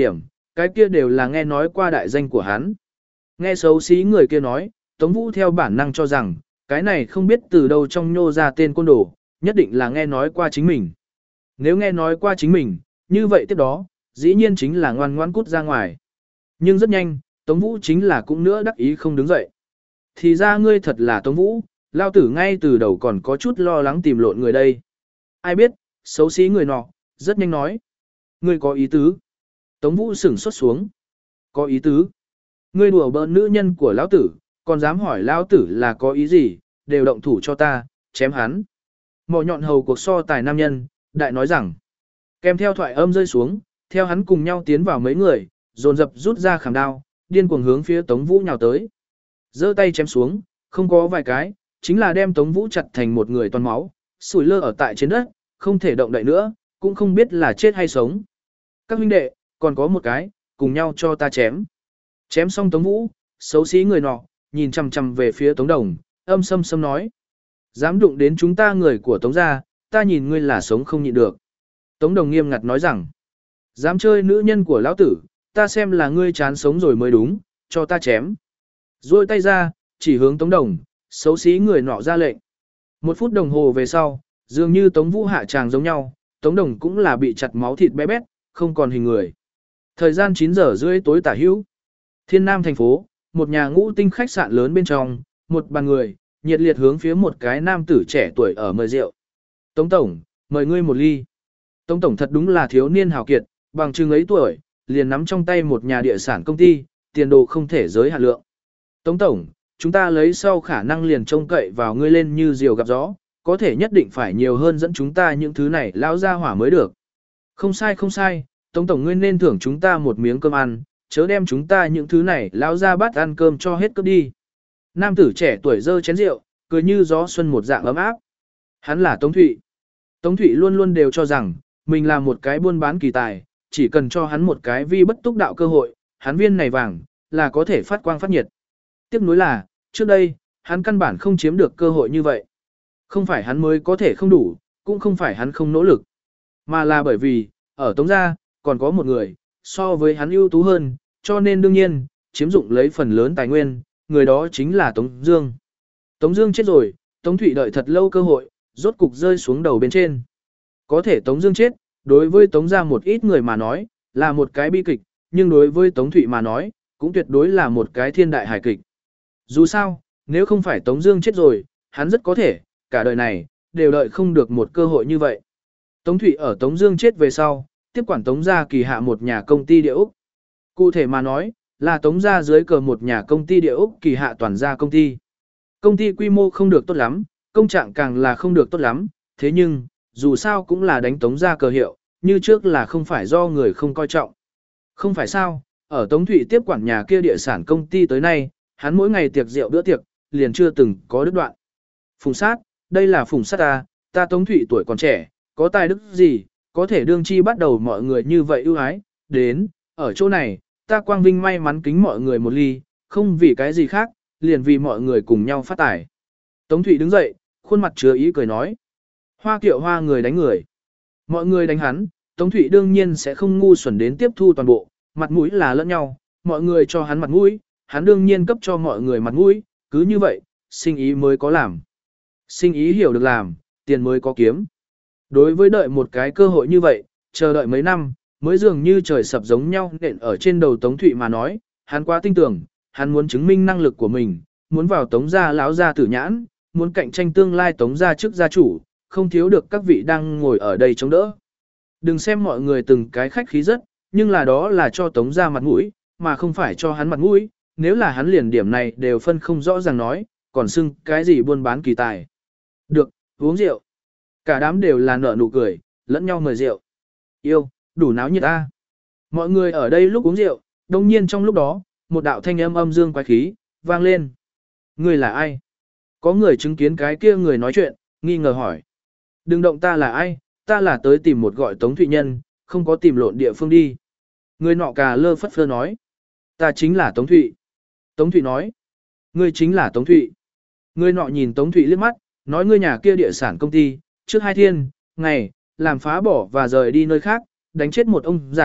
cái kia đều là nghe nói qua đại danh của hắn. Nghe xấu xí người kia nói, Tống Vũ theo bản năng cho rằng, cái này không biết từ đâu trong nhô ra tên côn đồ, nhất định là nghe nói qua chính mình. Nếu nghe nói qua chính mình, như vậy tiếp đó, dĩ nhiên chính là ngoan ngoãn cút ra ngoài. Nhưng rất nhanh, Tống Vũ chính là cũng nữa đắc ý không đứng dậy. Thì ra ngươi thật là Tống Vũ, lao tử ngay từ đầu còn có chút lo lắng tìm lộn người đây. Ai biết, xấu xí người nọ, rất nhanh nói. Ngươi có ý tứ. Tống Vũ sửng sốt xuống. Có ý tứ. Ngươi đùa bỡn nữ nhân của lão tử, còn dám hỏi lão tử là có ý gì, đều động thủ cho ta, chém hắn. Mỏ nhọn hầu cuộc so tài nam nhân, đại nói rằng. Kèm theo thoại âm rơi xuống, theo hắn cùng nhau tiến vào mấy người, dồn dập rút ra khảm đao, điên cuồng hướng phía Tống Vũ nhào tới. Giơ tay chém xuống, không có vài cái, chính là đem Tống Vũ chặt thành một người toàn máu, sủi lơ ở tại trên đất, không thể động đậy nữa, cũng không biết là chết hay sống. Các huynh đệ, còn có một cái, cùng nhau cho ta chém. Chém xong Tống Vũ, xấu xí người nọ, nhìn chằm chằm về phía Tống Đồng, âm sâm sâm nói. Dám đụng đến chúng ta người của Tống gia, ta nhìn ngươi là sống không nhịn được. Tống Đồng nghiêm ngặt nói rằng, dám chơi nữ nhân của lão tử, ta xem là ngươi chán sống rồi mới đúng, cho ta chém. Rồi tay ra, chỉ hướng Tống Đồng, xấu xí người nọ ra lệnh. 1 phút đồng hồ về sau, dường như Tống Vũ hạ tràng giống nhau, Tống Đồng cũng là bị chặt máu thịt bé bét, không còn hình người. Thời gian 9 giờ rưỡi tối tả hữu. Thiên Nam thành phố, một nhà ngũ tinh khách sạn lớn bên trong, một bàn người, nhiệt liệt hướng phía một cái nam tử trẻ tuổi ở mời rượu. Tống Tổng, mời ngươi một ly. Tống Tổng thật đúng là thiếu niên hào kiệt, bằng chừng ấy tuổi, liền nắm trong tay một nhà địa sản công ty, tiền đồ không thể giới hạn lượng. Tống Tổng, chúng ta lấy sau khả năng liền trông cậy vào ngươi lên như diều gặp gió, có thể nhất định phải nhiều hơn dẫn chúng ta những thứ này lão ra hỏa mới được. Không sai không sai, Tống Tổng ngươi nên thưởng chúng ta một miếng cơm ăn, chớ đem chúng ta những thứ này lão ra bắt ăn cơm cho hết cướp đi. Nam tử trẻ tuổi dơ chén rượu, cười như gió xuân một dạng ấm áp. Hắn là Tống Thụy. Tống Thụy luôn luôn đều cho rằng, mình là một cái buôn bán kỳ tài, chỉ cần cho hắn một cái vi bất túc đạo cơ hội, hắn viên này vàng, là có thể phát quang phát nhiệt. Tiếc nuối là, trước đây, hắn căn bản không chiếm được cơ hội như vậy. Không phải hắn mới có thể không đủ, cũng không phải hắn không nỗ lực, mà là bởi vì, ở Tống gia, còn có một người, so với hắn ưu tú hơn, cho nên đương nhiên, chiếm dụng lấy phần lớn tài nguyên, người đó chính là Tống Dương. Tống Dương chết rồi, Tống Thụy đợi thật lâu cơ hội, rốt cục rơi xuống đầu bên trên. Có thể Tống Dương chết, đối với Tống gia một ít người mà nói, là một cái bi kịch, nhưng đối với Tống Thụy mà nói, cũng tuyệt đối là một cái thiên đại hài kịch. Dù sao, nếu không phải Tống Dương chết rồi, hắn rất có thể, cả đời này, đều đợi không được một cơ hội như vậy. Tống Thụy ở Tống Dương chết về sau, tiếp quản Tống gia kỳ hạ một nhà công ty địa ốc. Cụ thể mà nói, là Tống gia dưới cờ một nhà công ty địa ốc kỳ hạ toàn gia công ty. Công ty quy mô không được tốt lắm, công trạng càng là không được tốt lắm, thế nhưng, dù sao cũng là đánh Tống gia cờ hiệu, như trước là không phải do người không coi trọng. Không phải sao, ở Tống Thụy tiếp quản nhà kia địa sản công ty tới nay, hắn mỗi ngày tiệc rượu bữa tiệc, liền chưa từng có đứt đoạn. Phùng sát, đây là phùng sát ta Tống Thụy tuổi còn trẻ, có tài đức gì, có thể đương chi bắt đầu mọi người như vậy ưu ái, đến, ở chỗ này, ta quang vinh may mắn kính mọi người một ly, không vì cái gì khác, liền vì mọi người cùng nhau phát tài. Tống Thụy đứng dậy, khuôn mặt chứa ý cười nói. Hoa Kiệu Hoa người đánh người. Mọi người đánh hắn, Tống Thụy đương nhiên sẽ không ngu xuẩn đến tiếp thu toàn bộ, mặt mũi là lẫn nhau, mọi người cho hắn mặt mũi, hắn đương nhiên cấp cho mọi người mặt mũi, cứ như vậy, sinh ý mới có làm. Sinh ý hiểu được làm, tiền mới có kiếm. Đối với đợi một cái cơ hội như vậy, chờ đợi mấy năm, mới dường như trời sập giống nhau nện ở trên đầu Tống Thụy mà nói, hắn quá tin tưởng, hắn muốn chứng minh năng lực của mình, muốn vào Tống gia láo gia tử nhãn, muốn cạnh tranh tương lai Tống gia trước gia chủ, không thiếu được các vị đang ngồi ở đây chống đỡ. Đừng xem mọi người từng cái khách khí rất, nhưng là đó là cho Tống gia mặt mũi, mà không phải cho hắn mặt mũi, nếu là hắn liền điểm này đều phân không rõ ràng nói, còn xưng cái gì buôn bán kỳ tài. Được, uống rượu. Cả đám đều là nở nụ cười, lẫn nhau mời rượu. Yêu, đủ náo nhiệt ta. Mọi người ở đây lúc uống rượu, đồng nhiên trong lúc đó, một đạo thanh âm âm dương quái khí, vang lên. Người là ai? Có người chứng kiến cái kia người nói chuyện, nghi ngờ hỏi. Đừng động, ta là ai, ta là tới tìm một gọi Tống Thụy nhân, không có tìm lộn địa phương đi. Người nọ cà lơ phất phơ nói. Ta chính là Tống Thụy. Tống Thụy nói. Ngươi chính là Tống Thụy. Người nọ nhìn Tống Thụy liếc mắt, nói ngươi nhà kia địa sản công ty, trước 2 thiên, ngày, làm phá bỏ và rời đi nơi khác, đánh chết một ông già,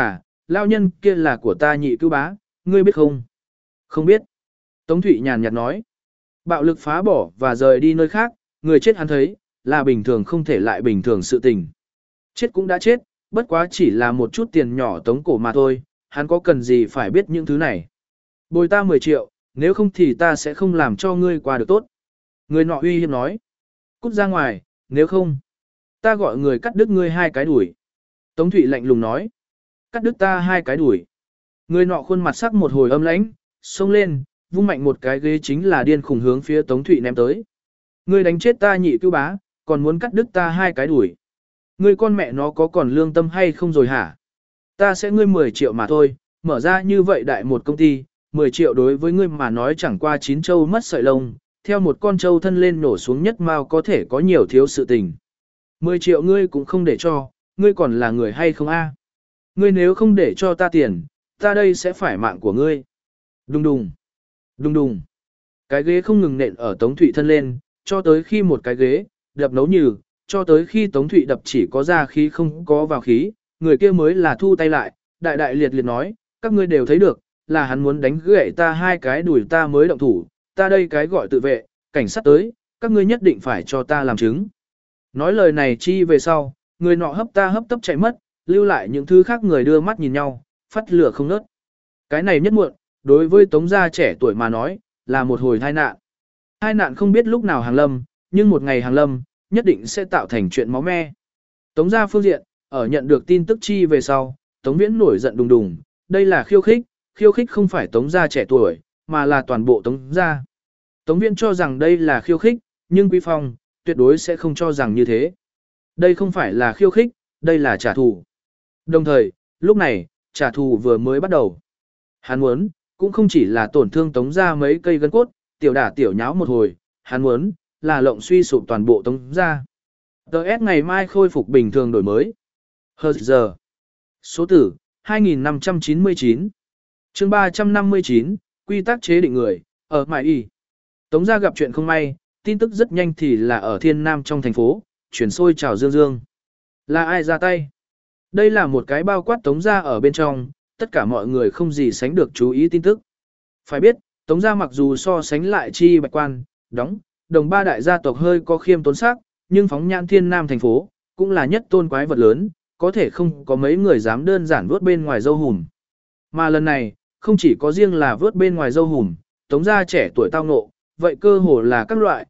lao nhân kia là của ta nhị cứu bá, ngươi biết không? Không biết. Tống Thụy nhàn nhạt nói. Bạo lực phá bỏ và rời đi nơi khác, người chết hắn thấy, là bình thường không thể lại bình thường sự tình. Chết cũng đã chết, bất quá chỉ là một chút tiền nhỏ tống cổ mà thôi, hắn có cần gì phải biết những thứ này. Bồi ta 10 triệu, nếu không thì ta sẽ không làm cho ngươi qua được tốt. Người nọ uy hiếp nói. Cút ra ngoài, nếu không, ta gọi người cắt đứt ngươi 2 cái đùi. Tống Thụy lạnh lùng nói. Cắt đứt ta 2 cái đùi. Người nọ khuôn mặt sắc một hồi âm lãnh, xông lên, vung mạnh một cái ghế chính là điên khủng hướng phía Tống Thụy ném tới. Ngươi đánh chết ta nhị cứu bá, còn muốn cắt đứt ta 2 cái đùi. Ngươi con mẹ nó có còn lương tâm hay không rồi hả? Ta sẽ ngươi 10 triệu mà thôi, mở ra như vậy đại một công ty, 10 triệu đối với ngươi mà nói chẳng qua 9 châu mất sợi lông, theo một con trâu thân lên nổ xuống nhất mao có thể có nhiều thiếu sự tình. 10 triệu ngươi cũng không để cho, ngươi còn là người hay không a? Ngươi nếu không để cho ta tiền, ta đây sẽ phải mạng của ngươi. Đùng đùng, đùng đùng. Cái ghế không ngừng nện ở Tống Thụy thân lên, cho tới khi một cái ghế, đập nấu nhừ, cho tới khi Tống Thụy đập chỉ có ra khí không có vào khí, người kia mới là thu tay lại, đại đại liệt liệt nói, các ngươi đều thấy được, là hắn muốn đánh gãy ta 2 cái đùi ta mới động thủ, ta đây cái gọi tự vệ, cảnh sát tới, các ngươi nhất định phải cho ta làm chứng. Nói lời này chi về sau, người nọ hấp tấp chạy mất, lưu lại những thứ khác người đưa mắt nhìn nhau, phát lửa không ngớt. Cái này nhất muộn, đối với Tống gia trẻ tuổi mà nói, là một hồi tai nạn. Tai nạn không biết lúc nào hàng lâm, nhưng một ngày hàng lâm, nhất định sẽ tạo thành chuyện máu me. Tống gia phương diện, ở nhận được tin tức chi về sau, Tống Viễn nổi giận đùng đùng, đây là khiêu khích không phải Tống gia trẻ tuổi, mà là toàn bộ Tống gia. Tống Viễn cho rằng đây là khiêu khích, nhưng Quý Phong tuyệt đối sẽ không cho rằng như thế. Đây không phải là khiêu khích, đây là trả thù. Đồng thời, lúc này, trả thù vừa mới bắt đầu. Hắn muốn, cũng không chỉ là tổn thương Tống gia mấy cây gân cốt, tiểu đả tiểu nháo một hồi, hắn muốn, là lộng suy sụp toàn bộ Tống gia. TS ngày mai khôi phục bình thường đổi mới. Hờ giờ. Số tử, 2599. Chương 359, quy tắc chế định người, ở Mại Y. Tống gia gặp chuyện không may, tin tức rất nhanh thì là ở Thiên Nam trong thành phố, chuyển sôi trào dương dương. Là ai ra tay? Đây là một cái bao quát Tống gia ở bên trong, tất cả mọi người không gì sánh được chú ý tin tức. Phải biết, Tống gia mặc dù so sánh lại chi bạch quan, đóng, đồng ba đại gia tộc hơi có khiêm tốn sắc, nhưng phóng nhãn Thiên Nam thành phố, cũng là nhất tôn quái vật lớn, có thể không có mấy người dám đơn giản vớt bên ngoài dâu hùm. Mà lần này, không chỉ có riêng là vớt bên ngoài dâu hùm, Tống gia trẻ tuổi tao ngộ, vậy cơ hồ là các loại,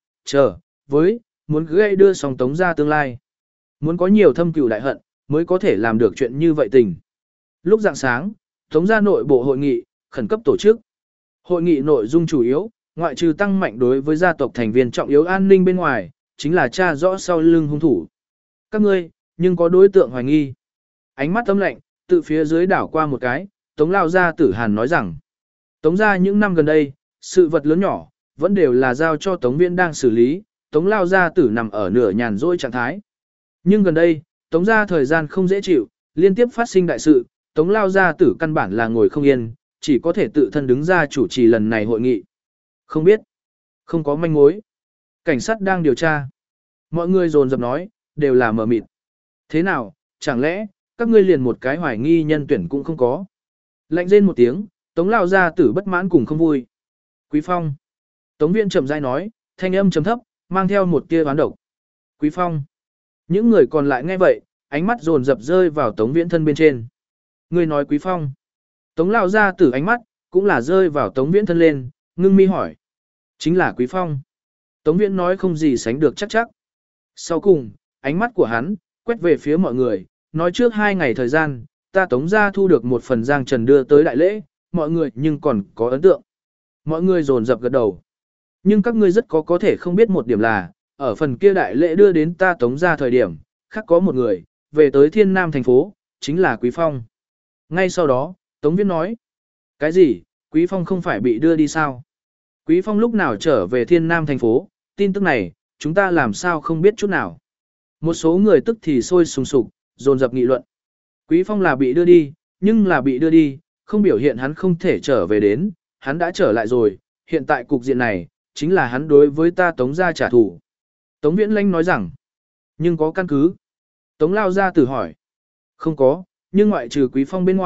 với, muốn gây đưa song Tống gia tương lai. Muốn có nhiều thâm cừu đại hận, mới có thể làm được chuyện như vậy tình. Lúc rạng sáng, Tống gia nội bộ hội nghị, khẩn cấp tổ chức. Hội nghị nội dung chủ yếu, ngoại trừ tăng mạnh đối với gia tộc thành viên trọng yếu an ninh bên ngoài, chính là tra rõ sau lưng hung thủ. Các ngươi, nhưng có đối tượng hoài nghi. Ánh mắt âm lạnh, tự phía dưới đảo qua một cái, Tống lao gia tử Hàn nói rằng, Tống gia những năm gần đây, sự vật lớn nhỏ, vẫn đều là giao cho Tống Viễn đang xử lý, Tống lao gia tử nằm ở nửa nhàn rỗi trạng thái. Nhưng gần đây, Tống gia thời gian không dễ chịu, liên tiếp phát sinh đại sự, Tống lao gia tử căn bản là ngồi không yên, chỉ có thể tự thân đứng ra chủ trì lần này hội nghị. Không biết, không có manh mối. Cảnh sát đang điều tra. Mọi người dồn dập nói, đều là mờ mịt. Thế nào, chẳng lẽ, các ngươi liền một cái hoài nghi nhân tuyển cũng không có. Lạnh rên một tiếng, Tống lao gia tử bất mãn cùng không vui. Quý Phong. Tống Viễn chậm rãi nói, thanh âm trầm thấp, mang theo một tia oán độc. Quý Phong. Những người còn lại nghe vậy, ánh mắt dồn dập rơi vào Tống Viễn thân bên trên. Người nói Quý Phong. Tống lao gia tử ánh mắt, cũng là rơi vào Tống Viễn thân lên, ngưng mi hỏi. Chính là Quý Phong. Tống Viễn nói không gì sánh được chắc. Sau cùng, ánh mắt của hắn, quét về phía mọi người, nói trước 2 ngày thời gian, ta Tống gia thu được một phần Giang Trần đưa tới đại lễ, mọi người nhưng còn có ấn tượng. Mọi người dồn dập gật đầu. Nhưng các ngươi rất có thể không biết một điểm là, ở phần kia đại lễ đưa đến ta Tống gia thời điểm, khác có một người, về tới Thiên Nam thành phố, chính là Quý Phong. Ngay sau đó, Tống Viễn nói, cái gì, Quý Phong không phải bị đưa đi sao? Quý Phong lúc nào trở về Thiên Nam thành phố, tin tức này, chúng ta làm sao không biết chút nào. Một số người tức thì sôi sùng sục, dồn dập nghị luận. Quý Phong là bị đưa đi, nhưng là bị đưa đi, không biểu hiện hắn không thể trở về đến, hắn đã trở lại rồi, hiện tại cục diện này, chính là hắn đối với ta Tống gia trả thù. Tống Viễn Lanh nói rằng, nhưng có căn cứ. Tống lao gia tử hỏi, không có, nhưng ngoại trừ Quý Phong bên ngoài,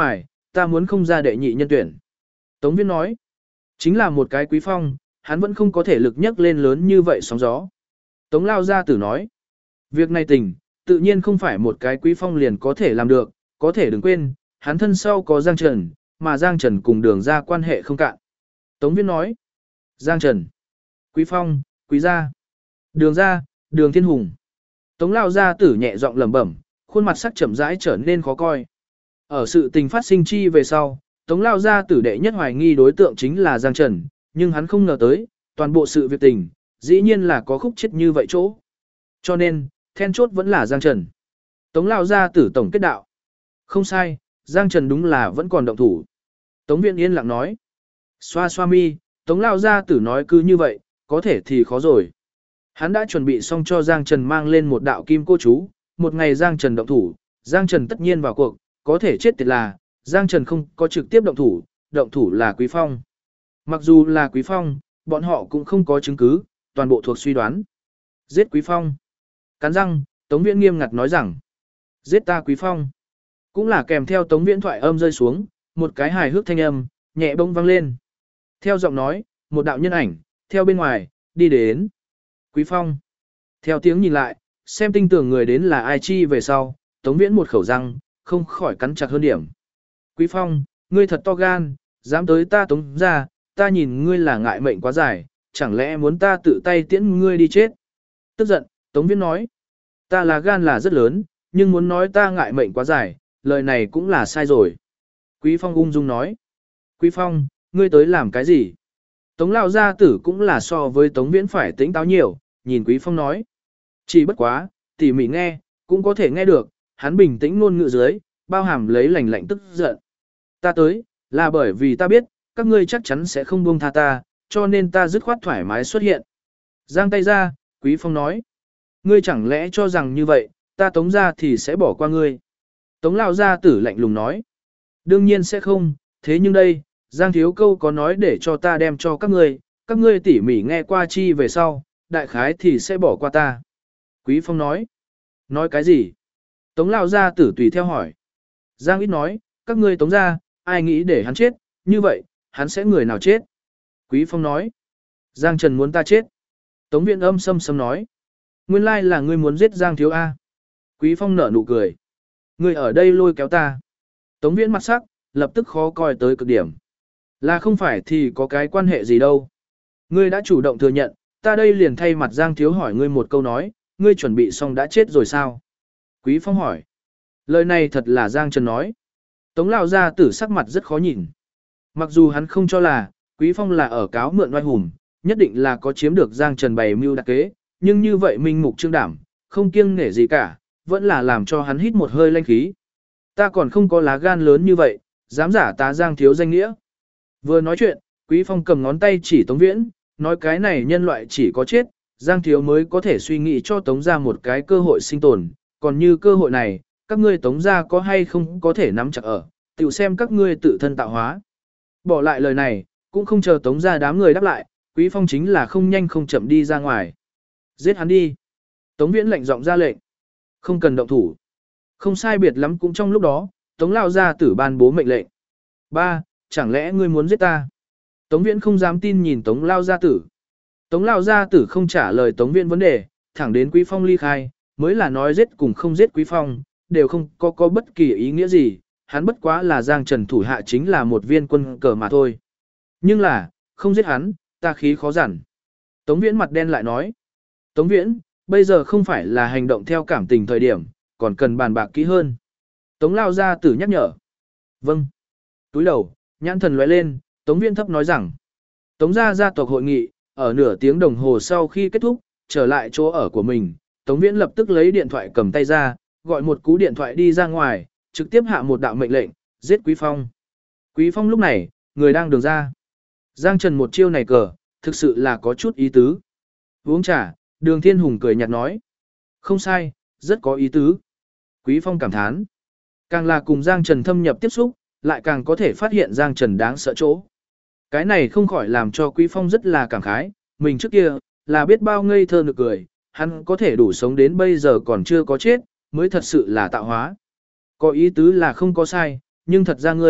ta muốn không ra đệ nhị nhân tuyển. Tống Viễn nói, chính là một cái Quý Phong, hắn vẫn không có thể lực nhấc lên lớn như vậy sóng gió. Tống Lao Gia Tử nói, việc này tình, tự nhiên không phải một cái Quý Phong liền có thể làm được, có thể đừng quên, hắn thân sau có Giang Trần, mà Giang Trần cùng Đường Gia quan hệ không cạn. Tống Viễn nói, Giang Trần, Quý Phong, Quý Gia, Đường Gia, Đường Thiên Hùng. Tống Lao Gia Tử nhẹ giọng lẩm bẩm, khuôn mặt sắc chậm rãi trở nên khó coi. Ở sự tình phát sinh chi về sau, Tống Lao Gia Tử đệ nhất hoài nghi đối tượng chính là Giang Trần, nhưng hắn không ngờ tới, toàn bộ sự việc tình, dĩ nhiên là có khúc chết như vậy chỗ. Cho nên, then chốt vẫn là Giang Trần. Tống Lao Gia Tử tổng kết đạo. Không sai, Giang Trần đúng là vẫn còn động thủ. Tống Viễn yên lặng nói. Xoa xoa mi, Tống Lao Gia Tử nói cứ như vậy, có thể thì khó rồi. Hắn đã chuẩn bị xong cho Giang Trần mang lên một đạo kim cô chú, một ngày Giang Trần động thủ, Giang Trần tất nhiên vào cuộc, có thể chết tiệt là, Giang Trần không có trực tiếp động thủ là Quý Phong. Mặc dù là Quý Phong, bọn họ cũng không có chứng cứ, toàn bộ thuộc suy đoán. Giết Quý Phong. Cắn răng, Tống Viễn nghiêm ngặt nói rằng, giết ta Quý Phong. Cũng là kèm theo Tống Viễn thoại âm rơi xuống, một cái hài hước thanh âm, nhẹ bông vang lên. Theo giọng nói, một đạo nhân ảnh, theo bên ngoài, đi đến. Quý Phong. Theo tiếng nhìn lại, xem tinh tưởng người đến là ai chi về sau, Tống Viễn một khẩu răng, không khỏi cắn chặt hơn điểm. Quý Phong, ngươi thật to gan, dám tới ta Tống ra, ta nhìn ngươi là ngại mệnh quá dài, chẳng lẽ muốn ta tự tay tiễn ngươi đi chết. Tức giận, Tống Viễn nói, ta là gan là rất lớn, nhưng muốn nói ta ngại mệnh quá dài, lời này cũng là sai rồi. Quý Phong ung dung nói, Quý Phong, ngươi tới làm cái gì? Tống Lao Gia Tử cũng là so với Tống Viễn phải tỉnh táo nhiều, nhìn Quý Phong nói. Chỉ bất quá, tỉ mỉ nghe, cũng có thể nghe được, hắn bình tĩnh ngôn ngữ dưới, bao hàm lấy lạnh lạnh tức giận. Ta tới, là bởi vì ta biết, các ngươi chắc chắn sẽ không buông tha ta, cho nên ta dứt khoát thoải mái xuất hiện. Giang tay ra, Quý Phong nói. Ngươi chẳng lẽ cho rằng như vậy, ta Tống ra thì sẽ bỏ qua ngươi. Tống Lao Gia Tử lạnh lùng nói. Đương nhiên sẽ không, thế nhưng đây, Giang Thiếu Câu có nói để cho ta đem cho các ngươi tỉ mỉ nghe qua chi về sau, đại khái thì sẽ bỏ qua ta. Quý Phong nói. Nói cái gì? Tống Lao Gia Tử tùy theo hỏi. Giang ít nói, các ngươi Tống ra, ai nghĩ để hắn chết, như vậy, hắn sẽ người nào chết? Quý Phong nói. Giang Trần muốn ta chết. Tống Viễn âm sâm sâm nói. Nguyên lai là ngươi muốn giết Giang Thiếu A. Quý Phong nở nụ cười. Ngươi ở đây lôi kéo ta. Tống Viễn mặt sắc, lập tức khó coi tới cực điểm. Là không phải thì có cái quan hệ gì đâu. Ngươi đã chủ động thừa nhận, ta đây liền thay mặt Giang Thiếu hỏi ngươi một câu nói, ngươi chuẩn bị xong đã chết rồi sao? Quý Phong hỏi. Lời này thật là Giang Trần nói. Tống Lao Gia Tử sắc mặt rất khó nhìn. Mặc dù hắn không cho là, Quý Phong là ở cáo mượn oai hùng, nhất định là có chiếm được Giang Trần bày mưu đặc kế, nhưng như vậy minh mục trương đảm, không kiêng nể gì cả, vẫn là làm cho hắn hít một hơi lanh khí. Ta còn không có lá gan lớn như vậy, dám giả tá Giang Thiếu danh nghĩa. Vừa nói chuyện, Quý Phong cầm ngón tay chỉ Tống Viễn, nói cái này nhân loại chỉ có chết, Giang Thiếu mới có thể suy nghĩ cho Tống ra một cái cơ hội sinh tồn, còn như cơ hội này, các ngươi Tống ra có hay không có thể nắm chặt ở, tự xem các ngươi tự thân tạo hóa. Bỏ lại lời này, cũng không chờ Tống ra đám người đáp lại, Quý Phong chính là không nhanh không chậm đi ra ngoài. Giết hắn đi. Tống Viễn lệnh giọng ra lệnh. Không cần động thủ. Không sai biệt lắm cũng trong lúc đó, Tống Lao Gia Tử ban bố mệnh lệnh. Ba, chẳng lẽ ngươi muốn giết ta? Tống Viễn không dám tin nhìn Tống Lao Gia Tử. Tống Lao Gia Tử không trả lời Tống Viễn vấn đề, thẳng đến Quý Phong ly khai, mới là nói giết cùng không giết Quý Phong, đều không có bất kỳ ý nghĩa gì, hắn bất quá là Giang Trần thủ hạ chính là một viên quân cờ mà thôi. Nhưng là, không giết hắn, ta khí khó giản. Tống Viễn mặt đen lại nói. Tống Viễn, bây giờ không phải là hành động theo cảm tình thời điểm, còn cần bàn bạc kỹ hơn. Tống Lao Gia Tử nhắc nhở. Vâng. Túi đầu, nhãn thần lóe lên, Tống Viễn thấp nói rằng. Tống gia tộc hội nghị, ở nửa tiếng đồng hồ sau khi kết thúc, trở lại chỗ ở của mình, Tống Viễn lập tức lấy điện thoại cầm tay ra, gọi một cú điện thoại đi ra ngoài, trực tiếp hạ một đạo mệnh lệnh, giết Quý Phong. Quý Phong lúc này, người đang đường ra. Giang Trần một chiêu này cờ, thực sự là có chút ý tứ. Uống trà, Đường Thiên Hùng cười nhạt nói. Không sai, rất có ý tứ. Quý Phong cảm thán. Càng là cùng Giang Trần thâm nhập tiếp xúc, lại càng có thể phát hiện Giang Trần đáng sợ chỗ. Cái này không khỏi làm cho Quý Phong rất là cảm khái, mình trước kia, là biết bao ngây thơ nực cười, hắn có thể đủ sống đến bây giờ còn chưa có chết, mới thật sự là tạo hóa. Có ý tứ là không có sai, nhưng thật ra ngươi,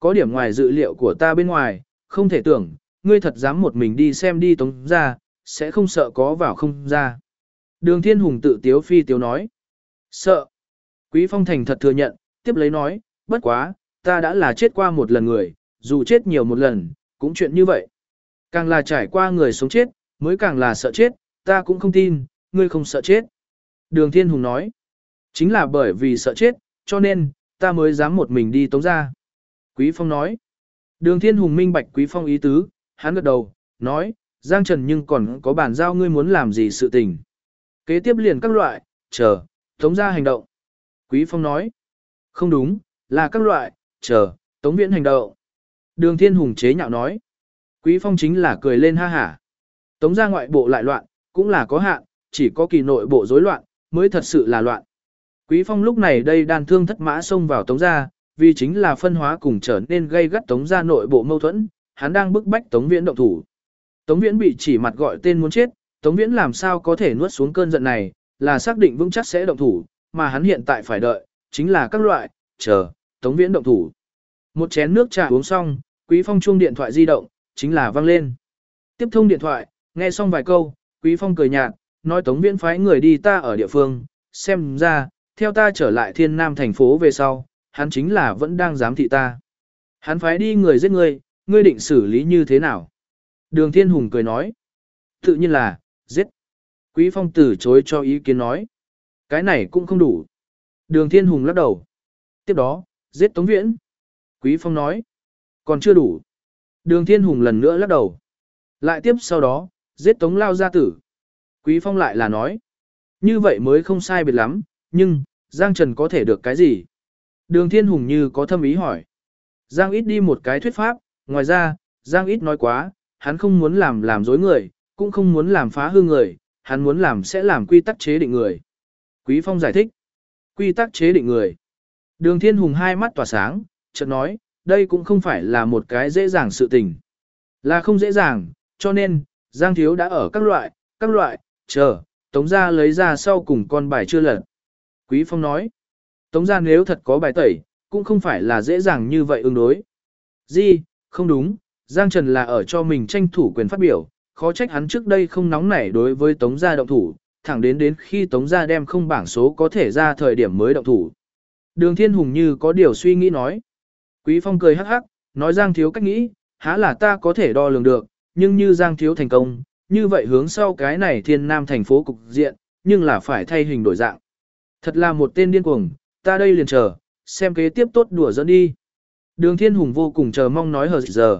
có điểm ngoài dự liệu của ta bên ngoài, không thể tưởng, ngươi thật dám một mình đi xem đi Tống gia, sẽ không sợ có vào không ra. Đường Thiên Hùng tự tiếu phi tiếu nói. Sợ. Quý Phong thành thật thừa nhận, tiếp lấy nói, bất quá, ta đã là chết qua một lần người, dù chết nhiều một lần, cũng chuyện như vậy. Càng là trải qua người sống chết, mới càng là sợ chết, ta cũng không tin, ngươi không sợ chết. Đường Thiên Hùng nói, chính là bởi vì sợ chết, cho nên, ta mới dám một mình đi Tống gia. Quý Phong nói, Đường Thiên Hùng minh bạch Quý Phong ý tứ, hắn gật đầu, nói, Giang Trần nhưng còn có bản giao ngươi muốn làm gì sự tình. Kế tiếp liền các loại, chờ, Tống gia hành động. Quý Phong nói, không đúng, là các loại, chờ, Tống Viễn hành động. Đường Thiên Hùng chế nhạo nói, Quý Phong chính là cười lên ha hả. Tống gia ngoại bộ lại loạn, cũng là có hạn, chỉ có kỳ nội bộ rối loạn, mới thật sự là loạn. Quý Phong lúc này đây đàn thương thất mã xông vào Tống gia, vì chính là phân hóa cùng trở nên gây gắt Tống gia nội bộ mâu thuẫn, hắn đang bức bách Tống Viễn động thủ. Tống Viễn bị chỉ mặt gọi tên muốn chết, Tống Viễn làm sao có thể nuốt xuống cơn giận này, là xác định vững chắc sẽ động thủ, mà hắn hiện tại phải đợi, chính là các loại, chờ, Tống Viễn động thủ. Một chén nước trà uống xong, Quý Phong chuông điện thoại di động, chính là vang lên. Tiếp thông điện thoại, nghe xong vài câu, Quý Phong cười nhạt, nói Tống Viễn phái người đi ta ở địa phương, xem ra, theo ta trở lại Thiên Nam thành phố về sau, hắn chính là vẫn đang giám thị ta. Hắn phái đi người giết ngươi, ngươi định xử lý như thế nào? Đường Thiên Hùng cười nói, tự nhiên là, giết. Quý Phong từ chối cho ý kiến nói, cái này cũng không đủ. Đường Thiên Hùng lắc đầu. Tiếp đó, giết Tống Viễn. Quý Phong nói, còn chưa đủ. Đường Thiên Hùng lần nữa lắc đầu. Lại tiếp sau đó, giết Tống Lao gia tử. Quý Phong lại là nói, như vậy mới không sai biệt lắm, nhưng, Giang Trần có thể được cái gì? Đường Thiên Hùng như có thâm ý hỏi. Giang ít đi một cái thuyết pháp, ngoài ra, Giang ít nói quá, hắn không muốn làm dối người, cũng không muốn làm phá hư người, hắn muốn làm sẽ làm quy tắc chế định người. Quý Phong giải thích, quy tắc chế định người. Đường Thiên Hùng hai mắt tỏa sáng, chợt nói, đây cũng không phải là một cái dễ dàng sự tình. Là không dễ dàng, cho nên, Giang Thiếu đã ở các loại, chờ, Tống gia lấy ra sau cùng con bài chưa lật. Quý Phong nói, Tống gia nếu thật có bài tẩy, cũng không phải là dễ dàng như vậy ứng đối. Gì, không đúng, Giang Trần là ở cho mình tranh thủ quyền phát biểu, khó trách hắn trước đây không nóng nảy đối với Tống gia động thủ, thẳng đến khi Tống gia đem không bảng số có thể ra thời điểm mới động thủ. Đường Thiên Hùng như có điều suy nghĩ nói. Quý Phong cười hắc hắc, nói Giang Thiếu cách nghĩ, há là ta có thể đo lường được, nhưng như Giang Thiếu thành công, như vậy hướng sau cái này Thiên Nam thành phố cục diện, nhưng là phải thay hình đổi dạng. Thật là một tên điên cuồng, ta đây liền chờ, xem kế tiếp tốt đùa dẫn đi. Đường Thiên Hùng vô cùng chờ mong nói hờ giờ.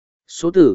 Số tử,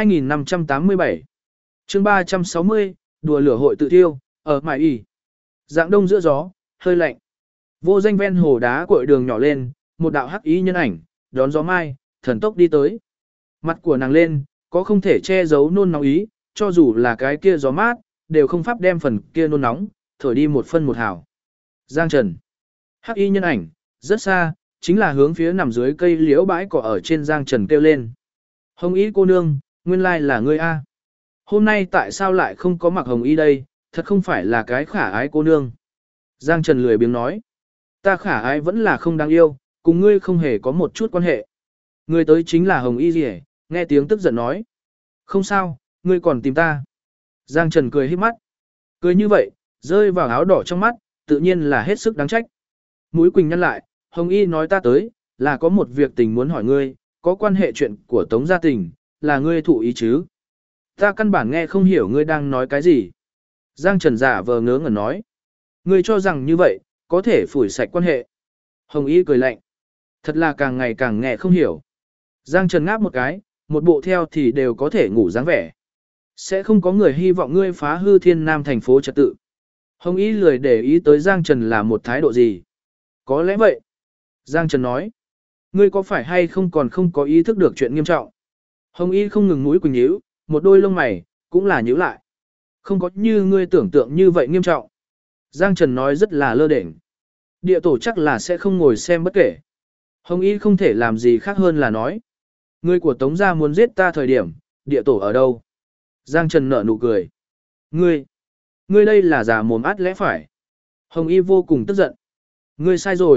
2587. Chương 360, đùa lửa hội tự thiêu, ở Mại Y. Dạng đông giữa gió, hơi lạnh. Vô danh ven hồ đá cội đường nhỏ lên, một đạo hắc ý nhân ảnh, đón gió mai, thần tốc đi tới. Mặt của nàng lên, có không thể che giấu nôn nóng ý, cho dù là cái kia gió mát, đều không pháp đem phần kia nôn nóng, thổi đi một phân một hào. Giang Trần. Hắc y nhân ảnh, rất xa, chính là hướng phía nằm dưới cây liễu bãi cỏ ở trên Giang Trần kêu lên. Hồng y cô nương, nguyên lai là ngươi a. Hôm nay tại sao lại không có mặc hồng y đây, thật không phải là cái khả ái cô nương. Giang Trần lười biếng nói. Ta khả ái vẫn là không đáng yêu, cùng ngươi không hề có một chút quan hệ. Ngươi tới chính là hồng y gì hết, nghe tiếng tức giận nói. Không sao, ngươi còn tìm ta. Giang Trần cười hít mắt. Cười như vậy, rơi vào áo đỏ trong mắt, tự nhiên là hết sức đáng trách. Mũi Quỳnh nhăn lại, hồng y nói ta tới, là có một việc tình muốn hỏi ngươi, có quan hệ chuyện của Tống gia tình, là ngươi thụ ý chứ. Ta căn bản nghe không hiểu ngươi đang nói cái gì. Giang Trần giả vờ ngớ ngẩn nói. Ngươi cho rằng như vậy, có thể phủi sạch quan hệ. Hồng y cười lạnh. Thật là càng ngày càng nghe không hiểu. Giang Trần ngáp một cái, một bộ theo thì đều có thể ngủ dáng vẻ. Sẽ không có người hy vọng ngươi phá hư Thiên Nam thành phố trật tự. Hồng y lười để ý tới Giang Trần là một thái độ gì. Có lẽ vậy. Giang Trần nói. Ngươi có phải hay không còn không có ý thức được chuyện nghiêm trọng. Hồng y không ngừng mũi quỳnh nhíu, một đôi lông mày, cũng là nhíu lại. Không có như ngươi tưởng tượng như vậy nghiêm trọng. Giang Trần nói rất là lơ đễnh. Địa tổ chắc là sẽ không ngồi xem bất kể. Hồng y không thể làm gì khác hơn là nói. Người của Tống gia muốn giết ta thời điểm, địa tổ ở đâu? Giang Trần nở nụ cười. Ngươi đây là giả mồm át lẽ phải. Hồng y vô cùng tức giận. Ngươi sai rồi,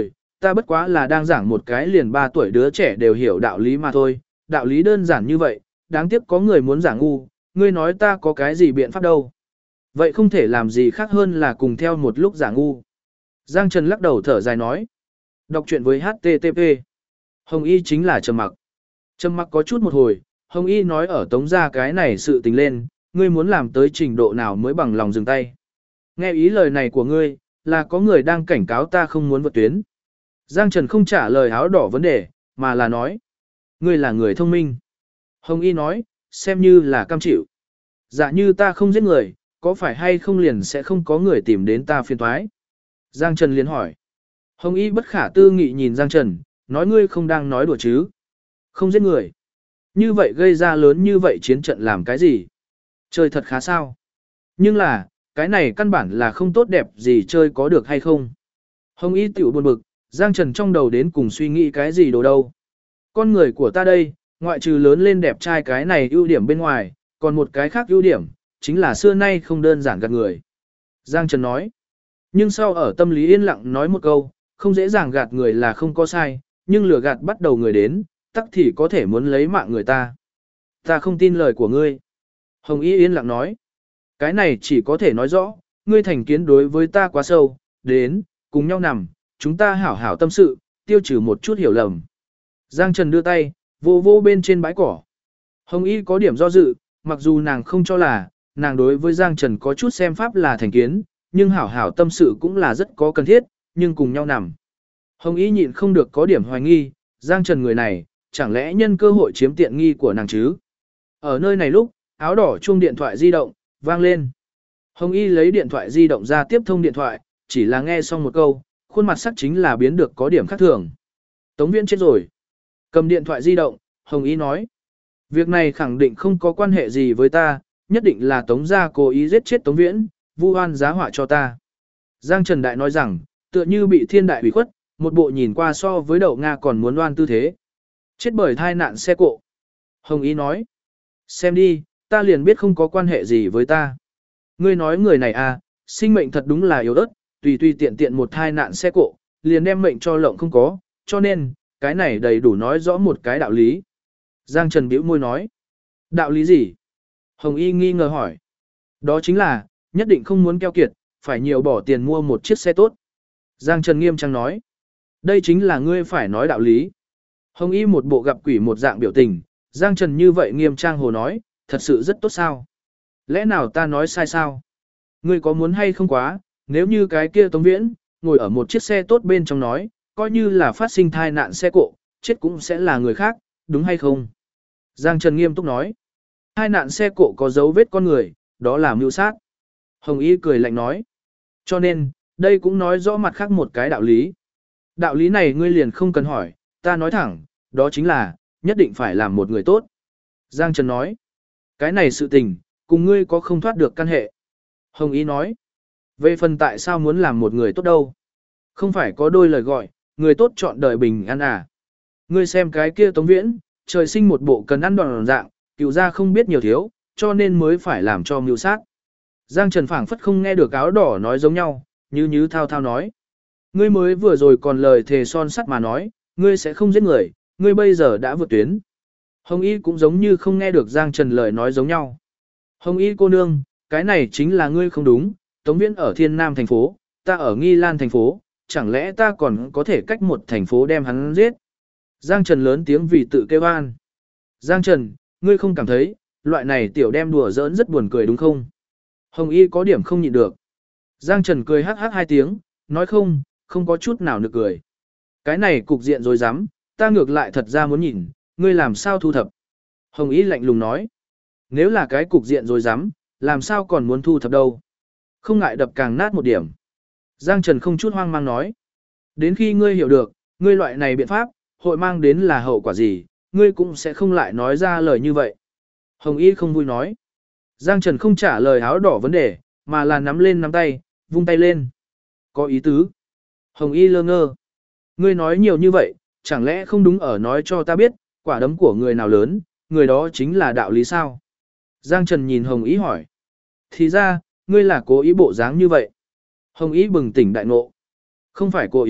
ta bất quá là đang giảng một cái liền 3 tuổi đứa trẻ đều hiểu đạo lý mà thôi, đạo lý đơn giản như vậy, đáng tiếc có người muốn giảng ngu, ngươi nói ta có cái gì biện pháp đâu. Vậy không thể làm gì khác hơn là cùng theo một lúc giảng ngu. Giang Trần lắc đầu thở dài nói. Đọc truyện với HTTP. Hồng Y chính là trầm mặc. Trầm mặc có chút một hồi, Hồng Y nói ở tống gia cái này sự tình lên, ngươi muốn làm tới trình độ nào mới bằng lòng dừng tay. Nghe ý lời này của ngươi, là có người đang cảnh cáo ta không muốn vượt tuyến. Giang Trần không trả lời áo đỏ vấn đề, mà là nói. Ngươi là người thông minh. Hồng Y nói, xem như là cam chịu. Dạ như ta không giết người, có phải hay không liền sẽ không có người tìm đến ta phiền toái. Giang Trần liền hỏi. Hồng Y bất khả tư nghị nhìn Giang Trần, nói ngươi không đang nói đùa chứ. Không giết người. Như vậy gây ra lớn như vậy chiến trận làm cái gì? Chơi thật khá sao. Nhưng là, cái này căn bản là không tốt đẹp gì chơi có được hay không. Hồng Y tiểu buồn bực, Giang Trần trong đầu đến cùng suy nghĩ cái gì đồ đâu. Con người của ta đây, ngoại trừ lớn lên đẹp trai cái này ưu điểm bên ngoài, còn một cái khác ưu điểm, chính là xưa nay không đơn giản gạt người. Giang Trần nói. Nhưng sau ở tâm lý yên lặng nói một câu, không dễ dàng gạt người là không có sai, nhưng lừa gạt bắt đầu người đến, tắc thì có thể muốn lấy mạng người ta. Ta không tin lời của ngươi. Hồng Y yên lặng nói. Cái này chỉ có thể nói rõ, ngươi thành kiến đối với ta quá sâu, đến, cùng nhau nằm, chúng ta hảo hảo tâm sự, tiêu trừ một chút hiểu lầm. Giang Trần đưa tay, vô vô bên trên bãi cỏ. Hồng Y có điểm do dự, mặc dù nàng không cho là, nàng đối với Giang Trần có chút xem pháp là thành kiến, nhưng hảo hảo tâm sự cũng là rất có cần thiết, nhưng cùng nhau nằm. Hồng Y nhịn không được có điểm hoài nghi, Giang Trần người này, chẳng lẽ nhân cơ hội chiếm tiện nghi của nàng chứ? Ở nơi này lúc, áo đỏ chuông điện thoại di động, vang lên. Hồng Y lấy điện thoại di động ra tiếp thông điện thoại, chỉ là nghe xong một câu, khuôn mặt sắc chính là biến được có điểm khác thường. Tống Viễn chết rồi. Cầm điện thoại di động, Hồng Y nói. Việc này khẳng định không có quan hệ gì với ta, nhất định là Tống gia cố ý giết chết Tống Viễn, vu oan giá họa cho ta. Giang Trần Đại nói rằng, tựa như bị thiên đại ủy khuất, một bộ nhìn qua so với đậu Nga còn muốn oan tư thế. Chết bởi thai nạn xe cộ. Hồng Y nói. Xem đi, ta liền biết không có quan hệ gì với ta. Ngươi nói người này à, sinh mệnh thật đúng là yếu ớt, tùy tùy tiện tiện một thai nạn xe cộ, liền đem mệnh cho lộng không có, cho nên, cái này đầy đủ nói rõ một cái đạo lý. Giang Trần bĩu môi nói. Đạo lý gì? Hồng Y nghi ngờ hỏi. Đó chính là, nhất định không muốn keo kiệt, phải nhiều bỏ tiền mua một chiếc xe tốt. Giang Trần nghiêm trang nói. Đây chính là ngươi phải nói đạo lý. Hồng Y một bộ gặp quỷ một dạng biểu tình, Giang Trần như vậy nghiêm trang hồ nói, thật sự rất tốt sao? Lẽ nào ta nói sai sao? Ngươi có muốn hay không quá, nếu như cái kia Tống Viễn, ngồi ở một chiếc xe tốt bên trong nói, coi như là phát sinh thai nạn xe cộ, chết cũng sẽ là người khác, đúng hay không? Giang Trần nghiêm túc nói, thai nạn xe cộ có dấu vết con người, đó là mưu sát. Hồng Y cười lạnh nói, cho nên, đây cũng nói rõ mặt khác một cái đạo lý. Đạo lý này ngươi liền không cần hỏi, ta nói thẳng, đó chính là, nhất định phải làm một người tốt. Giang Trần nói, cái này sự tình, cùng ngươi có không thoát được căn hệ. Hồng Y nói, về phần tại sao muốn làm một người tốt đâu? Không phải có đôi lời gọi, người tốt chọn đời bình an à? Ngươi xem cái kia Tống Viễn, trời sinh một bộ cần ăn đòn dạng, cựu ra không biết nhiều thiếu, cho nên mới phải làm cho mưu sát. Giang Trần phảng phất không nghe được áo đỏ nói giống nhau, như thao thao nói. Ngươi mới vừa rồi còn lời thề son sắt mà nói, ngươi sẽ không giết người, ngươi bây giờ đã vượt tuyến. Hồng Y cũng giống như không nghe được Giang Trần lời nói giống nhau. Hồng Y cô nương, cái này chính là ngươi không đúng, Tống Viễn ở Thiên Nam thành phố, ta ở Nghi Lan thành phố, chẳng lẽ ta còn có thể cách một thành phố đem hắn giết. Giang Trần lớn tiếng vì tự kêu an. Giang Trần, ngươi không cảm thấy, loại này tiểu đem đùa giỡn rất buồn cười đúng không? Hồng Y có điểm không nhịn được. Giang Trần cười hắc hắc 2 tiếng, nói không có chút nào nực cười. Cái này cục diện rồi dám, ta ngược lại thật ra muốn nhìn, ngươi làm sao thu thập. Hồng Y lạnh lùng nói. Nếu là cái cục diện rồi dám, làm sao còn muốn thu thập đâu. Không ngại đập càng nát một điểm. Giang Trần không chút hoang mang nói. Đến khi ngươi hiểu được, ngươi loại này biện pháp, hội mang đến là hậu quả gì, ngươi cũng sẽ không lại nói ra lời như vậy. Hồng Y không vui nói. Giang Trần không trả lời áo đỏ vấn đề, mà là nắm lên nắm tay, vung tay lên. Có ý tứ. Hồng Y lơ ngơ. Ngươi nói nhiều như vậy, chẳng lẽ không đúng ở nói cho ta biết, quả đấm của người nào lớn, người đó chính là đạo lý sao? Giang Trần nhìn Hồng Y hỏi. Thì ra, ngươi là cố ý bộ dáng như vậy. Hồng Y bừng tỉnh đại ngộ. Không phải cố ý,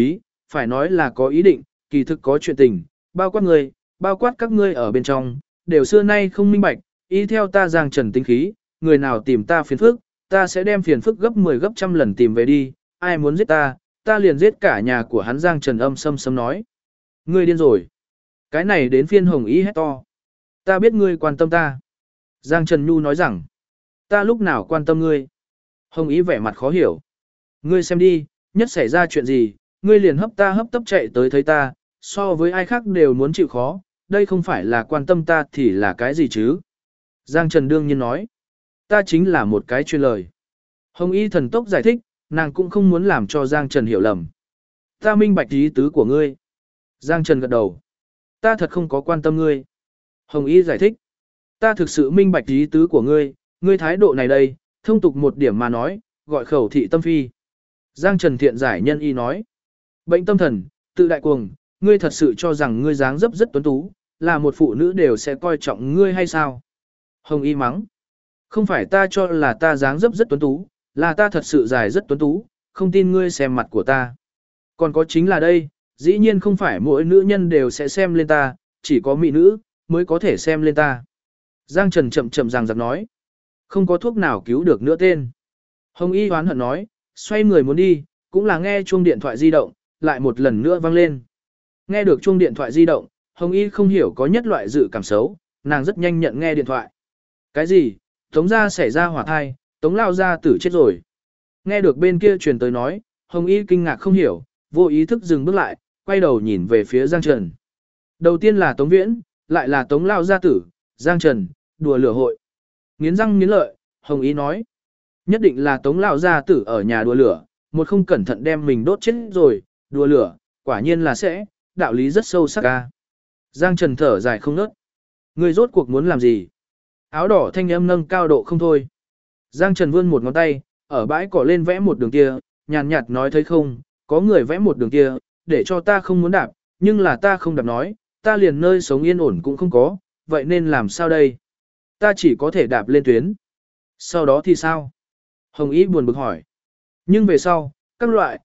phải nói là có ý định, kỳ thực có chuyện tình, bao quát người, bao quát các ngươi ở bên trong, đều xưa nay không minh bạch, ý theo ta Giang Trần tính khí, người nào tìm ta phiền phức, ta sẽ đem phiền phức gấp 10 gấp trăm lần tìm về đi, ai muốn giết ta liền giết cả nhà của hắn. Giang Trần âm sâm sâm nói. Ngươi điên rồi. Cái này đến phiên Hồng Y hét to. Ta biết ngươi quan tâm ta. Giang Trần Nhu nói rằng, ta lúc nào quan tâm ngươi. Hồng Y vẻ mặt khó hiểu. Ngươi xem đi, nhất xảy ra chuyện gì, ngươi liền hấp tấp chạy tới thấy ta, so với ai khác đều muốn chịu khó, đây không phải là quan tâm ta thì là cái gì chứ. Giang Trần đương nhiên nói, ta chính là một cái chuyên lời. Hồng Y thần tốc giải thích, nàng cũng không muốn làm cho Giang Trần hiểu lầm. Ta minh bạch ý tứ của ngươi. Giang Trần gật đầu. Ta thật không có quan tâm ngươi. Hồng Y giải thích. Ta thực sự minh bạch ý tứ của ngươi, ngươi thái độ này đây, thông tục một điểm mà nói, gọi khẩu thị tâm phi. Giang Trần thiện giải nhân y nói. Bệnh tâm thần, tự đại cuồng, ngươi thật sự cho rằng ngươi dáng dấp rất tuấn tú, là một phụ nữ đều sẽ coi trọng ngươi hay sao? Hồng Y mắng. Không phải ta cho là ta dáng dấp rất tuấn tú, là ta thật sự dài rất tuấn tú, không tin ngươi xem mặt của ta. Còn có chính là đây, dĩ nhiên không phải mỗi nữ nhân đều sẽ xem lên ta, chỉ có mỹ nữ mới có thể xem lên ta. Giang Trần chậm chậm rằng giặc nói. Không có thuốc nào cứu được nữa tên. Hồng Y hoán hận nói, xoay người muốn đi, cũng là nghe chuông điện thoại di động, lại một lần nữa vang lên. Nghe được chuông điện thoại di động, Hồng Y không hiểu có nhất loại dự cảm xấu, nàng rất nhanh nhận nghe điện thoại. Cái gì? Tống gia xảy ra hỏa thai, Tống lao gia tử chết rồi. Nghe được bên kia truyền tới nói, Hồng Y kinh ngạc không hiểu, vô ý thức dừng bước lại, quay đầu nhìn về phía Giang Trần. Đầu tiên là Tống Viễn, lại là Tống lao gia tử, Giang Trần, đùa lửa hội. Nghiến răng nghiến lợi, Hồng Y nói. Nhất định là Tống lao gia tử ở nhà đùa lửa, một không cẩn thận đem mình đốt chết rồi, đùa lửa, quả nhiên là sẽ, đạo lý rất sâu sắc ca. Giang Trần thở dài không nớt. Người rốt cuộc muốn làm gì? Áo đỏ thanh âm nâng cao độ không thôi. Giang Trần vươn một ngón tay, ở bãi cỏ lên vẽ một đường kia, nhàn nhạt nói thấy không, có người vẽ một đường kia, để cho ta không muốn đạp, nhưng là ta không đạp nói, ta liền nơi sống yên ổn cũng không có, vậy nên làm sao đây? Ta chỉ có thể đạp lên tuyến. Sau đó thì sao? Hồng Y buồn bực hỏi. Nhưng về sau, các loại,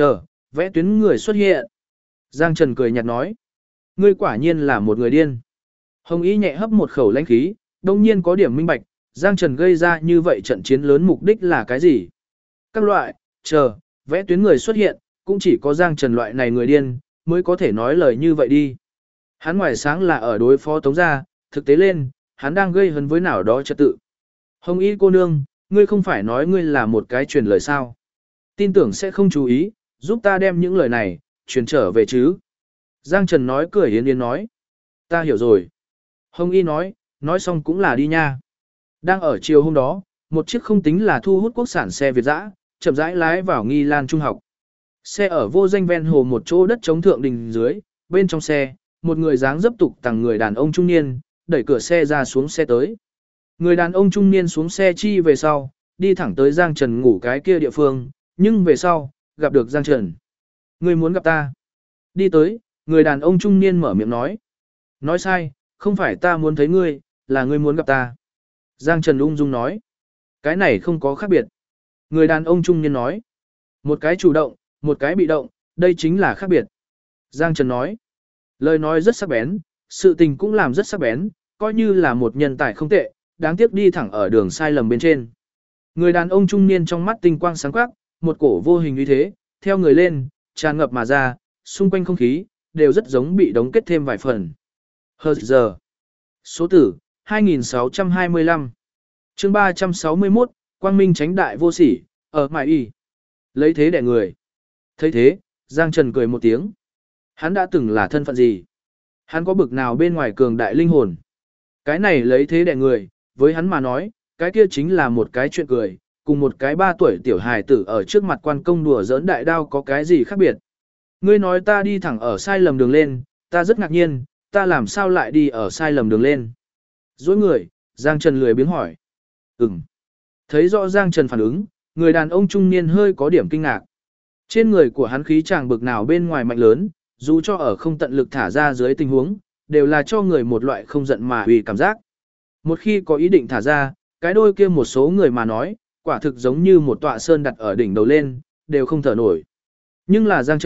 vẽ tuyến người xuất hiện. Giang Trần cười nhạt nói. Ngươi quả nhiên là một người điên. Hồng Y nhẹ hấp một khẩu lãnh khí, đông nhiên có điểm minh bạch, Giang Trần gây ra như vậy trận chiến lớn mục đích là cái gì? Các loại, vẽ tuyến người xuất hiện, cũng chỉ có Giang Trần loại này người điên, mới có thể nói lời như vậy đi. Hắn ngoài sáng là ở đối phó Tống gia, thực tế lên, hắn đang gây hấn với nào đó trật tự. Hồng Y cô nương, ngươi không phải nói ngươi là một cái truyền lời sao? Tin tưởng sẽ không chú ý, giúp ta đem những lời này, truyền trở về chứ. Giang Trần nói cười yên yên nói. Ta hiểu rồi. Hồng Y nói xong cũng là đi nha. Đang ở chiều hôm đó, một chiếc không tính là thu hút quốc sản xe Việt dã, chậm rãi lái vào Nghi Lan Trung học. Xe ở vô danh ven hồ một chỗ đất chống thượng đình dưới, bên trong xe, một người dáng dấp tục tằng người đàn ông trung niên, đẩy cửa xe ra xuống xe tới. Người đàn ông trung niên xuống xe chi về sau, đi thẳng tới Giang Trần ngủ cái kia địa phương, nhưng về sau, gặp được Giang Trần. Ngươi muốn gặp ta? Đi tới, người đàn ông trung niên mở miệng nói. Nói sai, không phải ta muốn thấy ngươi, là ngươi muốn gặp ta. Giang Trần ung dung nói. Cái này không có khác biệt. Người đàn ông trung niên nói. Một cái chủ động, một cái bị động, đây chính là khác biệt. Giang Trần nói. Lời nói rất sắc bén, sự tình cũng làm rất sắc bén, coi như là một nhân tài không tệ, đáng tiếc đi thẳng ở đường sai lầm bên trên. Người đàn ông trung niên trong mắt tinh quang sáng quắc, một cổ vô hình như thế, theo người lên, tràn ngập mà ra, xung quanh không khí, đều rất giống bị đóng kết thêm vài phần. Giờ. Số tử, 2625. Chương 361, Quang Minh tránh đại vô sỉ, ở mại y. Lấy thế đẻ người. Thấy thế, Giang Trần cười một tiếng. Hắn đã từng là thân phận gì? Hắn có bực nào bên ngoài cường đại linh hồn? Cái này lấy thế đẻ người, với hắn mà nói, cái kia chính là một cái chuyện cười, cùng một cái 3 tuổi tiểu hài tử ở trước mặt quan công đùa giỡn đại đao có cái gì khác biệt. Ngươi nói ta đi thẳng ở sai lầm đường lên, ta rất ngạc nhiên, ta làm sao lại đi ở sai lầm đường lên? Dối người, Giang Trần lười biếng hỏi. Thấy rõ Giang Trần phản ứng, người đàn ông trung niên hơi có điểm kinh ngạc. Trên người của hắn khí chàng bực nào bên ngoài mạnh lớn, dù cho ở không tận lực thả ra dưới tình huống, đều là cho người một loại không giận mà uy cảm giác. Một khi có ý định thả ra, cái đôi kia một số người mà nói, quả thực giống như một tọa sơn đặt ở đỉnh đầu lên, đều không thở nổi. Nhưng là Giang Trần,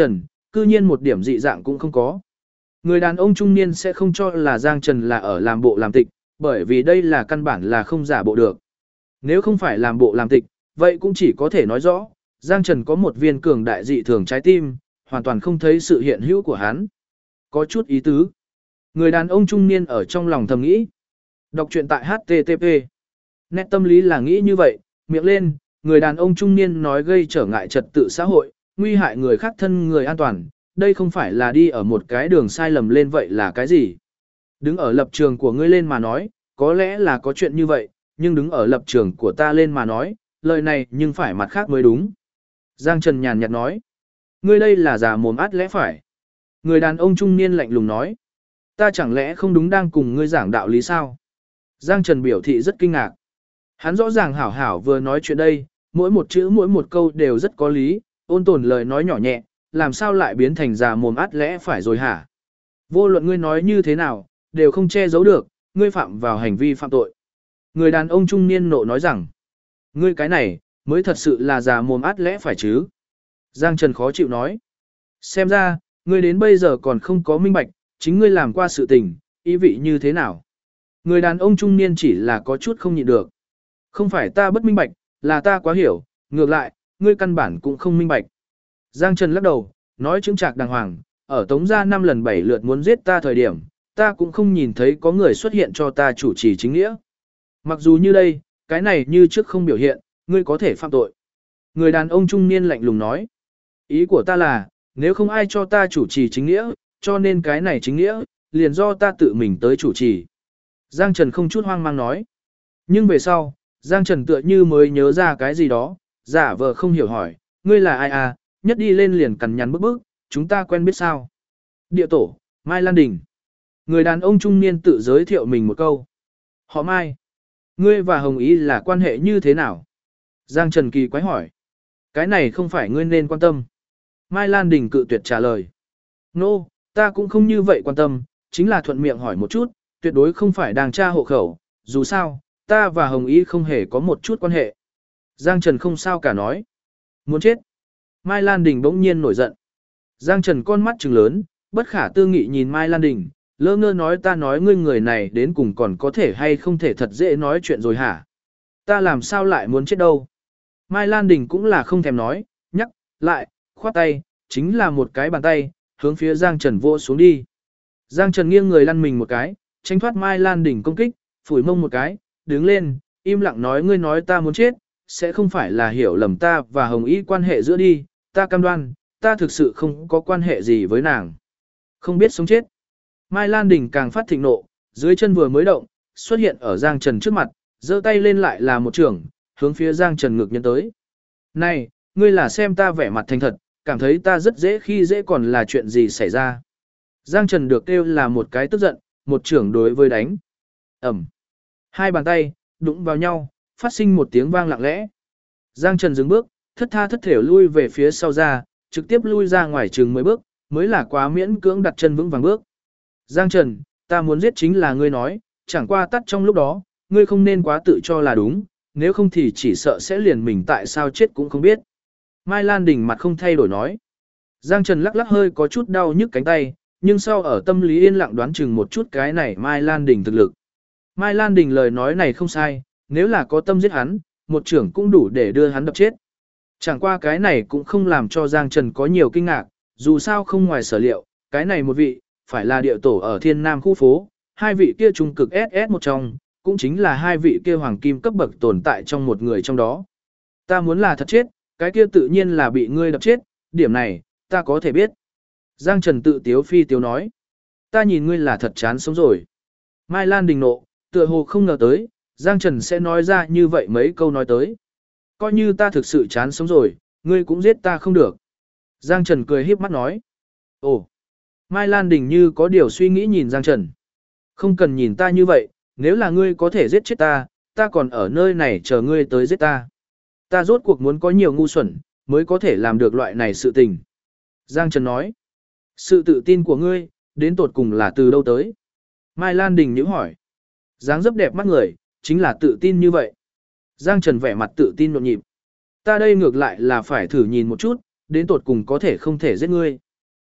cư nhiên một điểm dị dạng cũng không có. Người đàn ông trung niên sẽ không cho là Giang Trần là ở làm bộ làm tịch, bởi vì đây là căn bản là không giả bộ được. Nếu không phải làm bộ làm tịch, vậy cũng chỉ có thể nói rõ, Giang Trần có một viên cường đại dị thường trái tim, hoàn toàn không thấy sự hiện hữu của hắn. Có chút ý tứ. Người đàn ông trung niên ở trong lòng thầm nghĩ. Đọc truyện tại HTTP. Nét tâm lý là nghĩ như vậy, miệng lên, người đàn ông trung niên nói gây trở ngại trật tự xã hội, nguy hại người khác thân người an toàn, đây không phải là đi ở một cái đường sai lầm lên vậy là cái gì? Đứng ở lập trường của ngươi lên mà nói, có lẽ là có chuyện như vậy, nhưng đứng ở lập trường của ta lên mà nói, lời này nhưng phải mặt khác mới đúng. Giang Trần nhàn nhạt nói, ngươi đây là giả mồm át lẽ phải. Người đàn ông trung niên lạnh lùng nói, ta chẳng lẽ không đúng đang cùng ngươi giảng đạo lý sao? Giang Trần biểu thị rất kinh ngạc. Hắn rõ ràng hảo hảo vừa nói chuyện đây, mỗi một chữ mỗi một câu đều rất có lý, ôn tồn lời nói nhỏ nhẹ, làm sao lại biến thành giả mồm át lẽ phải rồi hả? Vô luận ngươi nói như thế nào, đều không che giấu được, ngươi phạm vào hành vi phạm tội. Người đàn ông trung niên nộ nói rằng, ngươi cái này, mới thật sự là giả mồm át lẽ phải chứ? Giang Trần khó chịu nói, xem ra, ngươi đến bây giờ còn không có minh bạch, chính ngươi làm qua sự tình, ý vị như thế nào? Người đàn ông trung niên chỉ là có chút không nhịn được. Không phải ta bất minh bạch, là ta quá hiểu, ngược lại, ngươi căn bản cũng không minh bạch. Giang Trần lắc đầu, nói chứng trạc đàng hoàng, ở Tống gia 5 lần 7 lượt muốn giết ta thời điểm, ta cũng không nhìn thấy có người xuất hiện cho ta chủ trì chính nghĩa. Mặc dù như đây, cái này như trước không biểu hiện, ngươi có thể phạm tội. Người đàn ông trung niên lạnh lùng nói, ý của ta là, nếu không ai cho ta chủ trì chính nghĩa, cho nên cái này chính nghĩa, liền do ta tự mình tới chủ trì. Giang Trần không chút hoang mang nói. Nhưng về sau, Giang Trần tựa như mới nhớ ra cái gì đó, giả vờ không hiểu hỏi, ngươi là ai à, nhất đi lên liền cằn nhằn bức bức, chúng ta quen biết sao. Địa tổ, Mai Lan Đình. Người đàn ông trung niên tự giới thiệu mình một câu. Họ Mai. Ngươi và Hồng Ý là quan hệ như thế nào? Giang Trần kỳ quái hỏi. Cái này không phải ngươi nên quan tâm. Mai Lan Đình cự tuyệt trả lời. Nô, ta cũng không như vậy quan tâm, chính là thuận miệng hỏi một chút, tuyệt đối không phải đang tra hộ khẩu, dù sao, ta và Hồng Y không hề có một chút quan hệ. Giang Trần không sao cả nói. Muốn chết. Mai Lan Đình bỗng nhiên nổi giận. Giang Trần con mắt trừng lớn, bất khả tư nghị nhìn Mai Lan Đình, lơ ngơ nói ta nói ngươi người này đến cùng còn có thể hay không thể thật dễ nói chuyện rồi hả? Ta làm sao lại muốn chết đâu? Mai Lan Đình cũng là không thèm nói, nhắc, lại, khoát tay, chính là một cái bàn tay, hướng phía Giang Trần vô xuống đi. Giang Trần nghiêng người lăn mình một cái, tránh thoát Mai Lan Đình công kích, phủi mông một cái, đứng lên, im lặng nói ngươi nói ta muốn chết, sẽ không phải là hiểu lầm ta và Hồng Y quan hệ giữa đi, ta cam đoan, ta thực sự không có quan hệ gì với nàng. Không biết sống chết. Mai Lan Đình càng phát thịnh nộ, dưới chân vừa mới động, xuất hiện ở Giang Trần trước mặt, giơ tay lên lại là một trường, hướng phía Giang Trần ngực nhân tới. Này, ngươi là xem ta vẻ mặt thành thật, cảm thấy ta rất dễ khi dễ còn là chuyện gì xảy ra. Giang Trần được kêu là một cái tức giận, một trưởng đối với đánh. Ẩm. Hai bàn tay, đụng vào nhau, phát sinh một tiếng vang lặng lẽ. Giang Trần dừng bước, thất tha thất thểu lui về phía sau ra, trực tiếp lui ra ngoài chừng 10 bước, mới là quá miễn cưỡng đặt chân vững vàng bước. Giang Trần, ta muốn giết chính là ngươi nói, chẳng qua tắt trong lúc đó, ngươi không nên quá tự cho là đúng, nếu không thì chỉ sợ sẽ liền mình tại sao chết cũng không biết. Mai Lan Đình mặt không thay đổi nói. Giang Trần lắc lắc hơi có chút đau nhức cánh tay, nhưng sau ở tâm lý yên lặng đoán chừng một chút cái này Mai Lan Đình thực lực. Mai Lan Đình lời nói này không sai, nếu là có tâm giết hắn, một trưởng cũng đủ để đưa hắn đập chết. Chẳng qua cái này cũng không làm cho Giang Trần có nhiều kinh ngạc, dù sao không ngoài sở liệu, cái này một vị, phải là địa tổ ở Thiên Nam khu phố, hai vị kia trung cực SS một trong, cũng chính là hai vị kia hoàng kim cấp bậc tồn tại trong một người trong đó. Ta muốn là thật chết, cái kia tự nhiên là bị ngươi đập chết, điểm này, ta có thể biết. Giang Trần tự tiếu phi tiếu nói, ta nhìn ngươi là thật chán sống rồi. Mai Lan Đình nộ, tựa hồ không ngờ tới, Giang Trần sẽ nói ra như vậy mấy câu nói tới. Coi như ta thực sự chán sống rồi, ngươi cũng giết ta không được. Giang Trần cười híp mắt nói. Ồ, Mai Lan Đình như có điều suy nghĩ nhìn Giang Trần. Không cần nhìn ta như vậy, nếu là ngươi có thể giết chết ta, ta còn ở nơi này chờ ngươi tới giết ta. Ta rốt cuộc muốn có nhiều ngu xuẩn, mới có thể làm được loại này sự tình. Giang Trần nói. Sự tự tin của ngươi, đến tột cùng là từ đâu tới? Mai Lan Đình nhíu hỏi. Dáng dấp đẹp mắt người, chính là tự tin như vậy. Giang Trần vẻ mặt tự tin nhộn nhịp. Ta đây ngược lại là phải thử nhìn một chút, đến tột cùng có thể không thể giết ngươi.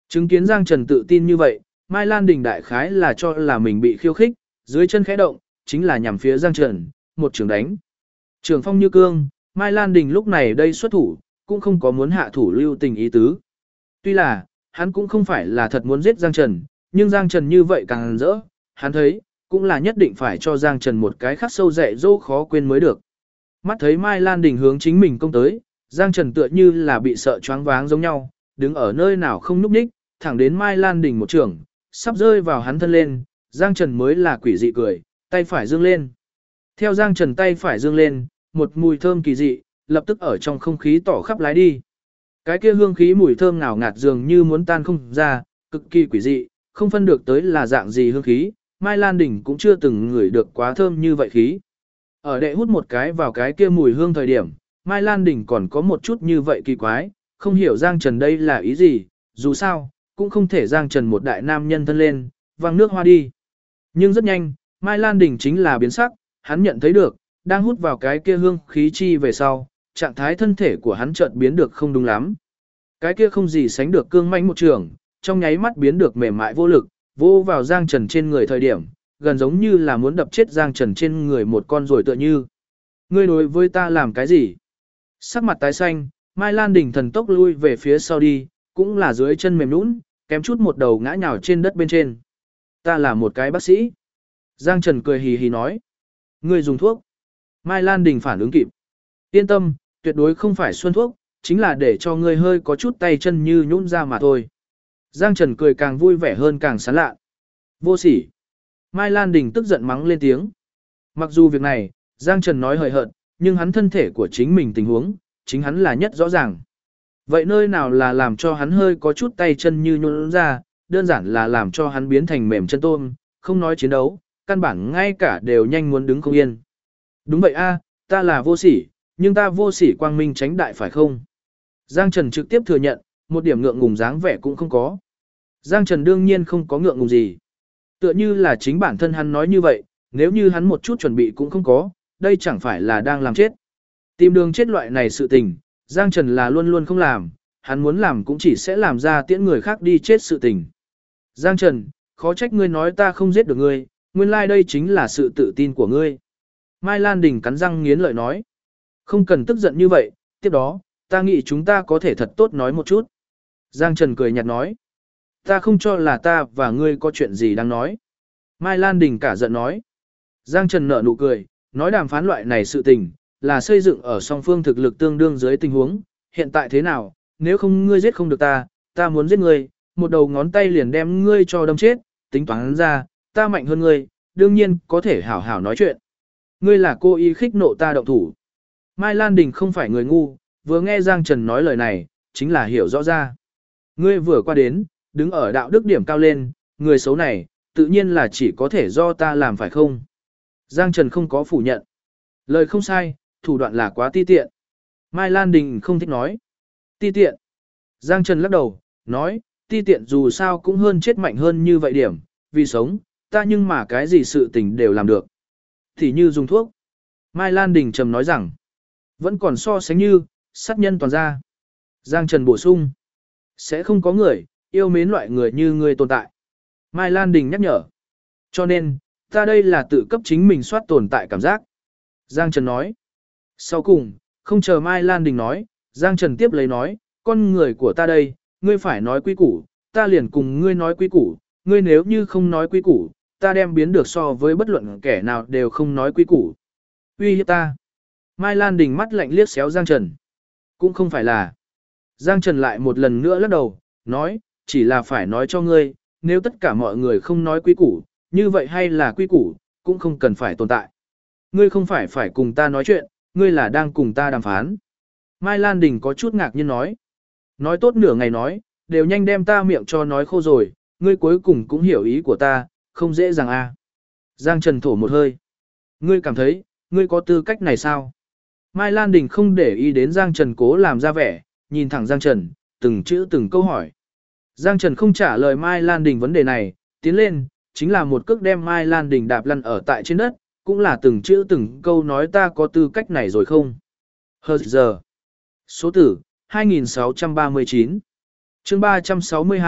Chứng kiến Giang Trần tự tin như vậy, Mai Lan Đình đại khái là cho là mình bị khiêu khích, dưới chân khẽ động, chính là nhằm phía Giang Trần, một trường đánh. Trường phong như cương, Mai Lan Đình lúc này đây xuất thủ, cũng không có muốn hạ thủ lưu tình ý tứ. Tuy là, hắn cũng không phải là thật muốn giết Giang Trần, nhưng Giang Trần như vậy càng rỡ, hắn thấy, cũng là nhất định phải cho Giang Trần một cái khắc sâu dạy dỗ khó quên mới được. Mắt thấy Mai Lan Đình hướng chính mình công tới, Giang Trần tựa như là bị sợ choáng váng giống nhau, đứng ở nơi nào không núp ních, thẳng đến Mai Lan Đình một trường, sắp rơi vào hắn thân lên, Giang Trần mới là quỷ dị cười, tay phải dương lên. Theo Giang Trần tay phải dương lên, một mùi thơm kỳ dị, lập tức ở trong không khí tỏ khắp lái đi. Cái kia hương khí mùi thơm ngào ngạt dường như muốn tan không ra, cực kỳ quỷ dị, không phân được tới là dạng gì hương khí, Mai Lan Đình cũng chưa từng ngửi được quá thơm như vậy khí. Ở đệ hút một cái vào cái kia mùi hương thời điểm, Mai Lan Đình còn có một chút như vậy kỳ quái, không hiểu Giang Trần đây là ý gì, dù sao, cũng không thể Giang Trần một đại nam nhân thân lên, văng nước hoa đi. Nhưng rất nhanh, Mai Lan Đình chính là biến sắc, hắn nhận thấy được, đang hút vào cái kia hương khí chi về sau, trạng thái thân thể của hắn chợt biến được không đúng lắm. Cái kia không gì sánh được cương mãnh một trường, trong nháy mắt biến được mềm mại vô lực, vô vào Giang Trần trên người thời điểm, gần giống như là muốn đập chết Giang Trần trên người một con rồi tựa như. Ngươi đối với ta làm cái gì? Sắc mặt tái xanh, Mai Lan Đình thần tốc lui về phía sau đi, cũng là dưới chân mềm nũng, kém chút một đầu ngã nhào trên đất bên trên. Ta là một cái bác sĩ. Giang Trần cười hì hì nói. Ngươi dùng thuốc. Mai Lan Đình phản ứng kịp. Yên tâm, tuyệt đối không phải xuân thuốc, chính là để cho ngươi hơi có chút tay chân như nhũn ra mà thôi. Giang Trần cười càng vui vẻ hơn càng sán lạ. Vô sỉ. Mai Lan Đình tức giận mắng lên tiếng. Mặc dù việc này, Giang Trần nói hời hợt, nhưng hắn thân thể của chính mình tình huống, chính hắn là nhất rõ ràng. Vậy nơi nào là làm cho hắn hơi có chút tay chân như nhũn ra, đơn giản là làm cho hắn biến thành mềm chân tôm, không nói chiến đấu, căn bản ngay cả đều nhanh muốn đứng không yên. Đúng vậy a, ta là vô sỉ, nhưng ta vô sỉ quang minh tránh đại phải không? Giang Trần trực tiếp thừa nhận, một điểm ngượng ngùng dáng vẻ cũng không có. Giang Trần đương nhiên không có ngượng ngùng gì. Tựa như là chính bản thân hắn nói như vậy, nếu như hắn một chút chuẩn bị cũng không có, đây chẳng phải là đang làm chết. Tìm đường chết loại này sự tình, Giang Trần là luôn luôn không làm, hắn muốn làm cũng chỉ sẽ làm ra tiễn người khác đi chết sự tình. Giang Trần, khó trách ngươi nói ta không giết được ngươi, nguyên lai đây chính là sự tự tin của ngươi. Mai Lan Đình cắn răng nghiến lợi nói. Không cần tức giận như vậy, tiếp đó, ta nghĩ chúng ta có thể thật tốt nói một chút. Giang Trần cười nhạt nói. Ta không cho là ta và ngươi có chuyện gì đang nói. Mai Lan Đình cả giận nói. Giang Trần nở nụ cười, nói đàm phán loại này sự tình, là xây dựng ở song phương thực lực tương đương dưới tình huống, hiện tại thế nào, nếu không ngươi giết không được ta, ta muốn giết ngươi, một đầu ngón tay liền đem ngươi cho đâm chết, tính toán ra, ta mạnh hơn ngươi, đương nhiên có thể hảo hảo nói chuyện. Ngươi là cô ý khích nộ ta động thủ. Mai Lan Đình không phải người ngu, vừa nghe Giang Trần nói lời này, chính là hiểu rõ ra. Ngươi vừa qua đến, đứng ở đạo đức điểm cao lên, người xấu này, tự nhiên là chỉ có thể do ta làm phải không? Giang Trần không có phủ nhận. Lời không sai, thủ đoạn là quá ti tiện. Mai Lan Đình không thích nói. Ti tiện. Giang Trần lắc đầu, nói, ti tiện dù sao cũng hơn chết mạnh hơn như vậy điểm, vì sống, ta nhưng mà cái gì sự tình đều làm được. Thì như dùng thuốc. Mai Lan Đình trầm nói rằng, vẫn còn so sánh như, sát nhân toàn ra. Giang Trần bổ sung, sẽ không có người, yêu mến loại người như ngươi tồn tại. Mai Lan Đình nhắc nhở, cho nên, ta đây là tự cấp chính mình soát tồn tại cảm giác. Giang Trần nói, sau cùng, không chờ Mai Lan Đình nói, Giang Trần tiếp lấy nói, con người của ta đây, ngươi phải nói quy củ, ta liền cùng ngươi nói quy củ, ngươi nếu như không nói quy củ, ta đem biến được so với bất luận kẻ nào đều không nói quy củ. Uy hiếp ta. Mai Lan Đình mắt lạnh liếc xéo Giang Trần. Cũng không phải là. Giang Trần lại một lần nữa lắc đầu, nói, chỉ là phải nói cho ngươi, nếu tất cả mọi người không nói quy củ, như vậy hay là quy củ, cũng không cần phải tồn tại. Ngươi không phải cùng ta nói chuyện, ngươi là đang cùng ta đàm phán. Mai Lan Đình có chút ngạc nhiên nói. Nói tốt nửa ngày nói, đều nhanh đem ta miệng cho nói khô rồi, ngươi cuối cùng cũng hiểu ý của ta, không dễ dàng à. Giang Trần thổ một hơi. Ngươi cảm thấy, ngươi có tư cách này sao? Mai Lan Đình không để ý đến Giang Trần cố làm ra vẻ, nhìn thẳng Giang Trần, từng chữ từng câu hỏi. Giang Trần không trả lời Mai Lan Đình vấn đề này, tiến lên, chính là một cước đem Mai Lan Đình đạp lăn ở tại trên đất, cũng là từng chữ từng câu nói ta có tư cách này rồi không? Hờ giờ. Số tử, 2639. Chương 362,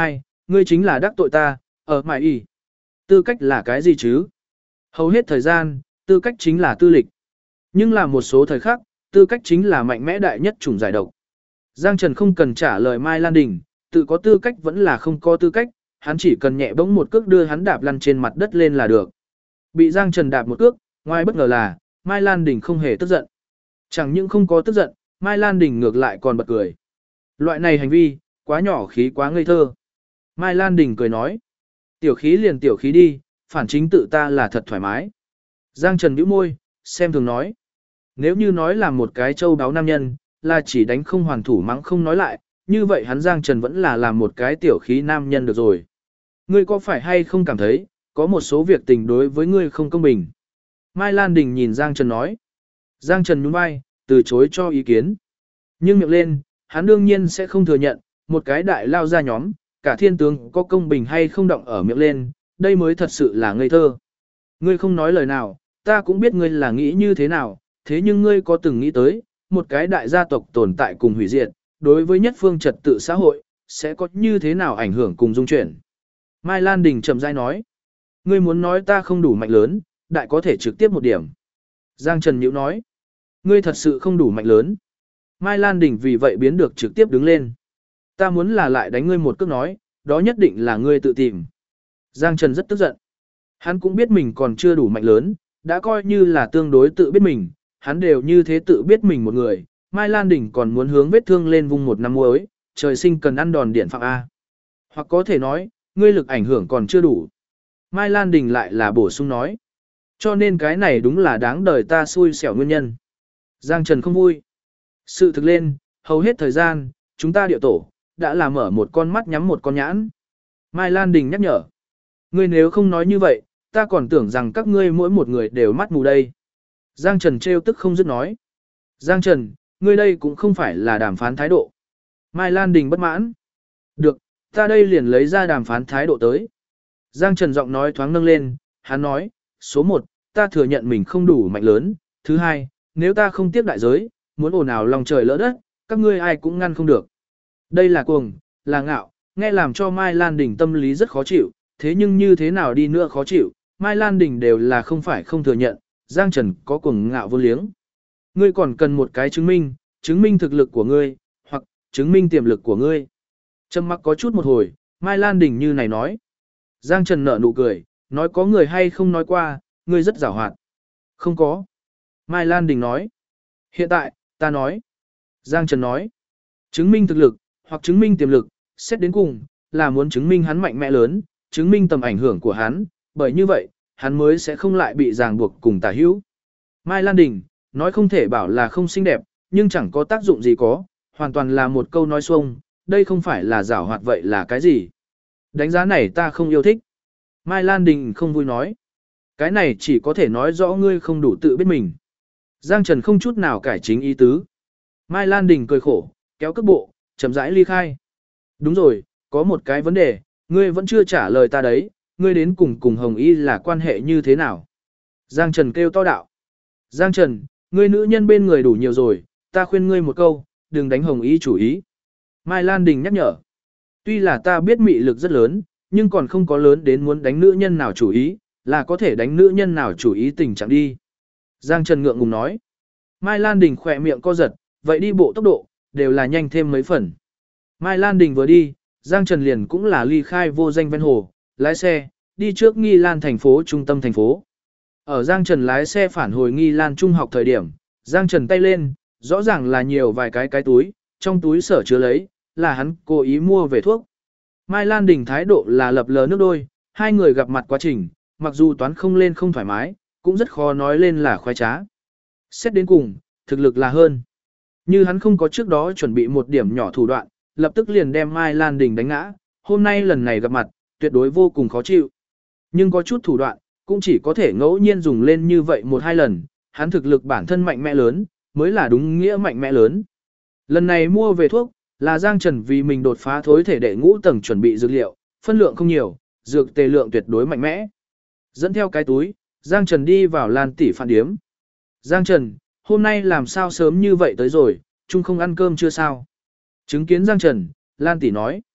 ngươi chính là đắc tội ta, ở mại y. Tư cách là cái gì chứ? Hầu hết thời gian, tư cách chính là tư lịch. Nhưng là một số thời khắc, tư cách chính là mạnh mẽ đại nhất chủng giải độc. Giang Trần không cần trả lời Mai Lan Đình, tự có tư cách vẫn là không có tư cách, hắn chỉ cần nhẹ bỗng một cước đưa hắn đạp lăn trên mặt đất lên là được. Bị Giang Trần đạp một cước, ngoài bất ngờ là, Mai Lan Đình không hề tức giận. Chẳng những không có tức giận, Mai Lan Đình ngược lại còn bật cười. Loại này hành vi, quá nhỏ khí quá ngây thơ. Mai Lan Đình cười nói, tiểu khí liền tiểu khí đi, phản chính tự ta là thật thoải mái. Giang Trần bĩu môi, xem thường nói. Nếu như nói là một cái châu báo nam nhân, là chỉ đánh không hoàn thủ mắng không nói lại, như vậy hắn Giang Trần vẫn là làm một cái tiểu khí nam nhân được rồi. Ngươi có phải hay không cảm thấy, có một số việc tình đối với ngươi không công bình? Mai Lan Đình nhìn Giang Trần nói. Giang Trần nhún vai, từ chối cho ý kiến. Nhưng miệng lên, hắn đương nhiên sẽ không thừa nhận, một cái đại lao ra nhóm, cả thiên tướng có công bình hay không động ở miệng lên, đây mới thật sự là ngây thơ. Ngươi không nói lời nào, ta cũng biết ngươi là nghĩ như thế nào, thế nhưng ngươi có từng nghĩ tới, một cái đại gia tộc tồn tại cùng hủy diệt, đối với nhất phương trật tự xã hội, sẽ có như thế nào ảnh hưởng cùng dung chuyển. Mai Lan Đình chậm rãi nói, ngươi muốn nói ta không đủ mạnh lớn, đại có thể trực tiếp một điểm. Giang Trần nhíu nói, ngươi thật sự không đủ mạnh lớn. Mai Lan Đình vì vậy biến được trực tiếp đứng lên. Ta muốn là lại đánh ngươi một cước nói, đó nhất định là ngươi tự tìm. Giang Trần rất tức giận. Hắn cũng biết mình còn chưa đủ mạnh lớn, đã coi như là tương đối tự biết mình, hắn đều như thế tự biết mình một người. Mai Lan Đình còn muốn hướng vết thương lên vung một năm muối, trời sinh cần ăn đòn điện phạm A. Hoặc có thể nói, ngươi lực ảnh hưởng còn chưa đủ. Mai Lan Đình lại là bổ sung nói. Cho nên cái này đúng là đáng đời ta xui xẻo nguyên nhân. Giang Trần không vui. Sự thực lên, hầu hết thời gian, chúng ta điệu tổ, đã là mở một con mắt nhắm một con nhãn. Mai Lan Đình nhắc nhở. Ngươi nếu không nói như vậy, ta còn tưởng rằng các ngươi mỗi một người đều mắt mù đây. Giang Trần trêu tức không dứt nói. Giang Trần, ngươi đây cũng không phải là đàm phán thái độ. Mai Lan Đình bất mãn. Được, ta đây liền lấy ra đàm phán thái độ tới. Giang Trần giọng nói thoáng nâng lên, hắn nói, số 1, ta thừa nhận mình không đủ mạnh lớn. Thứ 2, nếu ta không tiếp đại giới, muốn ồn ào lòng trời lỡ đất, các ngươi ai cũng ngăn không được. Đây là cuồng, là ngạo, nghe làm cho Mai Lan Đình tâm lý rất khó chịu, thế nhưng như thế nào đi nữa khó chịu, Mai Lan Đình đều là không phải không thừa nhận, Giang Trần có cuồng ngạo vô liếng. Ngươi còn cần một cái chứng minh thực lực của ngươi, hoặc chứng minh tiềm lực của ngươi. Trầm mặc có chút một hồi, Mai Lan Đình như này nói. Giang Trần nở nụ cười, nói có người hay không nói qua, ngươi rất giàu hoạt. Không có. Mai Lan Đình nói. Hiện tại, ta nói. Giang Trần nói. Chứng minh thực lực, hoặc chứng minh tiềm lực, xét đến cùng, là muốn chứng minh hắn mạnh mẽ lớn, chứng minh tầm ảnh hưởng của hắn, bởi như vậy, hắn mới sẽ không lại bị ràng buộc cùng tà hữu. Mai Lan Đình, nói không thể bảo là không xinh đẹp, nhưng chẳng có tác dụng gì có, hoàn toàn là một câu nói xuông, đây không phải là giảo hoạt vậy là cái gì. Đánh giá này ta không yêu thích. Mai Lan Đình không vui nói. Cái này chỉ có thể nói rõ ngươi không đủ tự biết mình. Giang Trần không chút nào cải chính ý tứ. Mai Lan Đình cười khổ, kéo cước bộ, chậm rãi ly khai. Đúng rồi, có một cái vấn đề, ngươi vẫn chưa trả lời ta đấy, ngươi đến cùng Hồng Y là quan hệ như thế nào? Giang Trần kêu to đạo. Giang Trần, ngươi nữ nhân bên người đủ nhiều rồi, ta khuyên ngươi một câu, đừng đánh Hồng Y chủ ý. Mai Lan Đình nhắc nhở. Tuy là ta biết mị lực rất lớn, nhưng còn không có lớn đến muốn đánh nữ nhân nào chủ ý, là có thể đánh nữ nhân nào chủ ý tình trạng đi. Giang Trần ngượng ngùng nói. Mai Lan Đình khỏe miệng co giật, vậy đi bộ tốc độ, đều là nhanh thêm mấy phần. Mai Lan Đình vừa đi, Giang Trần liền cũng là ly khai vô danh ven hồ, lái xe, đi trước Nghi Lan thành phố trung tâm thành phố. Ở Giang Trần lái xe phản hồi Nghi Lan trung học thời điểm, Giang Trần tay lên, rõ ràng là nhiều vài cái túi, trong túi sở chứa lấy, là hắn cố ý mua về thuốc. Mai Lan Đình thái độ là lập lờ nước đôi, hai người gặp mặt quá trình, mặc dù toán không lên không thoải mái, cũng rất khó nói lên là khoái trá. Xét đến cùng, thực lực là hơn. Như hắn không có trước đó chuẩn bị một điểm nhỏ thủ đoạn, lập tức liền đem Mai Lan Đình đánh ngã, hôm nay lần này gặp mặt, tuyệt đối vô cùng khó chịu. Nhưng có chút thủ đoạn, cũng chỉ có thể ngẫu nhiên dùng lên như vậy một hai lần, hắn thực lực bản thân mạnh mẽ lớn, mới là đúng nghĩa mạnh mẽ lớn. Lần này mua về thuốc, là Giang Trần vì mình đột phá thối thể đệ ngũ tầng chuẩn bị dược liệu, phân lượng không nhiều, dược tề lượng tuyệt đối mạnh mẽ. Dẫn theo cái túi, Giang Trần đi vào Lan tỷ phản điếm. Giang Trần, hôm nay làm sao sớm như vậy tới rồi, chung không ăn cơm chưa sao? Chứng kiến Giang Trần, Lan tỷ nói.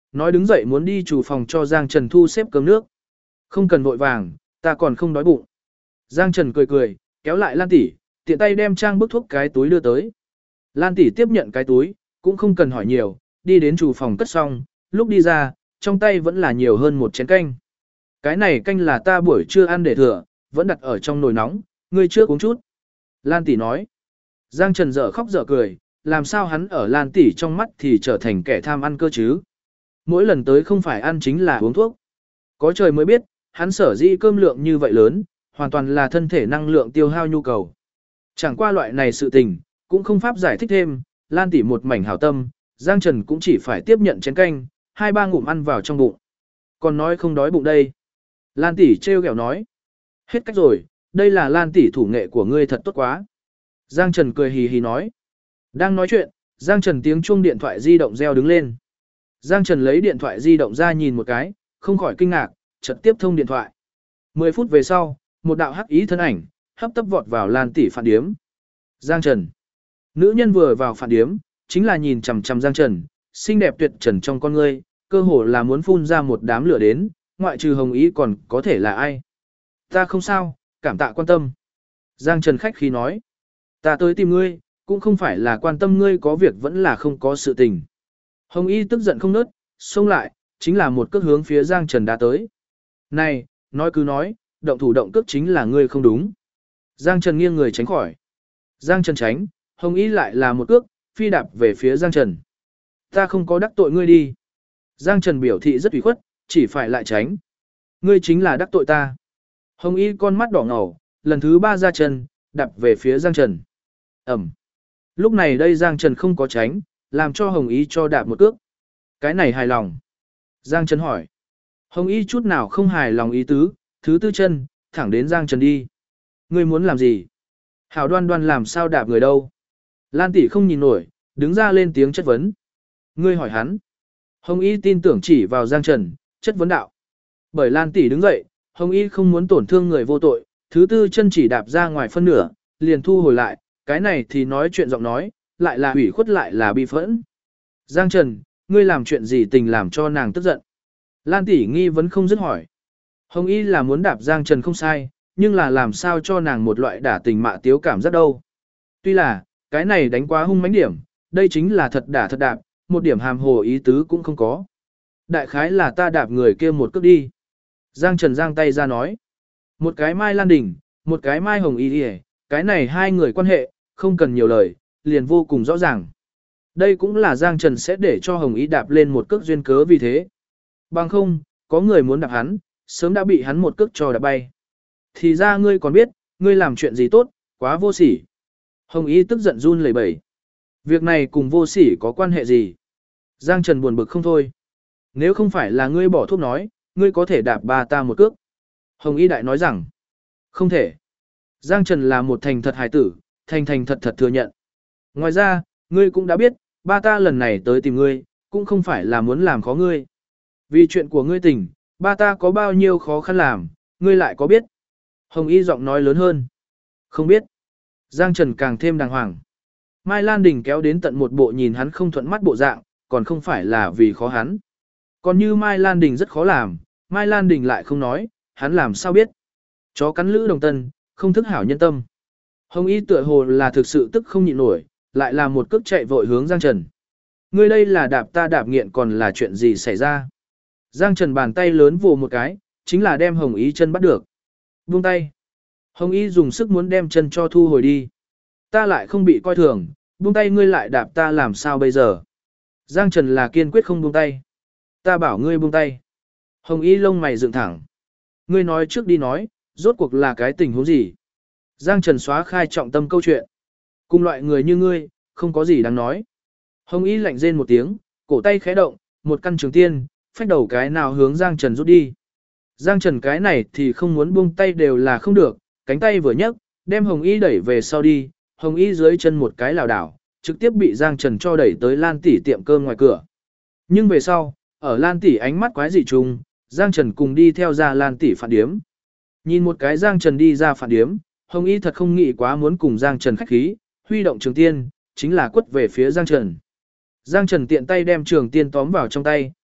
nói đứng dậy muốn đi chủ phòng cho Giang Trần thu xếp cơm nước. Không cần vội vàng, ta còn không đói bụng. Giang Trần cười cười, kéo lại Lan tỷ, tiện tay đem trang bức thuốc cái túi đưa tới. Lan tỷ tiếp nhận cái túi, cũng không cần hỏi nhiều, đi đến chủ phòng cất xong, lúc đi ra, trong tay vẫn là nhiều hơn một chén canh. Cái này canh là ta buổi trưa ăn để thừa, vẫn đặt ở trong nồi nóng, ngươi trước uống chút. Lan tỷ nói. Giang Trần dở khóc dở cười, làm sao hắn ở Lan tỷ trong mắt thì trở thành kẻ tham ăn cơ chứ. Mỗi lần tới không phải ăn chính là uống thuốc. Có trời mới biết, hắn sở dĩ cơm lượng như vậy lớn, hoàn toàn là thân thể năng lượng tiêu hao nhu cầu. Chẳng qua loại này sự tình, cũng không pháp giải thích thêm, Lan tỷ một mảnh hảo tâm, Giang Trần cũng chỉ phải tiếp nhận chén canh, 2-3 ngụm ăn vào trong bụng. Còn nói không đói bụng đây. Lan tỷ trêu ghẹo nói. Hết cách rồi, đây là Lan tỷ thủ nghệ của ngươi thật tốt quá. Giang Trần cười hì hì nói. Đang nói chuyện, Giang Trần tiếng chuông điện thoại di động reo đứng lên. Giang Trần lấy điện thoại di động ra nhìn một cái, không khỏi kinh ngạc, chợt tiếp thông điện thoại. 10 phút về sau, một đạo hắc ý thân ảnh, hấp tấp vọt vào Lan tỷ phản điếm. Giang Trần. Nữ nhân vừa vào phản điếm, chính là nhìn chằm chằm Giang Trần, xinh đẹp tuyệt trần trong con ngươi, cơ hồ là muốn phun ra một đám lửa đến, ngoại trừ Hồng Ý còn có thể là ai. Ta không sao, cảm tạ quan tâm. Giang Trần khách khí nói. Ta tới tìm ngươi, cũng không phải là quan tâm ngươi có việc vẫn là không có sự tình. Hồng Y tức giận không nớt, xông lại, chính là một cước hướng phía Giang Trần đã tới. Này, nói cứ nói, động thủ động cước chính là ngươi không đúng. Giang Trần nghiêng người tránh khỏi. Giang Trần tránh, Hồng Y lại là một cước, phi đạp về phía Giang Trần. Ta không có đắc tội ngươi đi. Giang Trần biểu thị rất ủy khuất, chỉ phải lại tránh. Ngươi chính là đắc tội ta. Hồng Y con mắt đỏ ngầu, lần thứ 3 ra chân, đạp về phía Giang Trần. Ẩm. Lúc này đây Giang Trần không có tránh, làm cho Hồng Y cho đạp một cước. Cái này hài lòng. Giang Trần hỏi. Hồng Y chút nào không hài lòng ý tứ, thứ tư chân, thẳng đến Giang Trần đi. Ngươi muốn làm gì? Hảo Đoan Đoan làm sao đạp người đâu? Lan tỷ không nhìn nổi, đứng ra lên tiếng chất vấn. Ngươi hỏi hắn. Hồng Y tin tưởng chỉ vào Giang Trần, chất vấn đạo. Bởi Lan tỷ đứng dậy, Hồng Y không muốn tổn thương người vô tội, thứ tư chân chỉ đạp ra ngoài phân nửa, liền thu hồi lại, cái này thì nói chuyện giọng nói, lại là ủy khuất lại là bi phẫn. Giang Trần, ngươi làm chuyện gì tình làm cho nàng tức giận? Lan tỷ nghi vấn không dứt hỏi. Hồng Y là muốn đạp Giang Trần không sai, nhưng là làm sao cho nàng một loại đả tình mạ tiếu cảm giác đâu. Tuy là, cái này đánh quá hung mãnh điểm, đây chính là thật đả thật đạp, một điểm hàm hồ ý tứ cũng không có. Đại khái là ta đạp người kia một cước đi. Giang Trần giang tay ra nói. Một cái Mai Lan Đình, một cái Mai Hồng Y đi, cái này hai người quan hệ, không cần nhiều lời, liền vô cùng rõ ràng. Đây cũng là Giang Trần sẽ để cho Hồng Y đạp lên một cước duyên cớ vì thế. Bằng không, có người muốn đạp hắn, sớm đã bị hắn một cước cho đạp bay. Thì ra ngươi còn biết, ngươi làm chuyện gì tốt, quá vô sỉ. Hồng Y tức giận run lẩy bẩy. Việc này cùng vô sỉ có quan hệ gì? Giang Trần buồn bực không thôi. Nếu không phải là ngươi bỏ thuốc nói, ngươi có thể đạp ba ta một cước. Hồng Y đại nói rằng, không thể. Giang Trần là một thành thật hài tử, thành thật thật thừa nhận. Ngoài ra, ngươi cũng đã biết, ba ta lần này tới tìm ngươi, cũng không phải là muốn làm khó ngươi. Vì chuyện của ngươi tình, ba ta có bao nhiêu khó khăn làm, ngươi lại có biết. Hồng Y giọng nói lớn hơn. Không biết. Giang Trần càng thêm đàng hoàng. Mai Lan Đình kéo đến tận một bộ nhìn hắn không thuận mắt bộ dạng, còn không phải là vì khó hắn. Còn như Mai Lan Đình rất khó làm, Mai Lan Đình lại không nói, hắn làm sao biết. Chó cắn lữ đồng tân, không thức hảo nhân tâm. Hồng Y tựa hồ là thực sự tức không nhịn nổi, lại là một cước chạy vội hướng Giang Trần. Ngươi đây là đạp ta đạp nghiện còn là chuyện gì xảy ra? Giang Trần bàn tay lớn vồ một cái, chính là đem Hồng Y chân bắt được. Buông tay. Hồng Y dùng sức muốn đem chân cho thu hồi đi. Ta lại không bị coi thường, buông tay ngươi lại đạp ta làm sao bây giờ? Giang Trần là kiên quyết không buông tay. Ta bảo ngươi buông tay. Hồng Y lông mày dựng thẳng. Ngươi nói trước đi nói, rốt cuộc là cái tình huống gì? Giang Trần xóa khai trọng tâm câu chuyện. Cùng loại người như ngươi, không có gì đáng nói. Hồng Y lạnh rên một tiếng, cổ tay khẽ động, một căn trường tiên, phách đầu cái nào hướng Giang Trần rút đi. Giang Trần cái này thì không muốn buông tay đều là không được, cánh tay vừa nhấc, đem Hồng Y đẩy về sau đi, Hồng Y dưới chân một cái lảo đảo, trực tiếp bị Giang Trần cho đẩy tới Lan tỷ tiệm cơm ngoài cửa. Nhưng về sau, ở Lan tỷ ánh mắt quái dị trùng, Giang Trần cùng đi theo ra Lan tỷ phản điếm. Nhìn một cái Giang Trần đi ra phản điếm, Hồng Y thật không nghĩ quá muốn cùng Giang Trần khách khí, huy động trường tiên, chính là quất về phía Giang Trần. Giang Trần tiện tay đem trường tiên tóm vào trong tay,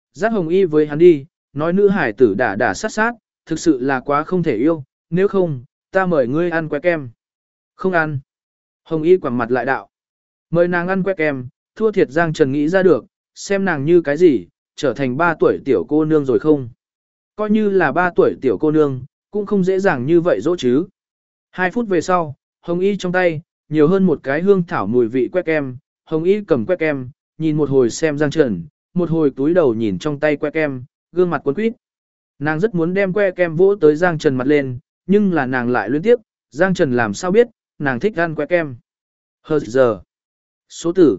dắt Hồng Y với hắn đi, nói nữ hải tử đả đả sát sát, thực sự là quá không thể yêu, nếu không, ta mời ngươi ăn que kem. Không ăn. Hồng Y quẳng mặt lại đạo. Mời nàng ăn que kem, thua thiệt Giang Trần nghĩ ra được, xem nàng như cái gì, trở thành 3 tuổi tiểu cô nương rồi không. Coi như là 3 tuổi tiểu cô nương, cũng không dễ dàng như vậy dỗ chứ. 2 phút về sau, Hồng Y trong tay, nhiều hơn một cái hương thảo mùi vị que kem, Hồng Y cầm que kem, nhìn một hồi xem Giang Trần, một hồi túi đầu nhìn trong tay que kem, gương mặt cuốn quýt. Nàng rất muốn đem que kem vỗ tới Giang Trần mặt lên, nhưng là nàng lại luyến tiếp, Giang Trần làm sao biết, nàng thích ăn que kem. Hờ giờ. Số tử,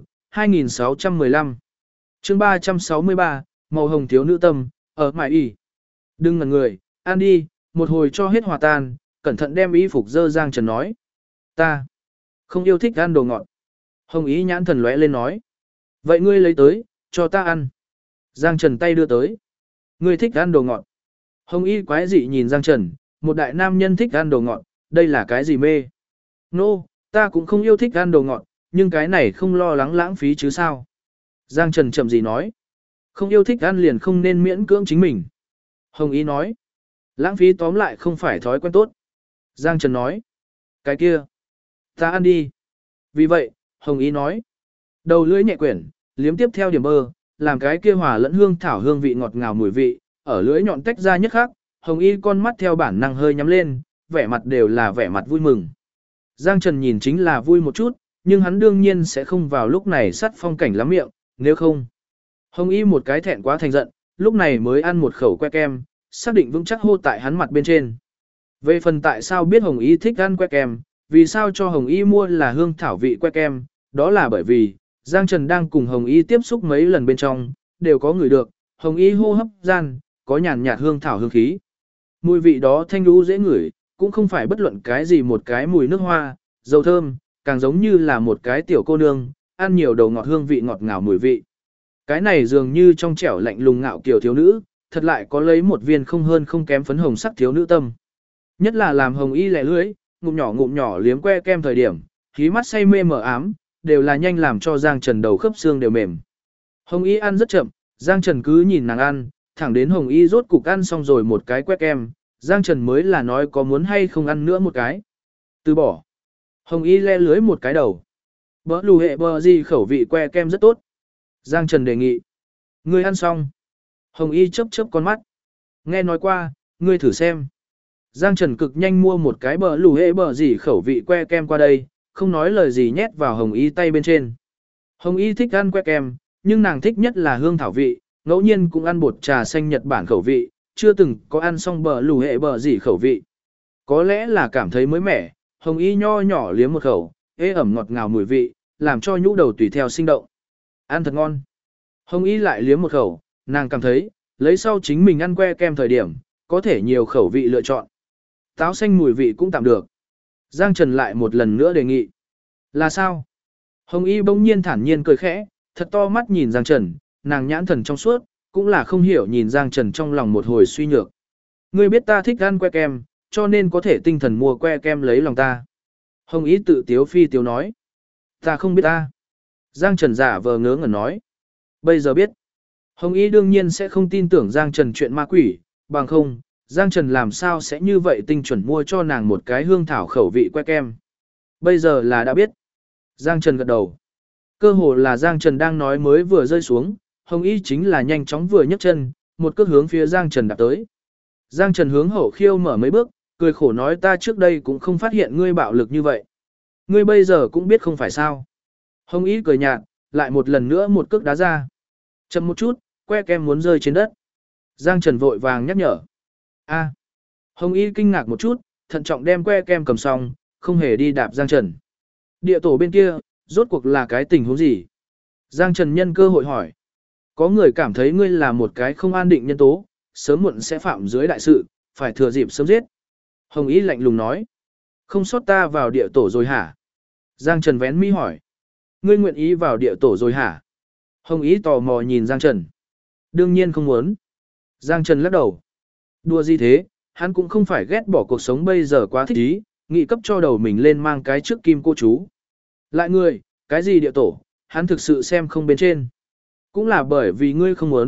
2615. Chương 363, màu hồng thiếu nữ tâm, ở mại y. Đừng ngẩn người, ăn đi, một hồi cho hết hòa tan, cẩn thận đem y phục dơ Giang Trần nói. Ta không yêu thích ăn đồ ngọt. Hồng Y nhãn thần lóe lên nói. Vậy ngươi lấy tới, cho ta ăn. Giang Trần tay đưa tới. Ngươi thích ăn đồ ngọt. Hồng Y quái dị nhìn Giang Trần, một đại nam nhân thích ăn đồ ngọt, đây là cái gì mê? Nô, ta cũng không yêu thích ăn đồ ngọt, nhưng cái này không lo lắng lãng phí chứ sao? Giang Trần chậm gì nói. Không yêu thích ăn liền không nên miễn cưỡng chính mình. Hồng Y nói. Lãng phí tóm lại không phải thói quen tốt. Giang Trần nói. Cái kia. Ta ăn đi. Vì vậy, Hồng Y nói. Đầu lưỡi nhẹ quyển, liếm tiếp theo điểm bơ, làm cái kia hòa lẫn hương thảo hương vị ngọt ngào mùi vị, ở lưỡi nhọn tách ra nhất khác, Hồng Y con mắt theo bản năng hơi nhắm lên, vẻ mặt đều là vẻ mặt vui mừng. Giang Trần nhìn chính là vui một chút, nhưng hắn đương nhiên sẽ không vào lúc này sắt phong cảnh lắm miệng, nếu không. Hồng Y một cái thẹn quá thành giận, lúc này mới ăn một khẩu que kem, xác định vững chắc hô tại hắn mặt bên trên. Về phần tại sao biết Hồng Y thích ăn que kem, vì sao cho Hồng Y mua là hương thảo vị que kem, đó là bởi vì, Giang Trần đang cùng Hồng Y tiếp xúc mấy lần bên trong, đều có người được, Hồng Y hô hấp gian, có nhàn nhạt hương thảo hương khí. Mùi vị đó thanh đu dễ ngửi, cũng không phải bất luận cái gì một cái mùi nước hoa, dầu thơm, càng giống như là một cái tiểu cô nương, ăn nhiều đầu ngọt hương vị ngọt ngào mùi vị. Cái này dường như trong trẻo lạnh lùng ngạo kiều thiếu nữ, thật lại có lấy một viên không hơn không kém phấn hồng sắc thiếu nữ tâm. Nhất là làm Hồng Y lẻ lưỡi, ngụm nhỏ liếm que kem thời điểm, khí mắt say mê mờ ám, đều là nhanh làm cho Giang Trần đầu khớp xương đều mềm. Hồng Y ăn rất chậm, Giang Trần cứ nhìn nàng ăn, thẳng đến Hồng Y rốt cục ăn xong rồi một cái que kem, Giang Trần mới là nói có muốn hay không ăn nữa một cái. Từ bỏ. Hồng Y le lưới một cái đầu. Bỡ lù hệ bờ gì khẩu vị que kem rất tốt. Giang Trần đề nghị. Ngươi ăn xong. Hồng Y chớp chớp con mắt. Nghe nói qua, ngươi thử xem. Giang Trần cực nhanh mua một cái bờ lù hệ bờ gì khẩu vị que kem qua đây, không nói lời gì nhét vào Hồng Y tay bên trên. Hồng Y thích ăn que kem, nhưng nàng thích nhất là hương thảo vị, ngẫu nhiên cũng ăn bột trà xanh Nhật Bản khẩu vị, chưa từng có ăn xong bờ lù hệ bờ gì khẩu vị. Có lẽ là cảm thấy mới mẻ, Hồng Y nho nhỏ liếm một khẩu, ế ẩm ngọt ngào mùi vị, làm cho nhũ đầu tùy theo sinh động. Ăn thật ngon. Hồng Y lại liếm một khẩu, nàng cảm thấy, lấy sau chính mình ăn que kem thời điểm, có thể nhiều khẩu vị lựa chọn. Táo xanh mùi vị cũng tạm được. Giang Trần lại một lần nữa đề nghị. Là sao? Hồng Y bỗng nhiên thản nhiên cười khẽ, thật to mắt nhìn Giang Trần, nàng nhãn thần trong suốt, cũng là không hiểu nhìn Giang Trần trong lòng một hồi suy nhược. Ngươi biết ta thích ăn que kem, cho nên có thể tinh thần mua que kem lấy lòng ta. Hồng Y tự tiếu phi tiếu nói. Ta không biết ta. Giang Trần giả vờ ngớ ngẩn nói. Bây giờ biết. Hồng Y đương nhiên sẽ không tin tưởng Giang Trần chuyện ma quỷ, bằng không, Giang Trần làm sao sẽ như vậy tinh chuẩn mua cho nàng một cái hương thảo khẩu vị que kem. Bây giờ là đã biết. Giang Trần gật đầu. Cơ hồ là Giang Trần đang nói mới vừa rơi xuống, Hồng Y chính là nhanh chóng vừa nhấc chân, một cước hướng phía Giang Trần đạp tới. Giang Trần hướng hậu khiêu mở mấy bước, cười khổ nói ta trước đây cũng không phát hiện ngươi bạo lực như vậy. Ngươi bây giờ cũng biết không phải sao. Hồng Y cười nhạt, lại một lần nữa một cước đá ra. Chậm một chút, que kem muốn rơi trên đất. Giang Trần vội vàng nhắc nhở. A. Hồng Y kinh ngạc một chút, thận trọng đem que kem cầm xong, không hề đi đạp Giang Trần. Địa tổ bên kia, rốt cuộc là cái tình huống gì? Giang Trần nhân cơ hội hỏi. Có người cảm thấy ngươi là một cái không an định nhân tố, sớm muộn sẽ phạm dưới đại sự, phải thừa dịp sớm giết. Hồng Y lạnh lùng nói. Không sót ta vào địa tổ rồi hả? Giang Trần vén mi hỏi. Ngươi nguyện ý vào địa tổ rồi hả? Hồng Y tò mò nhìn Giang Trần. Đương nhiên không muốn. Giang Trần lắc đầu. Đùa gì thế, hắn cũng không phải ghét bỏ cuộc sống bây giờ quá thích ý, nghị cấp cho đầu mình lên mang cái trước kim cô chú. Lại ngươi, cái gì địa tổ, hắn thực sự xem không bên trên. Cũng là bởi vì ngươi không muốn,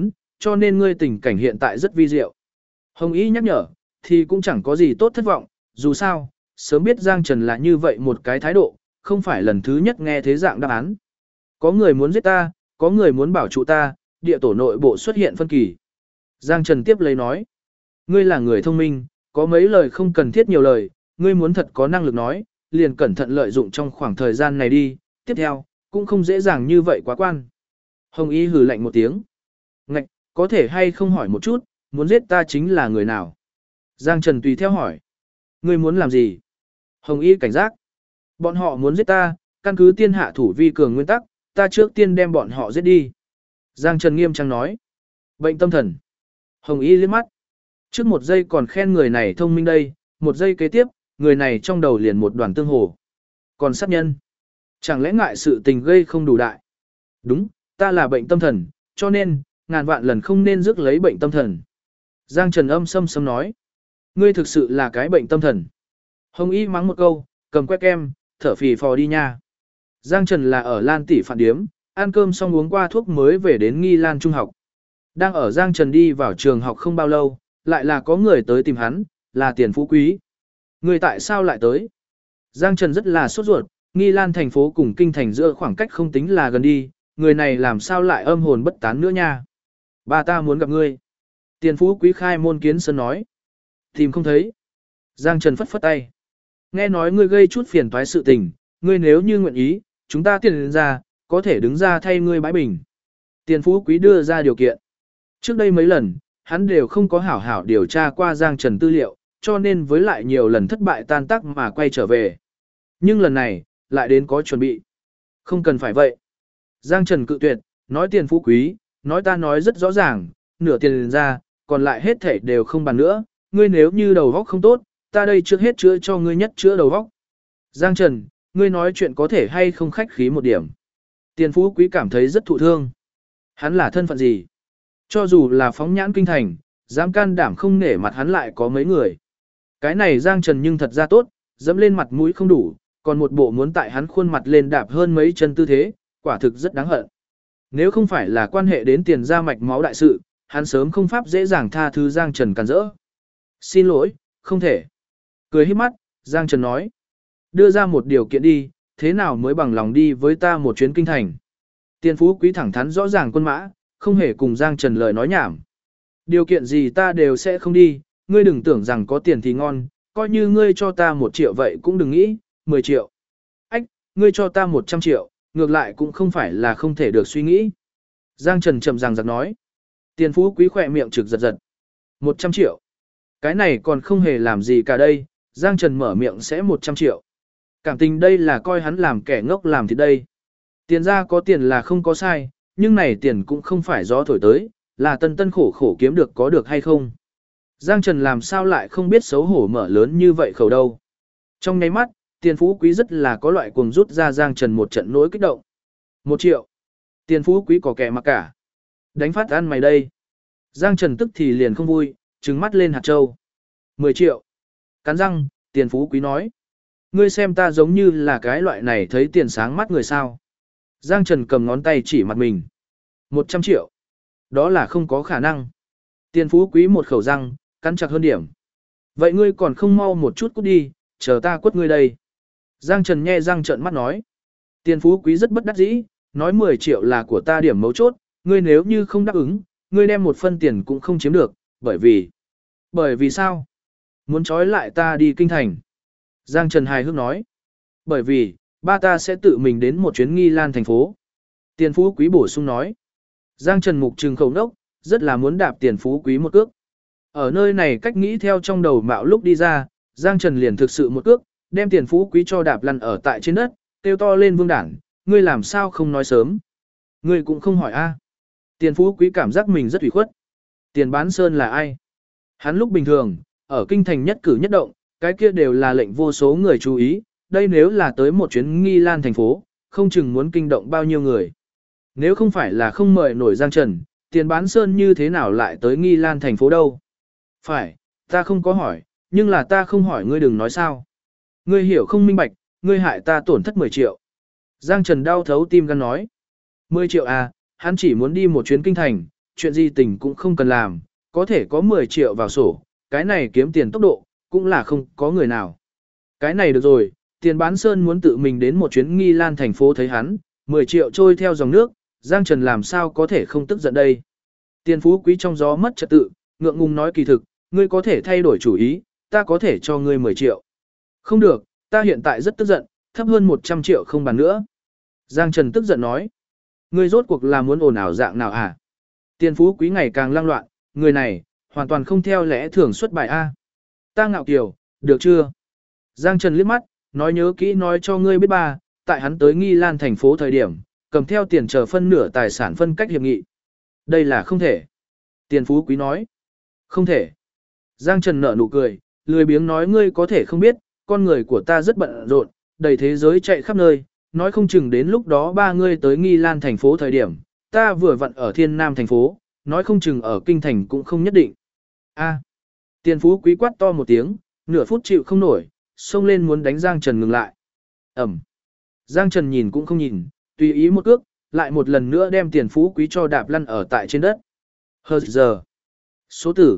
cho nên ngươi tình cảnh hiện tại rất vi diệu. Hồng Y nhắc nhở, thì cũng chẳng có gì tốt thất vọng, dù sao, sớm biết Giang Trần là như vậy một cái thái độ, không phải lần thứ nhất nghe thế dạng đáp án. Có người muốn giết ta, có người muốn bảo trụ ta, địa tổ nội bộ xuất hiện phân kỳ. Giang Trần tiếp lấy nói, ngươi là người thông minh, có mấy lời không cần thiết nhiều lời, ngươi muốn thật có năng lực nói, liền cẩn thận lợi dụng trong khoảng thời gian này đi, tiếp theo, cũng không dễ dàng như vậy quá quan. Hồng Y hừ lạnh một tiếng. Ngạch, có thể hay không hỏi một chút, muốn giết ta chính là người nào? Giang Trần tùy theo hỏi. Ngươi muốn làm gì? Hồng Y cảnh giác. Bọn họ muốn giết ta, căn cứ tiên hạ thủ vi cường nguyên tắc, ta trước tiên đem bọn họ giết đi. Giang Trần nghiêm trang nói. Bệnh tâm thần. Hồng Y liếc mắt. Trước một giây còn khen người này thông minh đây, một giây kế tiếp, người này trong đầu liền một đoàn tương hồ. Còn sát nhân. Chẳng lẽ ngại sự tình gây không đủ đại? Đúng, ta là bệnh tâm thần, cho nên, ngàn vạn lần không nên rước lấy bệnh tâm thần. Giang Trần âm sâm sâm nói. Ngươi thực sự là cái bệnh tâm thần. Hồng Y mắng một câu, cầm que kem, thở phì phò đi nha. Giang Trần là ở Lan Tỷ phản điếm, ăn cơm xong uống qua thuốc mới về đến Nghi Lan Trung học. Đang ở Giang Trần đi vào trường học không bao lâu, lại là có người tới tìm hắn, là Tiền Phú Quý. Người tại sao lại tới? Giang Trần rất là sốt ruột, Nghi Lan thành phố cùng kinh thành giữa khoảng cách không tính là gần đi, người này làm sao lại âm hồn bất tán nữa nha. Ba ta muốn gặp ngươi. Tiền Phú Quý khai môn kiến sơn nói. Tìm không thấy. Giang Trần phất phất tay. Nghe nói ngươi gây chút phiền toái sự tình, ngươi nếu như nguyện ý, chúng ta tiền ra, có thể đứng ra thay ngươi bãi bình. Tiền Phú Quý đưa ra điều kiện. Trước đây mấy lần, hắn đều không có hảo hảo điều tra qua Giang Trần tư liệu, cho nên với lại nhiều lần thất bại tan tác mà quay trở về. Nhưng lần này, lại đến có chuẩn bị. Không cần phải vậy. Giang Trần cự tuyệt, nói Tiền Phú Quý, nói ta nói rất rõ ràng, nửa tiền ra, còn lại hết thảy đều không bàn nữa, ngươi nếu như đầu óc không tốt, ta đây trước hết chữa cho ngươi nhất chữa đầu óc. Giang Trần, ngươi nói chuyện có thể hay không khách khí một điểm. Tiền Phú Quý cảm thấy rất thụ thương. Hắn là thân phận gì? Cho dù là phóng nhãn kinh thành, dám can đảm không nể mặt hắn lại có mấy người. Cái này Giang Trần nhưng thật ra tốt, dẫm lên mặt mũi không đủ, còn một bộ muốn tại hắn khuôn mặt lên đạp hơn mấy chân tư thế, quả thực rất đáng hận. Nếu không phải là quan hệ đến tiền gia mạch máu đại sự, hắn sớm không pháp dễ dàng tha thứ Giang Trần cản rỡ. Xin lỗi, không thể. Cười híp mắt, Giang Trần nói. Đưa ra một điều kiện đi, thế nào mới bằng lòng đi với ta một chuyến kinh thành. Tiền Phú Quý thẳng thắn rõ ràng quân mã, không hề cùng Giang Trần lời nói nhảm. Điều kiện gì ta đều sẽ không đi, ngươi đừng tưởng rằng có tiền thì ngon, coi như ngươi cho ta 1 triệu vậy cũng đừng nghĩ, 10 triệu. Ách, ngươi cho ta 100 triệu, ngược lại cũng không phải là không thể được suy nghĩ. Giang Trần chậm ràng giặc nói. Tiền Phú Quý khỏe miệng trực giật giật. 100 triệu. Cái này còn không hề làm gì cả đây, Giang Trần mở miệng sẽ 100 triệu. Cảm tình đây là coi hắn làm kẻ ngốc làm thì đây. Tiền ra có tiền là không có sai, nhưng này tiền cũng không phải gió thổi tới, là tân tân khổ khổ kiếm được có được hay không. Giang Trần làm sao lại không biết xấu hổ mở lớn như vậy khẩu đâu. Trong nháy mắt, Tiền Phú Quý rất là có loại cuồng rút ra Giang Trần một trận nỗi kích động. 1 triệu. Tiền Phú Quý có kẻ mặc cả. Đánh phát ăn mày đây. Giang Trần tức thì liền không vui, trừng mắt lên hạt châu. 10 triệu. Cắn răng, Tiền Phú Quý nói. Ngươi xem ta giống như là cái loại này thấy tiền sáng mắt người sao. Giang Trần cầm ngón tay chỉ mặt mình. 100 triệu. Đó là không có khả năng. Tiền Phú Quý một khẩu răng, cắn chặt hơn điểm. Vậy ngươi còn không mau một chút cút đi, chờ ta quất ngươi đây. Giang Trần nhe răng trợn mắt nói. Tiền Phú Quý rất bất đắc dĩ, nói 10 triệu là của ta điểm mấu chốt, ngươi nếu như không đáp ứng, ngươi đem 1 phân tiền cũng không chiếm được, bởi vì... Bởi vì sao? Muốn trói lại ta đi kinh thành. Giang Trần hài hước nói. Bởi vì, ba ta sẽ tự mình đến một chuyến Nghi Lan thành phố. Tiền Phú Quý bổ sung nói. Giang Trần mục trừng khẩu nốc, rất là muốn đạp Tiền Phú Quý một cước. Ở nơi này cách nghĩ theo trong đầu mạo lúc đi ra, Giang Trần liền thực sự một cước, đem Tiền Phú Quý cho đạp lăn ở tại trên đất, kêu to lên vương đảng, ngươi làm sao không nói sớm. Ngươi cũng không hỏi a. Tiền Phú Quý cảm giác mình rất ủy khuất. Tiền Bán Sơn là ai? Hắn lúc bình thường, ở kinh thành nhất cử nhất động, cái kia đều là lệnh vô số người chú ý, đây nếu là tới một chuyến Nghi Lan thành phố, không chừng muốn kinh động bao nhiêu người. Nếu không phải là không mời nổi Giang Trần, Tiền Bán Sơn như thế nào lại tới Nghi Lan thành phố đâu? Phải, ta không có hỏi, nhưng là ta không hỏi ngươi đừng nói sao. Ngươi hiểu không minh bạch, ngươi hại ta tổn thất 10 triệu. Giang Trần đau thấu tim gan nói. 10 triệu à, hắn chỉ muốn đi một chuyến kinh thành, chuyện gì tình cũng không cần làm, có thể có 10 triệu vào sổ, cái này kiếm tiền tốc độ, cũng là không có người nào. Cái này được rồi, tiền bán sơn muốn tự mình đến một chuyến Nghi Lan thành phố thấy hắn, 10 triệu trôi theo dòng nước, Giang Trần làm sao có thể không tức giận đây. Tiền phú quý trong gió mất trật tự, ngượng ngùng nói kỳ thực, ngươi có thể thay đổi chủ ý, ta có thể cho ngươi 10 triệu. Không được, ta hiện tại rất tức giận, thấp hơn 100 triệu không bàn nữa. Giang Trần tức giận nói, ngươi rốt cuộc là muốn ồn ào dạng nào hả? Tiền phú quý ngày càng lang loạn, người này, hoàn toàn không theo lẽ thường xuất bài A. Ta ngạo kiều, được chưa? Giang Trần liếc mắt, nói nhớ kỹ nói cho ngươi biết ba, tại hắn tới Nghi Lan thành phố thời điểm, cầm theo tiền chờ phân nửa tài sản phân cách hiệp nghị. Đây là không thể. Tiền phú quý nói. Không thể. Giang Trần nở nụ cười, lười biếng nói ngươi có thể không biết, con người của ta rất bận rộn, đầy thế giới chạy khắp nơi, nói không chừng đến lúc đó ba ngươi tới Nghi Lan thành phố thời điểm, ta vừa vặn ở Thiên Nam thành phố, nói không chừng ở Kinh thành cũng không nhất định. A. Tiền phú quý quát to một tiếng, nửa phút chịu không nổi, xông lên muốn đánh Giang Trần ngừng lại. Ẩm. Giang Trần nhìn cũng không nhìn, tùy ý một cước, lại một lần nữa đem tiền phú quý cho đạp lăn ở tại trên đất. Hờ giờ. Số tử,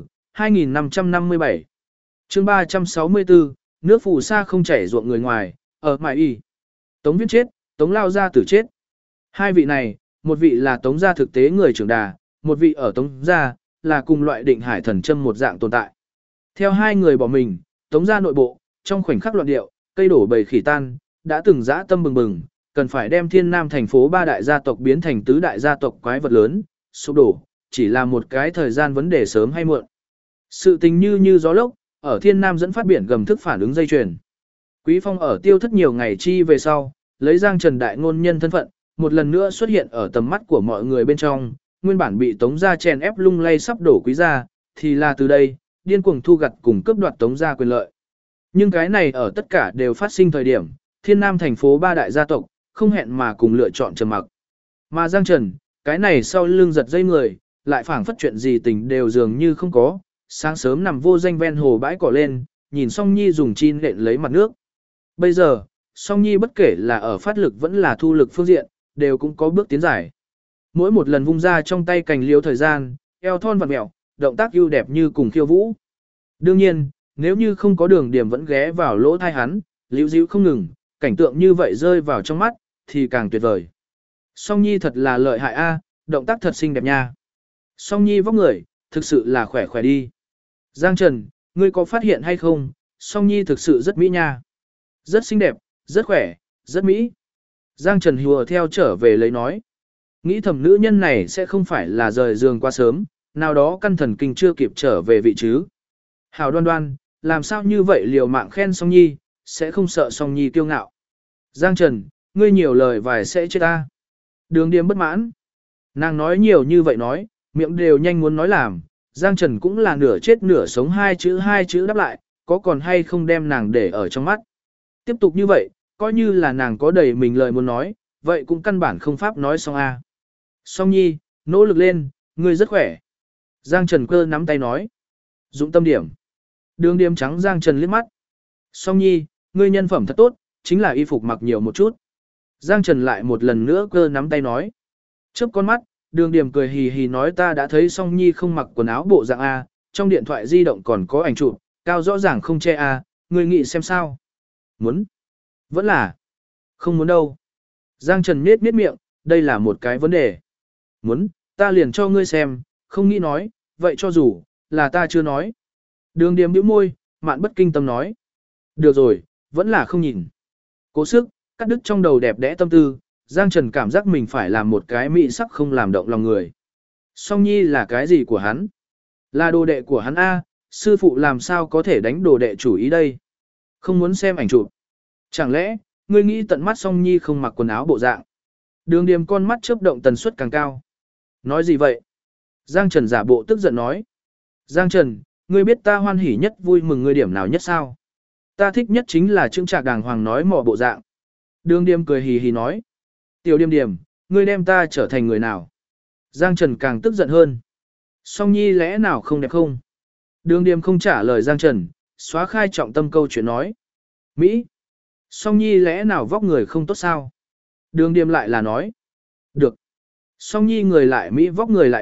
2557. Chương 364, nước phù sa không chảy ruộng người ngoài, ở mại y. Tống Viễn chết, Tống Lao Gia Tử chết. Hai vị này, một vị là Tống gia thực tế người trưởng đà, một vị ở Tống gia, là cùng loại định hải thần châm một dạng tồn tại. Theo hai người bỏ mình, Tống gia nội bộ, trong khoảnh khắc loạn điệu, cây đổ bầy khỉ tan, đã từng dã tâm bừng bừng, cần phải đem Thiên Nam thành phố ba đại gia tộc biến thành tứ đại gia tộc quái vật lớn, sụp đổ, chỉ là một cái thời gian vấn đề sớm hay muộn. Sự tình như gió lốc, ở Thiên Nam dẫn phát biển gầm thức phản ứng dây chuyền. Quý Phong ở tiêu thất nhiều ngày chi về sau, lấy Giang Trần đại ngôn nhân thân phận, một lần nữa xuất hiện ở tầm mắt của mọi người bên trong, nguyên bản bị Tống gia chèn ép lung lay sắp đổ Quý gia, thì là từ đây, điên cuồng thu gặt cùng cướp đoạt Tống gia quyền lợi. Nhưng cái này ở tất cả đều phát sinh thời điểm, Thiên Nam thành phố ba đại gia tộc, không hẹn mà cùng lựa chọn trầm mặc. Mà Giang Trần, cái này sau lưng giật dây người, lại phảng phất chuyện gì tình đều dường như không có, sáng sớm nằm vô danh ven hồ bãi cỏ lên, nhìn Song Nhi dùng chin lện lấy mặt nước. Bây giờ, Song Nhi bất kể là ở phát lực vẫn là thu lực phương diện, đều cũng có bước tiến giải. Mỗi một lần vung ra trong tay cành liễu thời gian, eo thon vặn mẹo, động tác ưu đẹp như cùng khiêu vũ. Đương nhiên, nếu như không có Đường Điểm vẫn ghé vào lỗ tai hắn, liễu díu không ngừng, cảnh tượng như vậy rơi vào trong mắt, thì càng tuyệt vời. Song Nhi thật là lợi hại a, động tác thật xinh đẹp nha. Song Nhi vóc người, thực sự là khỏe khỏe đi. Giang Trần, ngươi có phát hiện hay không, Song Nhi thực sự rất mỹ nha. Rất xinh đẹp, rất khỏe, rất mỹ. Giang Trần hùa theo trở về lấy nói. Nghĩ thầm nữ nhân này sẽ không phải là rời giường quá sớm, nào đó căn thần kinh chưa kịp trở về vị chứ. Hảo Đoan Đoan, làm sao như vậy liều mạng khen Song Nhi, sẽ không sợ Song Nhi kiêu ngạo. Giang Trần, ngươi nhiều lời vài sẽ chết ta. Đường Điềm bất mãn. Nàng nói nhiều như vậy nói, miệng đều nhanh muốn nói làm, Giang Trần cũng là nửa chết nửa sống hai chữ đáp lại, có còn hay không đem nàng để ở trong mắt. Tiếp tục như vậy, coi như là nàng có đầy mình lời muốn nói, vậy cũng căn bản không pháp nói xong a. Song Nhi, nỗ lực lên, ngươi rất khỏe. Giang Trần cơ nắm tay nói. Dụng tâm điểm. Đường Điềm trắng Giang Trần liếc mắt. Song Nhi, ngươi nhân phẩm thật tốt, chính là y phục mặc nhiều một chút. Giang Trần lại một lần nữa cơ nắm tay nói. Chớp con mắt, Đường Điềm cười hì hì nói ta đã thấy Song Nhi không mặc quần áo bộ dạng A, trong điện thoại di động còn có ảnh chụp, cao rõ ràng không che A, ngươi nghĩ xem sao. Muốn. Vẫn là. Không muốn đâu. Giang Trần nết miệng, đây là một cái vấn đề. Muốn, ta liền cho ngươi xem, không nghĩ nói, vậy cho dù, là ta chưa nói. Đường Điềm bĩu môi, mạn bất kinh tâm nói. Được rồi, vẫn là không nhìn. Cố sức, cắt đứt trong đầu đẹp đẽ tâm tư, Giang Trần cảm giác mình phải làm một cái mị sắc không làm động lòng người. Song Nhi là cái gì của hắn? Là đồ đệ của hắn A, sư phụ làm sao có thể đánh đồ đệ chủ ý đây? Không muốn xem ảnh chụp. Chẳng lẽ, ngươi nghĩ tận mắt Song Nhi không mặc quần áo bộ dạng? Đường Điềm con mắt chớp động tần suất càng cao. Nói gì vậy? Giang Trần giả bộ tức giận nói. Giang Trần, ngươi biết ta hoan hỉ nhất vui mừng ngươi điểm nào nhất sao? Ta thích nhất chính là trưng trạc đàng hoàng nói mò bộ dạng. Đường Điềm cười hì hì nói. Tiểu Điềm, ngươi đem ta trở thành người nào? Giang Trần càng tức giận hơn. Song Nhi lẽ nào không đẹp không? Đường Điềm không trả lời Giang Trần, xóa khai trọng tâm câu chuyện nói. Mỹ. Song Nhi lẽ nào vóc người không tốt sao? Đường Điềm lại là nói. Được. Song Nhi người lại Mỹ vóc người lại đẹp,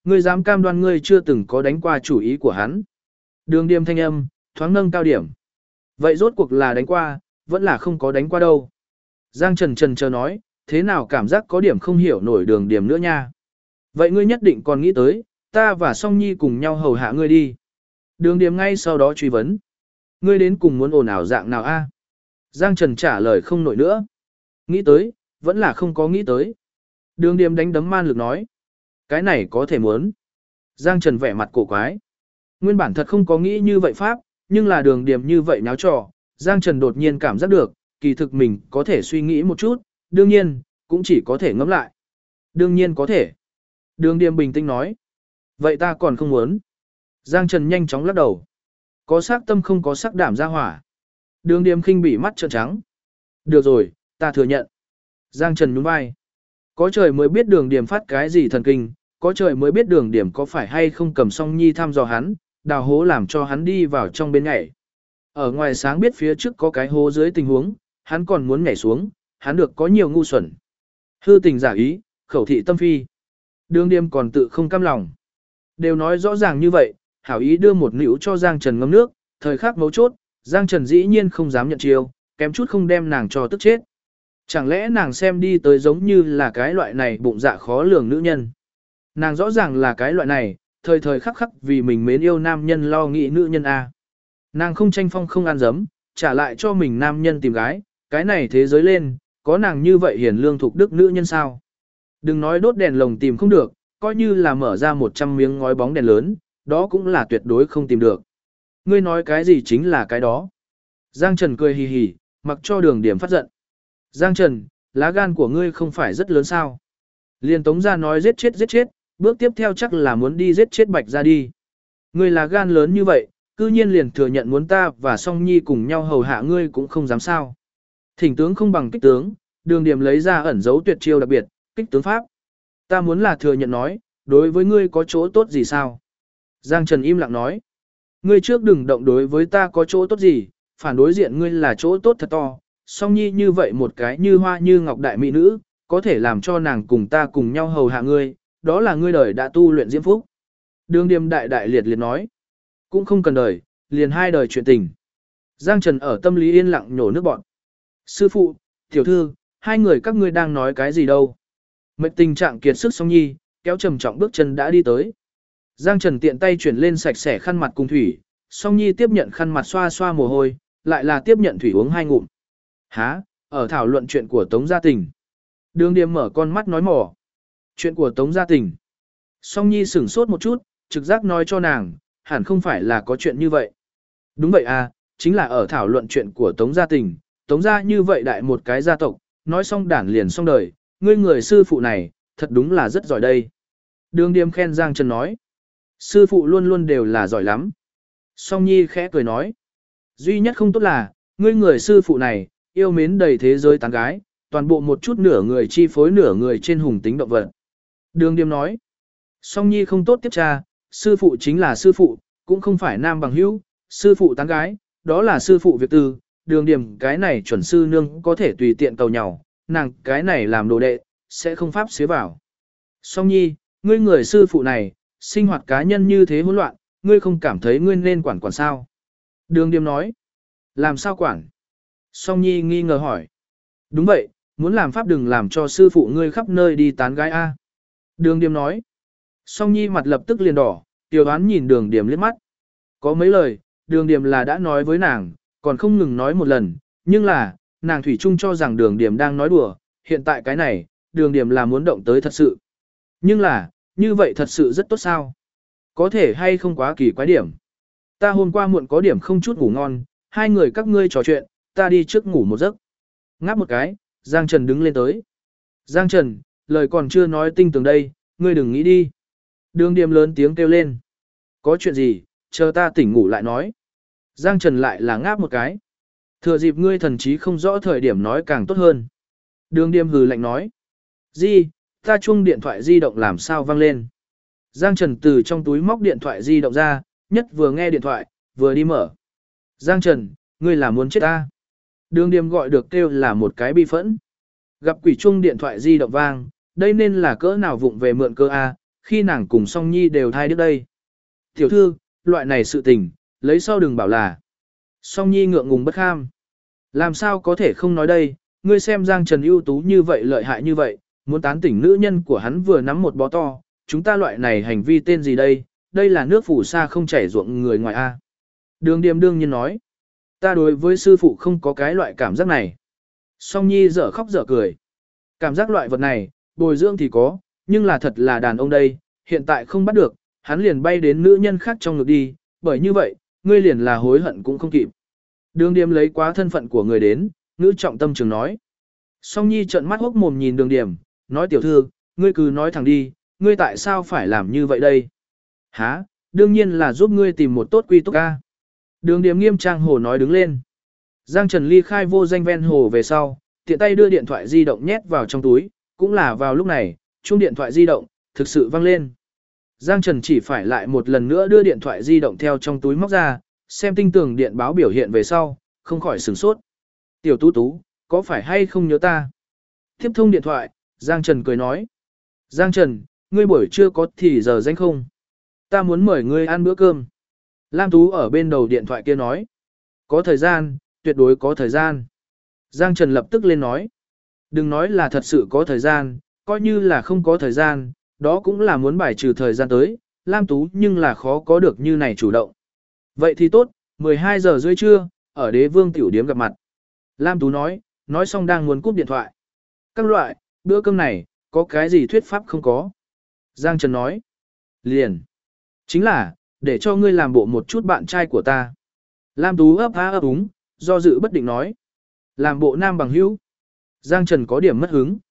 Ngươi dám cam đoan ngươi chưa từng có đánh qua chủ ý của hắn. Đường Điềm thanh âm, thoáng nâng cao điểm. Vậy rốt cuộc là đánh qua, vẫn là không có đánh qua đâu. Giang Trần Trần chờ nói, thế nào cảm giác có điểm không hiểu nổi Đường Điềm nữa nha. Vậy ngươi nhất định còn nghĩ tới, ta và Song Nhi cùng nhau hầu hạ ngươi đi. Đường Điềm ngay sau đó truy vấn. Ngươi đến cùng muốn ồn ào dạng nào a? Giang Trần trả lời không nổi nữa. Nghĩ tới, vẫn là không có nghĩ tới. Đường Điềm đánh đấm man lực nói. Cái này có thể muốn. Giang Trần vẻ mặt cổ quái. Nguyên bản thật không có nghĩ như vậy pháp, nhưng là Đường Điềm như vậy náo trò. Giang Trần đột nhiên cảm giác được, kỳ thực mình có thể suy nghĩ một chút, đương nhiên, cũng chỉ có thể ngẫm lại. Đương nhiên có thể. Đường Điềm bình tĩnh nói. Vậy ta còn không muốn. Giang Trần nhanh chóng lắc đầu. Có sắc tâm không có sắc đảm ra hỏa. Đường Điềm khinh bỉ mắt trợn trắng. Được rồi, ta thừa nhận. Giang Trần nhún vai. Có trời mới biết Đường Điềm phát cái gì thần kinh, có trời mới biết Đường Điềm có phải hay không cầm Song Nhi thăm dò hắn, đào hố làm cho hắn đi vào trong bên nhảy. Ở ngoài sáng biết phía trước có cái hố dưới tình huống, hắn còn muốn nhảy xuống, hắn được có nhiều ngu xuẩn. Hư tình giả ý, khẩu thị tâm phi. Đường Điềm còn tự không cam lòng. Đều nói rõ ràng như vậy, hảo ý đưa một nữu cho Giang Trần ngâm nước, thời khắc mấu chốt, Giang Trần dĩ nhiên không dám nhận chiêu, kém chút không đem nàng cho tức chết. Chẳng lẽ nàng xem đi tới giống như là cái loại này bụng dạ khó lường nữ nhân. Nàng rõ ràng là cái loại này, thời thời khắc khắc vì mình mến yêu nam nhân lo nghĩ nữ nhân A. Nàng không tranh phong không ăn dấm, trả lại cho mình nam nhân tìm gái, cái này thế giới lên, có nàng như vậy hiền lương thục đức nữ nhân sao. Đừng nói đốt đèn lồng tìm không được, coi như là mở ra 100 miếng ngói bóng đèn lớn, đó cũng là tuyệt đối không tìm được. Ngươi nói cái gì chính là cái đó. Giang Trần cười hì hì, mặc cho Đường Điềm phát giận. Giang Trần, lá gan của ngươi không phải rất lớn sao. Liên Tống Gia nói giết chết, bước tiếp theo chắc là muốn đi giết chết Bạch Gia đi. Ngươi lá gan lớn như vậy, cư nhiên liền thừa nhận muốn ta và Song Nhi cùng nhau hầu hạ ngươi cũng không dám sao. Thỉnh tướng không bằng kích tướng, Đường Điềm lấy ra ẩn dấu tuyệt chiêu đặc biệt, kích tướng pháp. Ta muốn là thừa nhận nói, đối với ngươi có chỗ tốt gì sao? Giang Trần im lặng nói. Ngươi trước đừng động đối với ta có chỗ tốt gì, phản đối diện ngươi là chỗ tốt thật to. Song Nhi như vậy một cái như hoa như ngọc đại mỹ nữ, có thể làm cho nàng cùng ta cùng nhau hầu hạ ngươi, đó là ngươi đời đã tu luyện diễm phúc. Đường Điềm đại đại liệt liệt nói. Cũng không cần đời, liền 2 đời chuyện tình. Giang Trần ở tâm lý yên lặng nhổ nước bọn. Sư phụ, tiểu thư, 2 người các ngươi đang nói cái gì đâu? Mệt tình trạng kiệt sức Song Nhi, kéo trầm trọng bước chân đã đi tới. Giang Trần tiện tay chuyển lên sạch sẽ khăn mặt cùng thủy, Song Nhi tiếp nhận khăn mặt xoa xoa mồ hôi, lại là tiếp nhận thủy uống 2 ngụm. Hả, ở thảo luận chuyện của Tống Gia Tình. Đường Điềm mở con mắt nói mỏ. Chuyện của Tống Gia Tình. Song Nhi sửng sốt một chút, trực giác nói cho nàng, hẳn không phải là có chuyện như vậy. Đúng vậy à, chính là ở thảo luận chuyện của Tống Gia Tình, Tống Gia như vậy đại một cái gia tộc, nói xong đản liền xong đời, ngươi người sư phụ này, thật đúng là rất giỏi đây. Đường Điềm khen Giang Trần nói. Sư phụ luôn luôn đều là giỏi lắm. Song Nhi khẽ cười nói. Duy nhất không tốt là, ngươi người sư phụ này, yêu mến đầy thế giới tán gái, toàn bộ một chút nửa người chi phối nửa người trên hùng tính động vật. Đường Điềm nói. Song Nhi không tốt tiếp tra, sư phụ chính là sư phụ, cũng không phải nam bằng hữu, sư phụ tán gái, đó là sư phụ việc tư, Đường Điềm cái này chuẩn sư nương có thể tùy tiện cầu nhau, nàng cái này làm đồ đệ, sẽ không pháp xế vào. Song Nhi, ngươi người sư phụ này, sinh hoạt cá nhân như thế hỗn loạn, ngươi không cảm thấy ngươi nên quản sao? Đường Điềm nói. Làm sao quản? Song Nhi nghi ngờ hỏi. Đúng vậy, muốn làm pháp đừng làm cho sư phụ ngươi khắp nơi đi tán gái a. Đường Điềm nói. Song Nhi mặt lập tức liền đỏ, Tiểu Đoán nhìn Đường Điềm liếc mắt. Có mấy lời, Đường Điềm là đã nói với nàng, còn không ngừng nói một lần, nhưng là, nàng thủy chung cho rằng Đường Điềm đang nói đùa, hiện tại cái này, Đường Điềm là muốn động tới thật sự. Nhưng là, như vậy thật sự rất tốt sao? Có thể hay không quá kỳ quái điểm. Ta hôm qua muộn có điểm không chút ngủ ngon, 2 người các ngươi trò chuyện, ta đi trước ngủ một giấc. Ngáp một cái, Giang Trần đứng lên tới. Giang Trần, lời còn chưa nói tinh tường đây, ngươi đừng nghĩ đi. Đường Điềm lớn tiếng kêu lên. Có chuyện gì, chờ ta tỉnh ngủ lại nói. Giang Trần lại là ngáp một cái. Thừa dịp ngươi thần trí không rõ thời điểm nói càng tốt hơn. Đường Điềm hừ lạnh nói. Di, ta chuông điện thoại di động làm sao vang lên. Giang Trần từ trong túi móc điện thoại di động ra, nhất vừa nghe điện thoại, vừa đi mở. Giang Trần, ngươi là muốn chết ta. Đường Điềm gọi được kêu là một cái bi phẫn. Gặp quỷ chuông điện thoại di động vang, đây nên là cỡ nào vụng về mượn cơ A, khi nàng cùng Song Nhi đều thai đứa đây. Tiểu thư, loại này sự tình, lấy sau đừng bảo là. Song Nhi ngượng ngùng bất kham. Làm sao có thể không nói đây, ngươi xem Giang Trần ưu tú như vậy lợi hại như vậy, muốn tán tỉnh nữ nhân của hắn vừa nắm một bó to, chúng ta loại này hành vi tên gì đây, đây là nước phủ sa không chảy ruộng người ngoài A. Đường Điềm đương nhiên nói, ta đối với sư phụ không có cái loại cảm giác này. Song Nhi dở khóc dở cười. Cảm giác loại vật này, bồi dưỡng thì có, nhưng là thật là đàn ông đây, hiện tại không bắt được, hắn liền bay đến nữ nhân khác trong ngực đi, bởi như vậy, ngươi liền là hối hận cũng không kịp. Đường Điềm lấy quá thân phận của người đến, ngữ trọng tâm trường nói. Song Nhi trợn mắt hốc mồm nhìn Đường Điềm, nói tiểu thư, ngươi cứ nói thẳng đi, ngươi tại sao phải làm như vậy đây? Hả, đương nhiên là giúp ngươi tìm một tốt quy túc ca. Đường Điềm nghiêm trang hồ nói đứng lên. Giang Trần ly khai vô danh ven hồ về sau, tiện tay đưa điện thoại di động nhét vào trong túi, cũng là vào lúc này, chuông điện thoại di động, thực sự vang lên. Giang Trần chỉ phải lại một lần nữa đưa điện thoại di động theo trong túi móc ra, xem tinh tường điện báo biểu hiện về sau, không khỏi sửng sốt. Tiểu Tú Tú, có phải hay không nhớ ta? Tiếp thông điện thoại, Giang Trần cười nói. Giang Trần, ngươi buổi trưa có thì giờ danh không? Ta muốn mời ngươi ăn bữa cơm. Lam Tú ở bên đầu điện thoại kia nói. Có thời gian, tuyệt đối có thời gian. Giang Trần lập tức lên nói. Đừng nói là thật sự có thời gian, coi như là không có thời gian, đó cũng là muốn bài trừ thời gian tới, Lam Tú nhưng là khó có được như này chủ động. Vậy thì tốt, 12 giờ rưỡi trưa, ở Đế Vương tiểu điếm gặp mặt. Lam Tú nói xong đang muốn cúp điện thoại. Các loại, bữa cơm này, có cái gì thuyết pháp không có? Giang Trần nói. Liền. Chính là, để cho ngươi làm bộ một chút bạn trai của ta. Lam Tú ấp á ấp úng, do dự bất định nói. Làm bộ nam bằng hữu. Giang Trần có điểm mất hứng.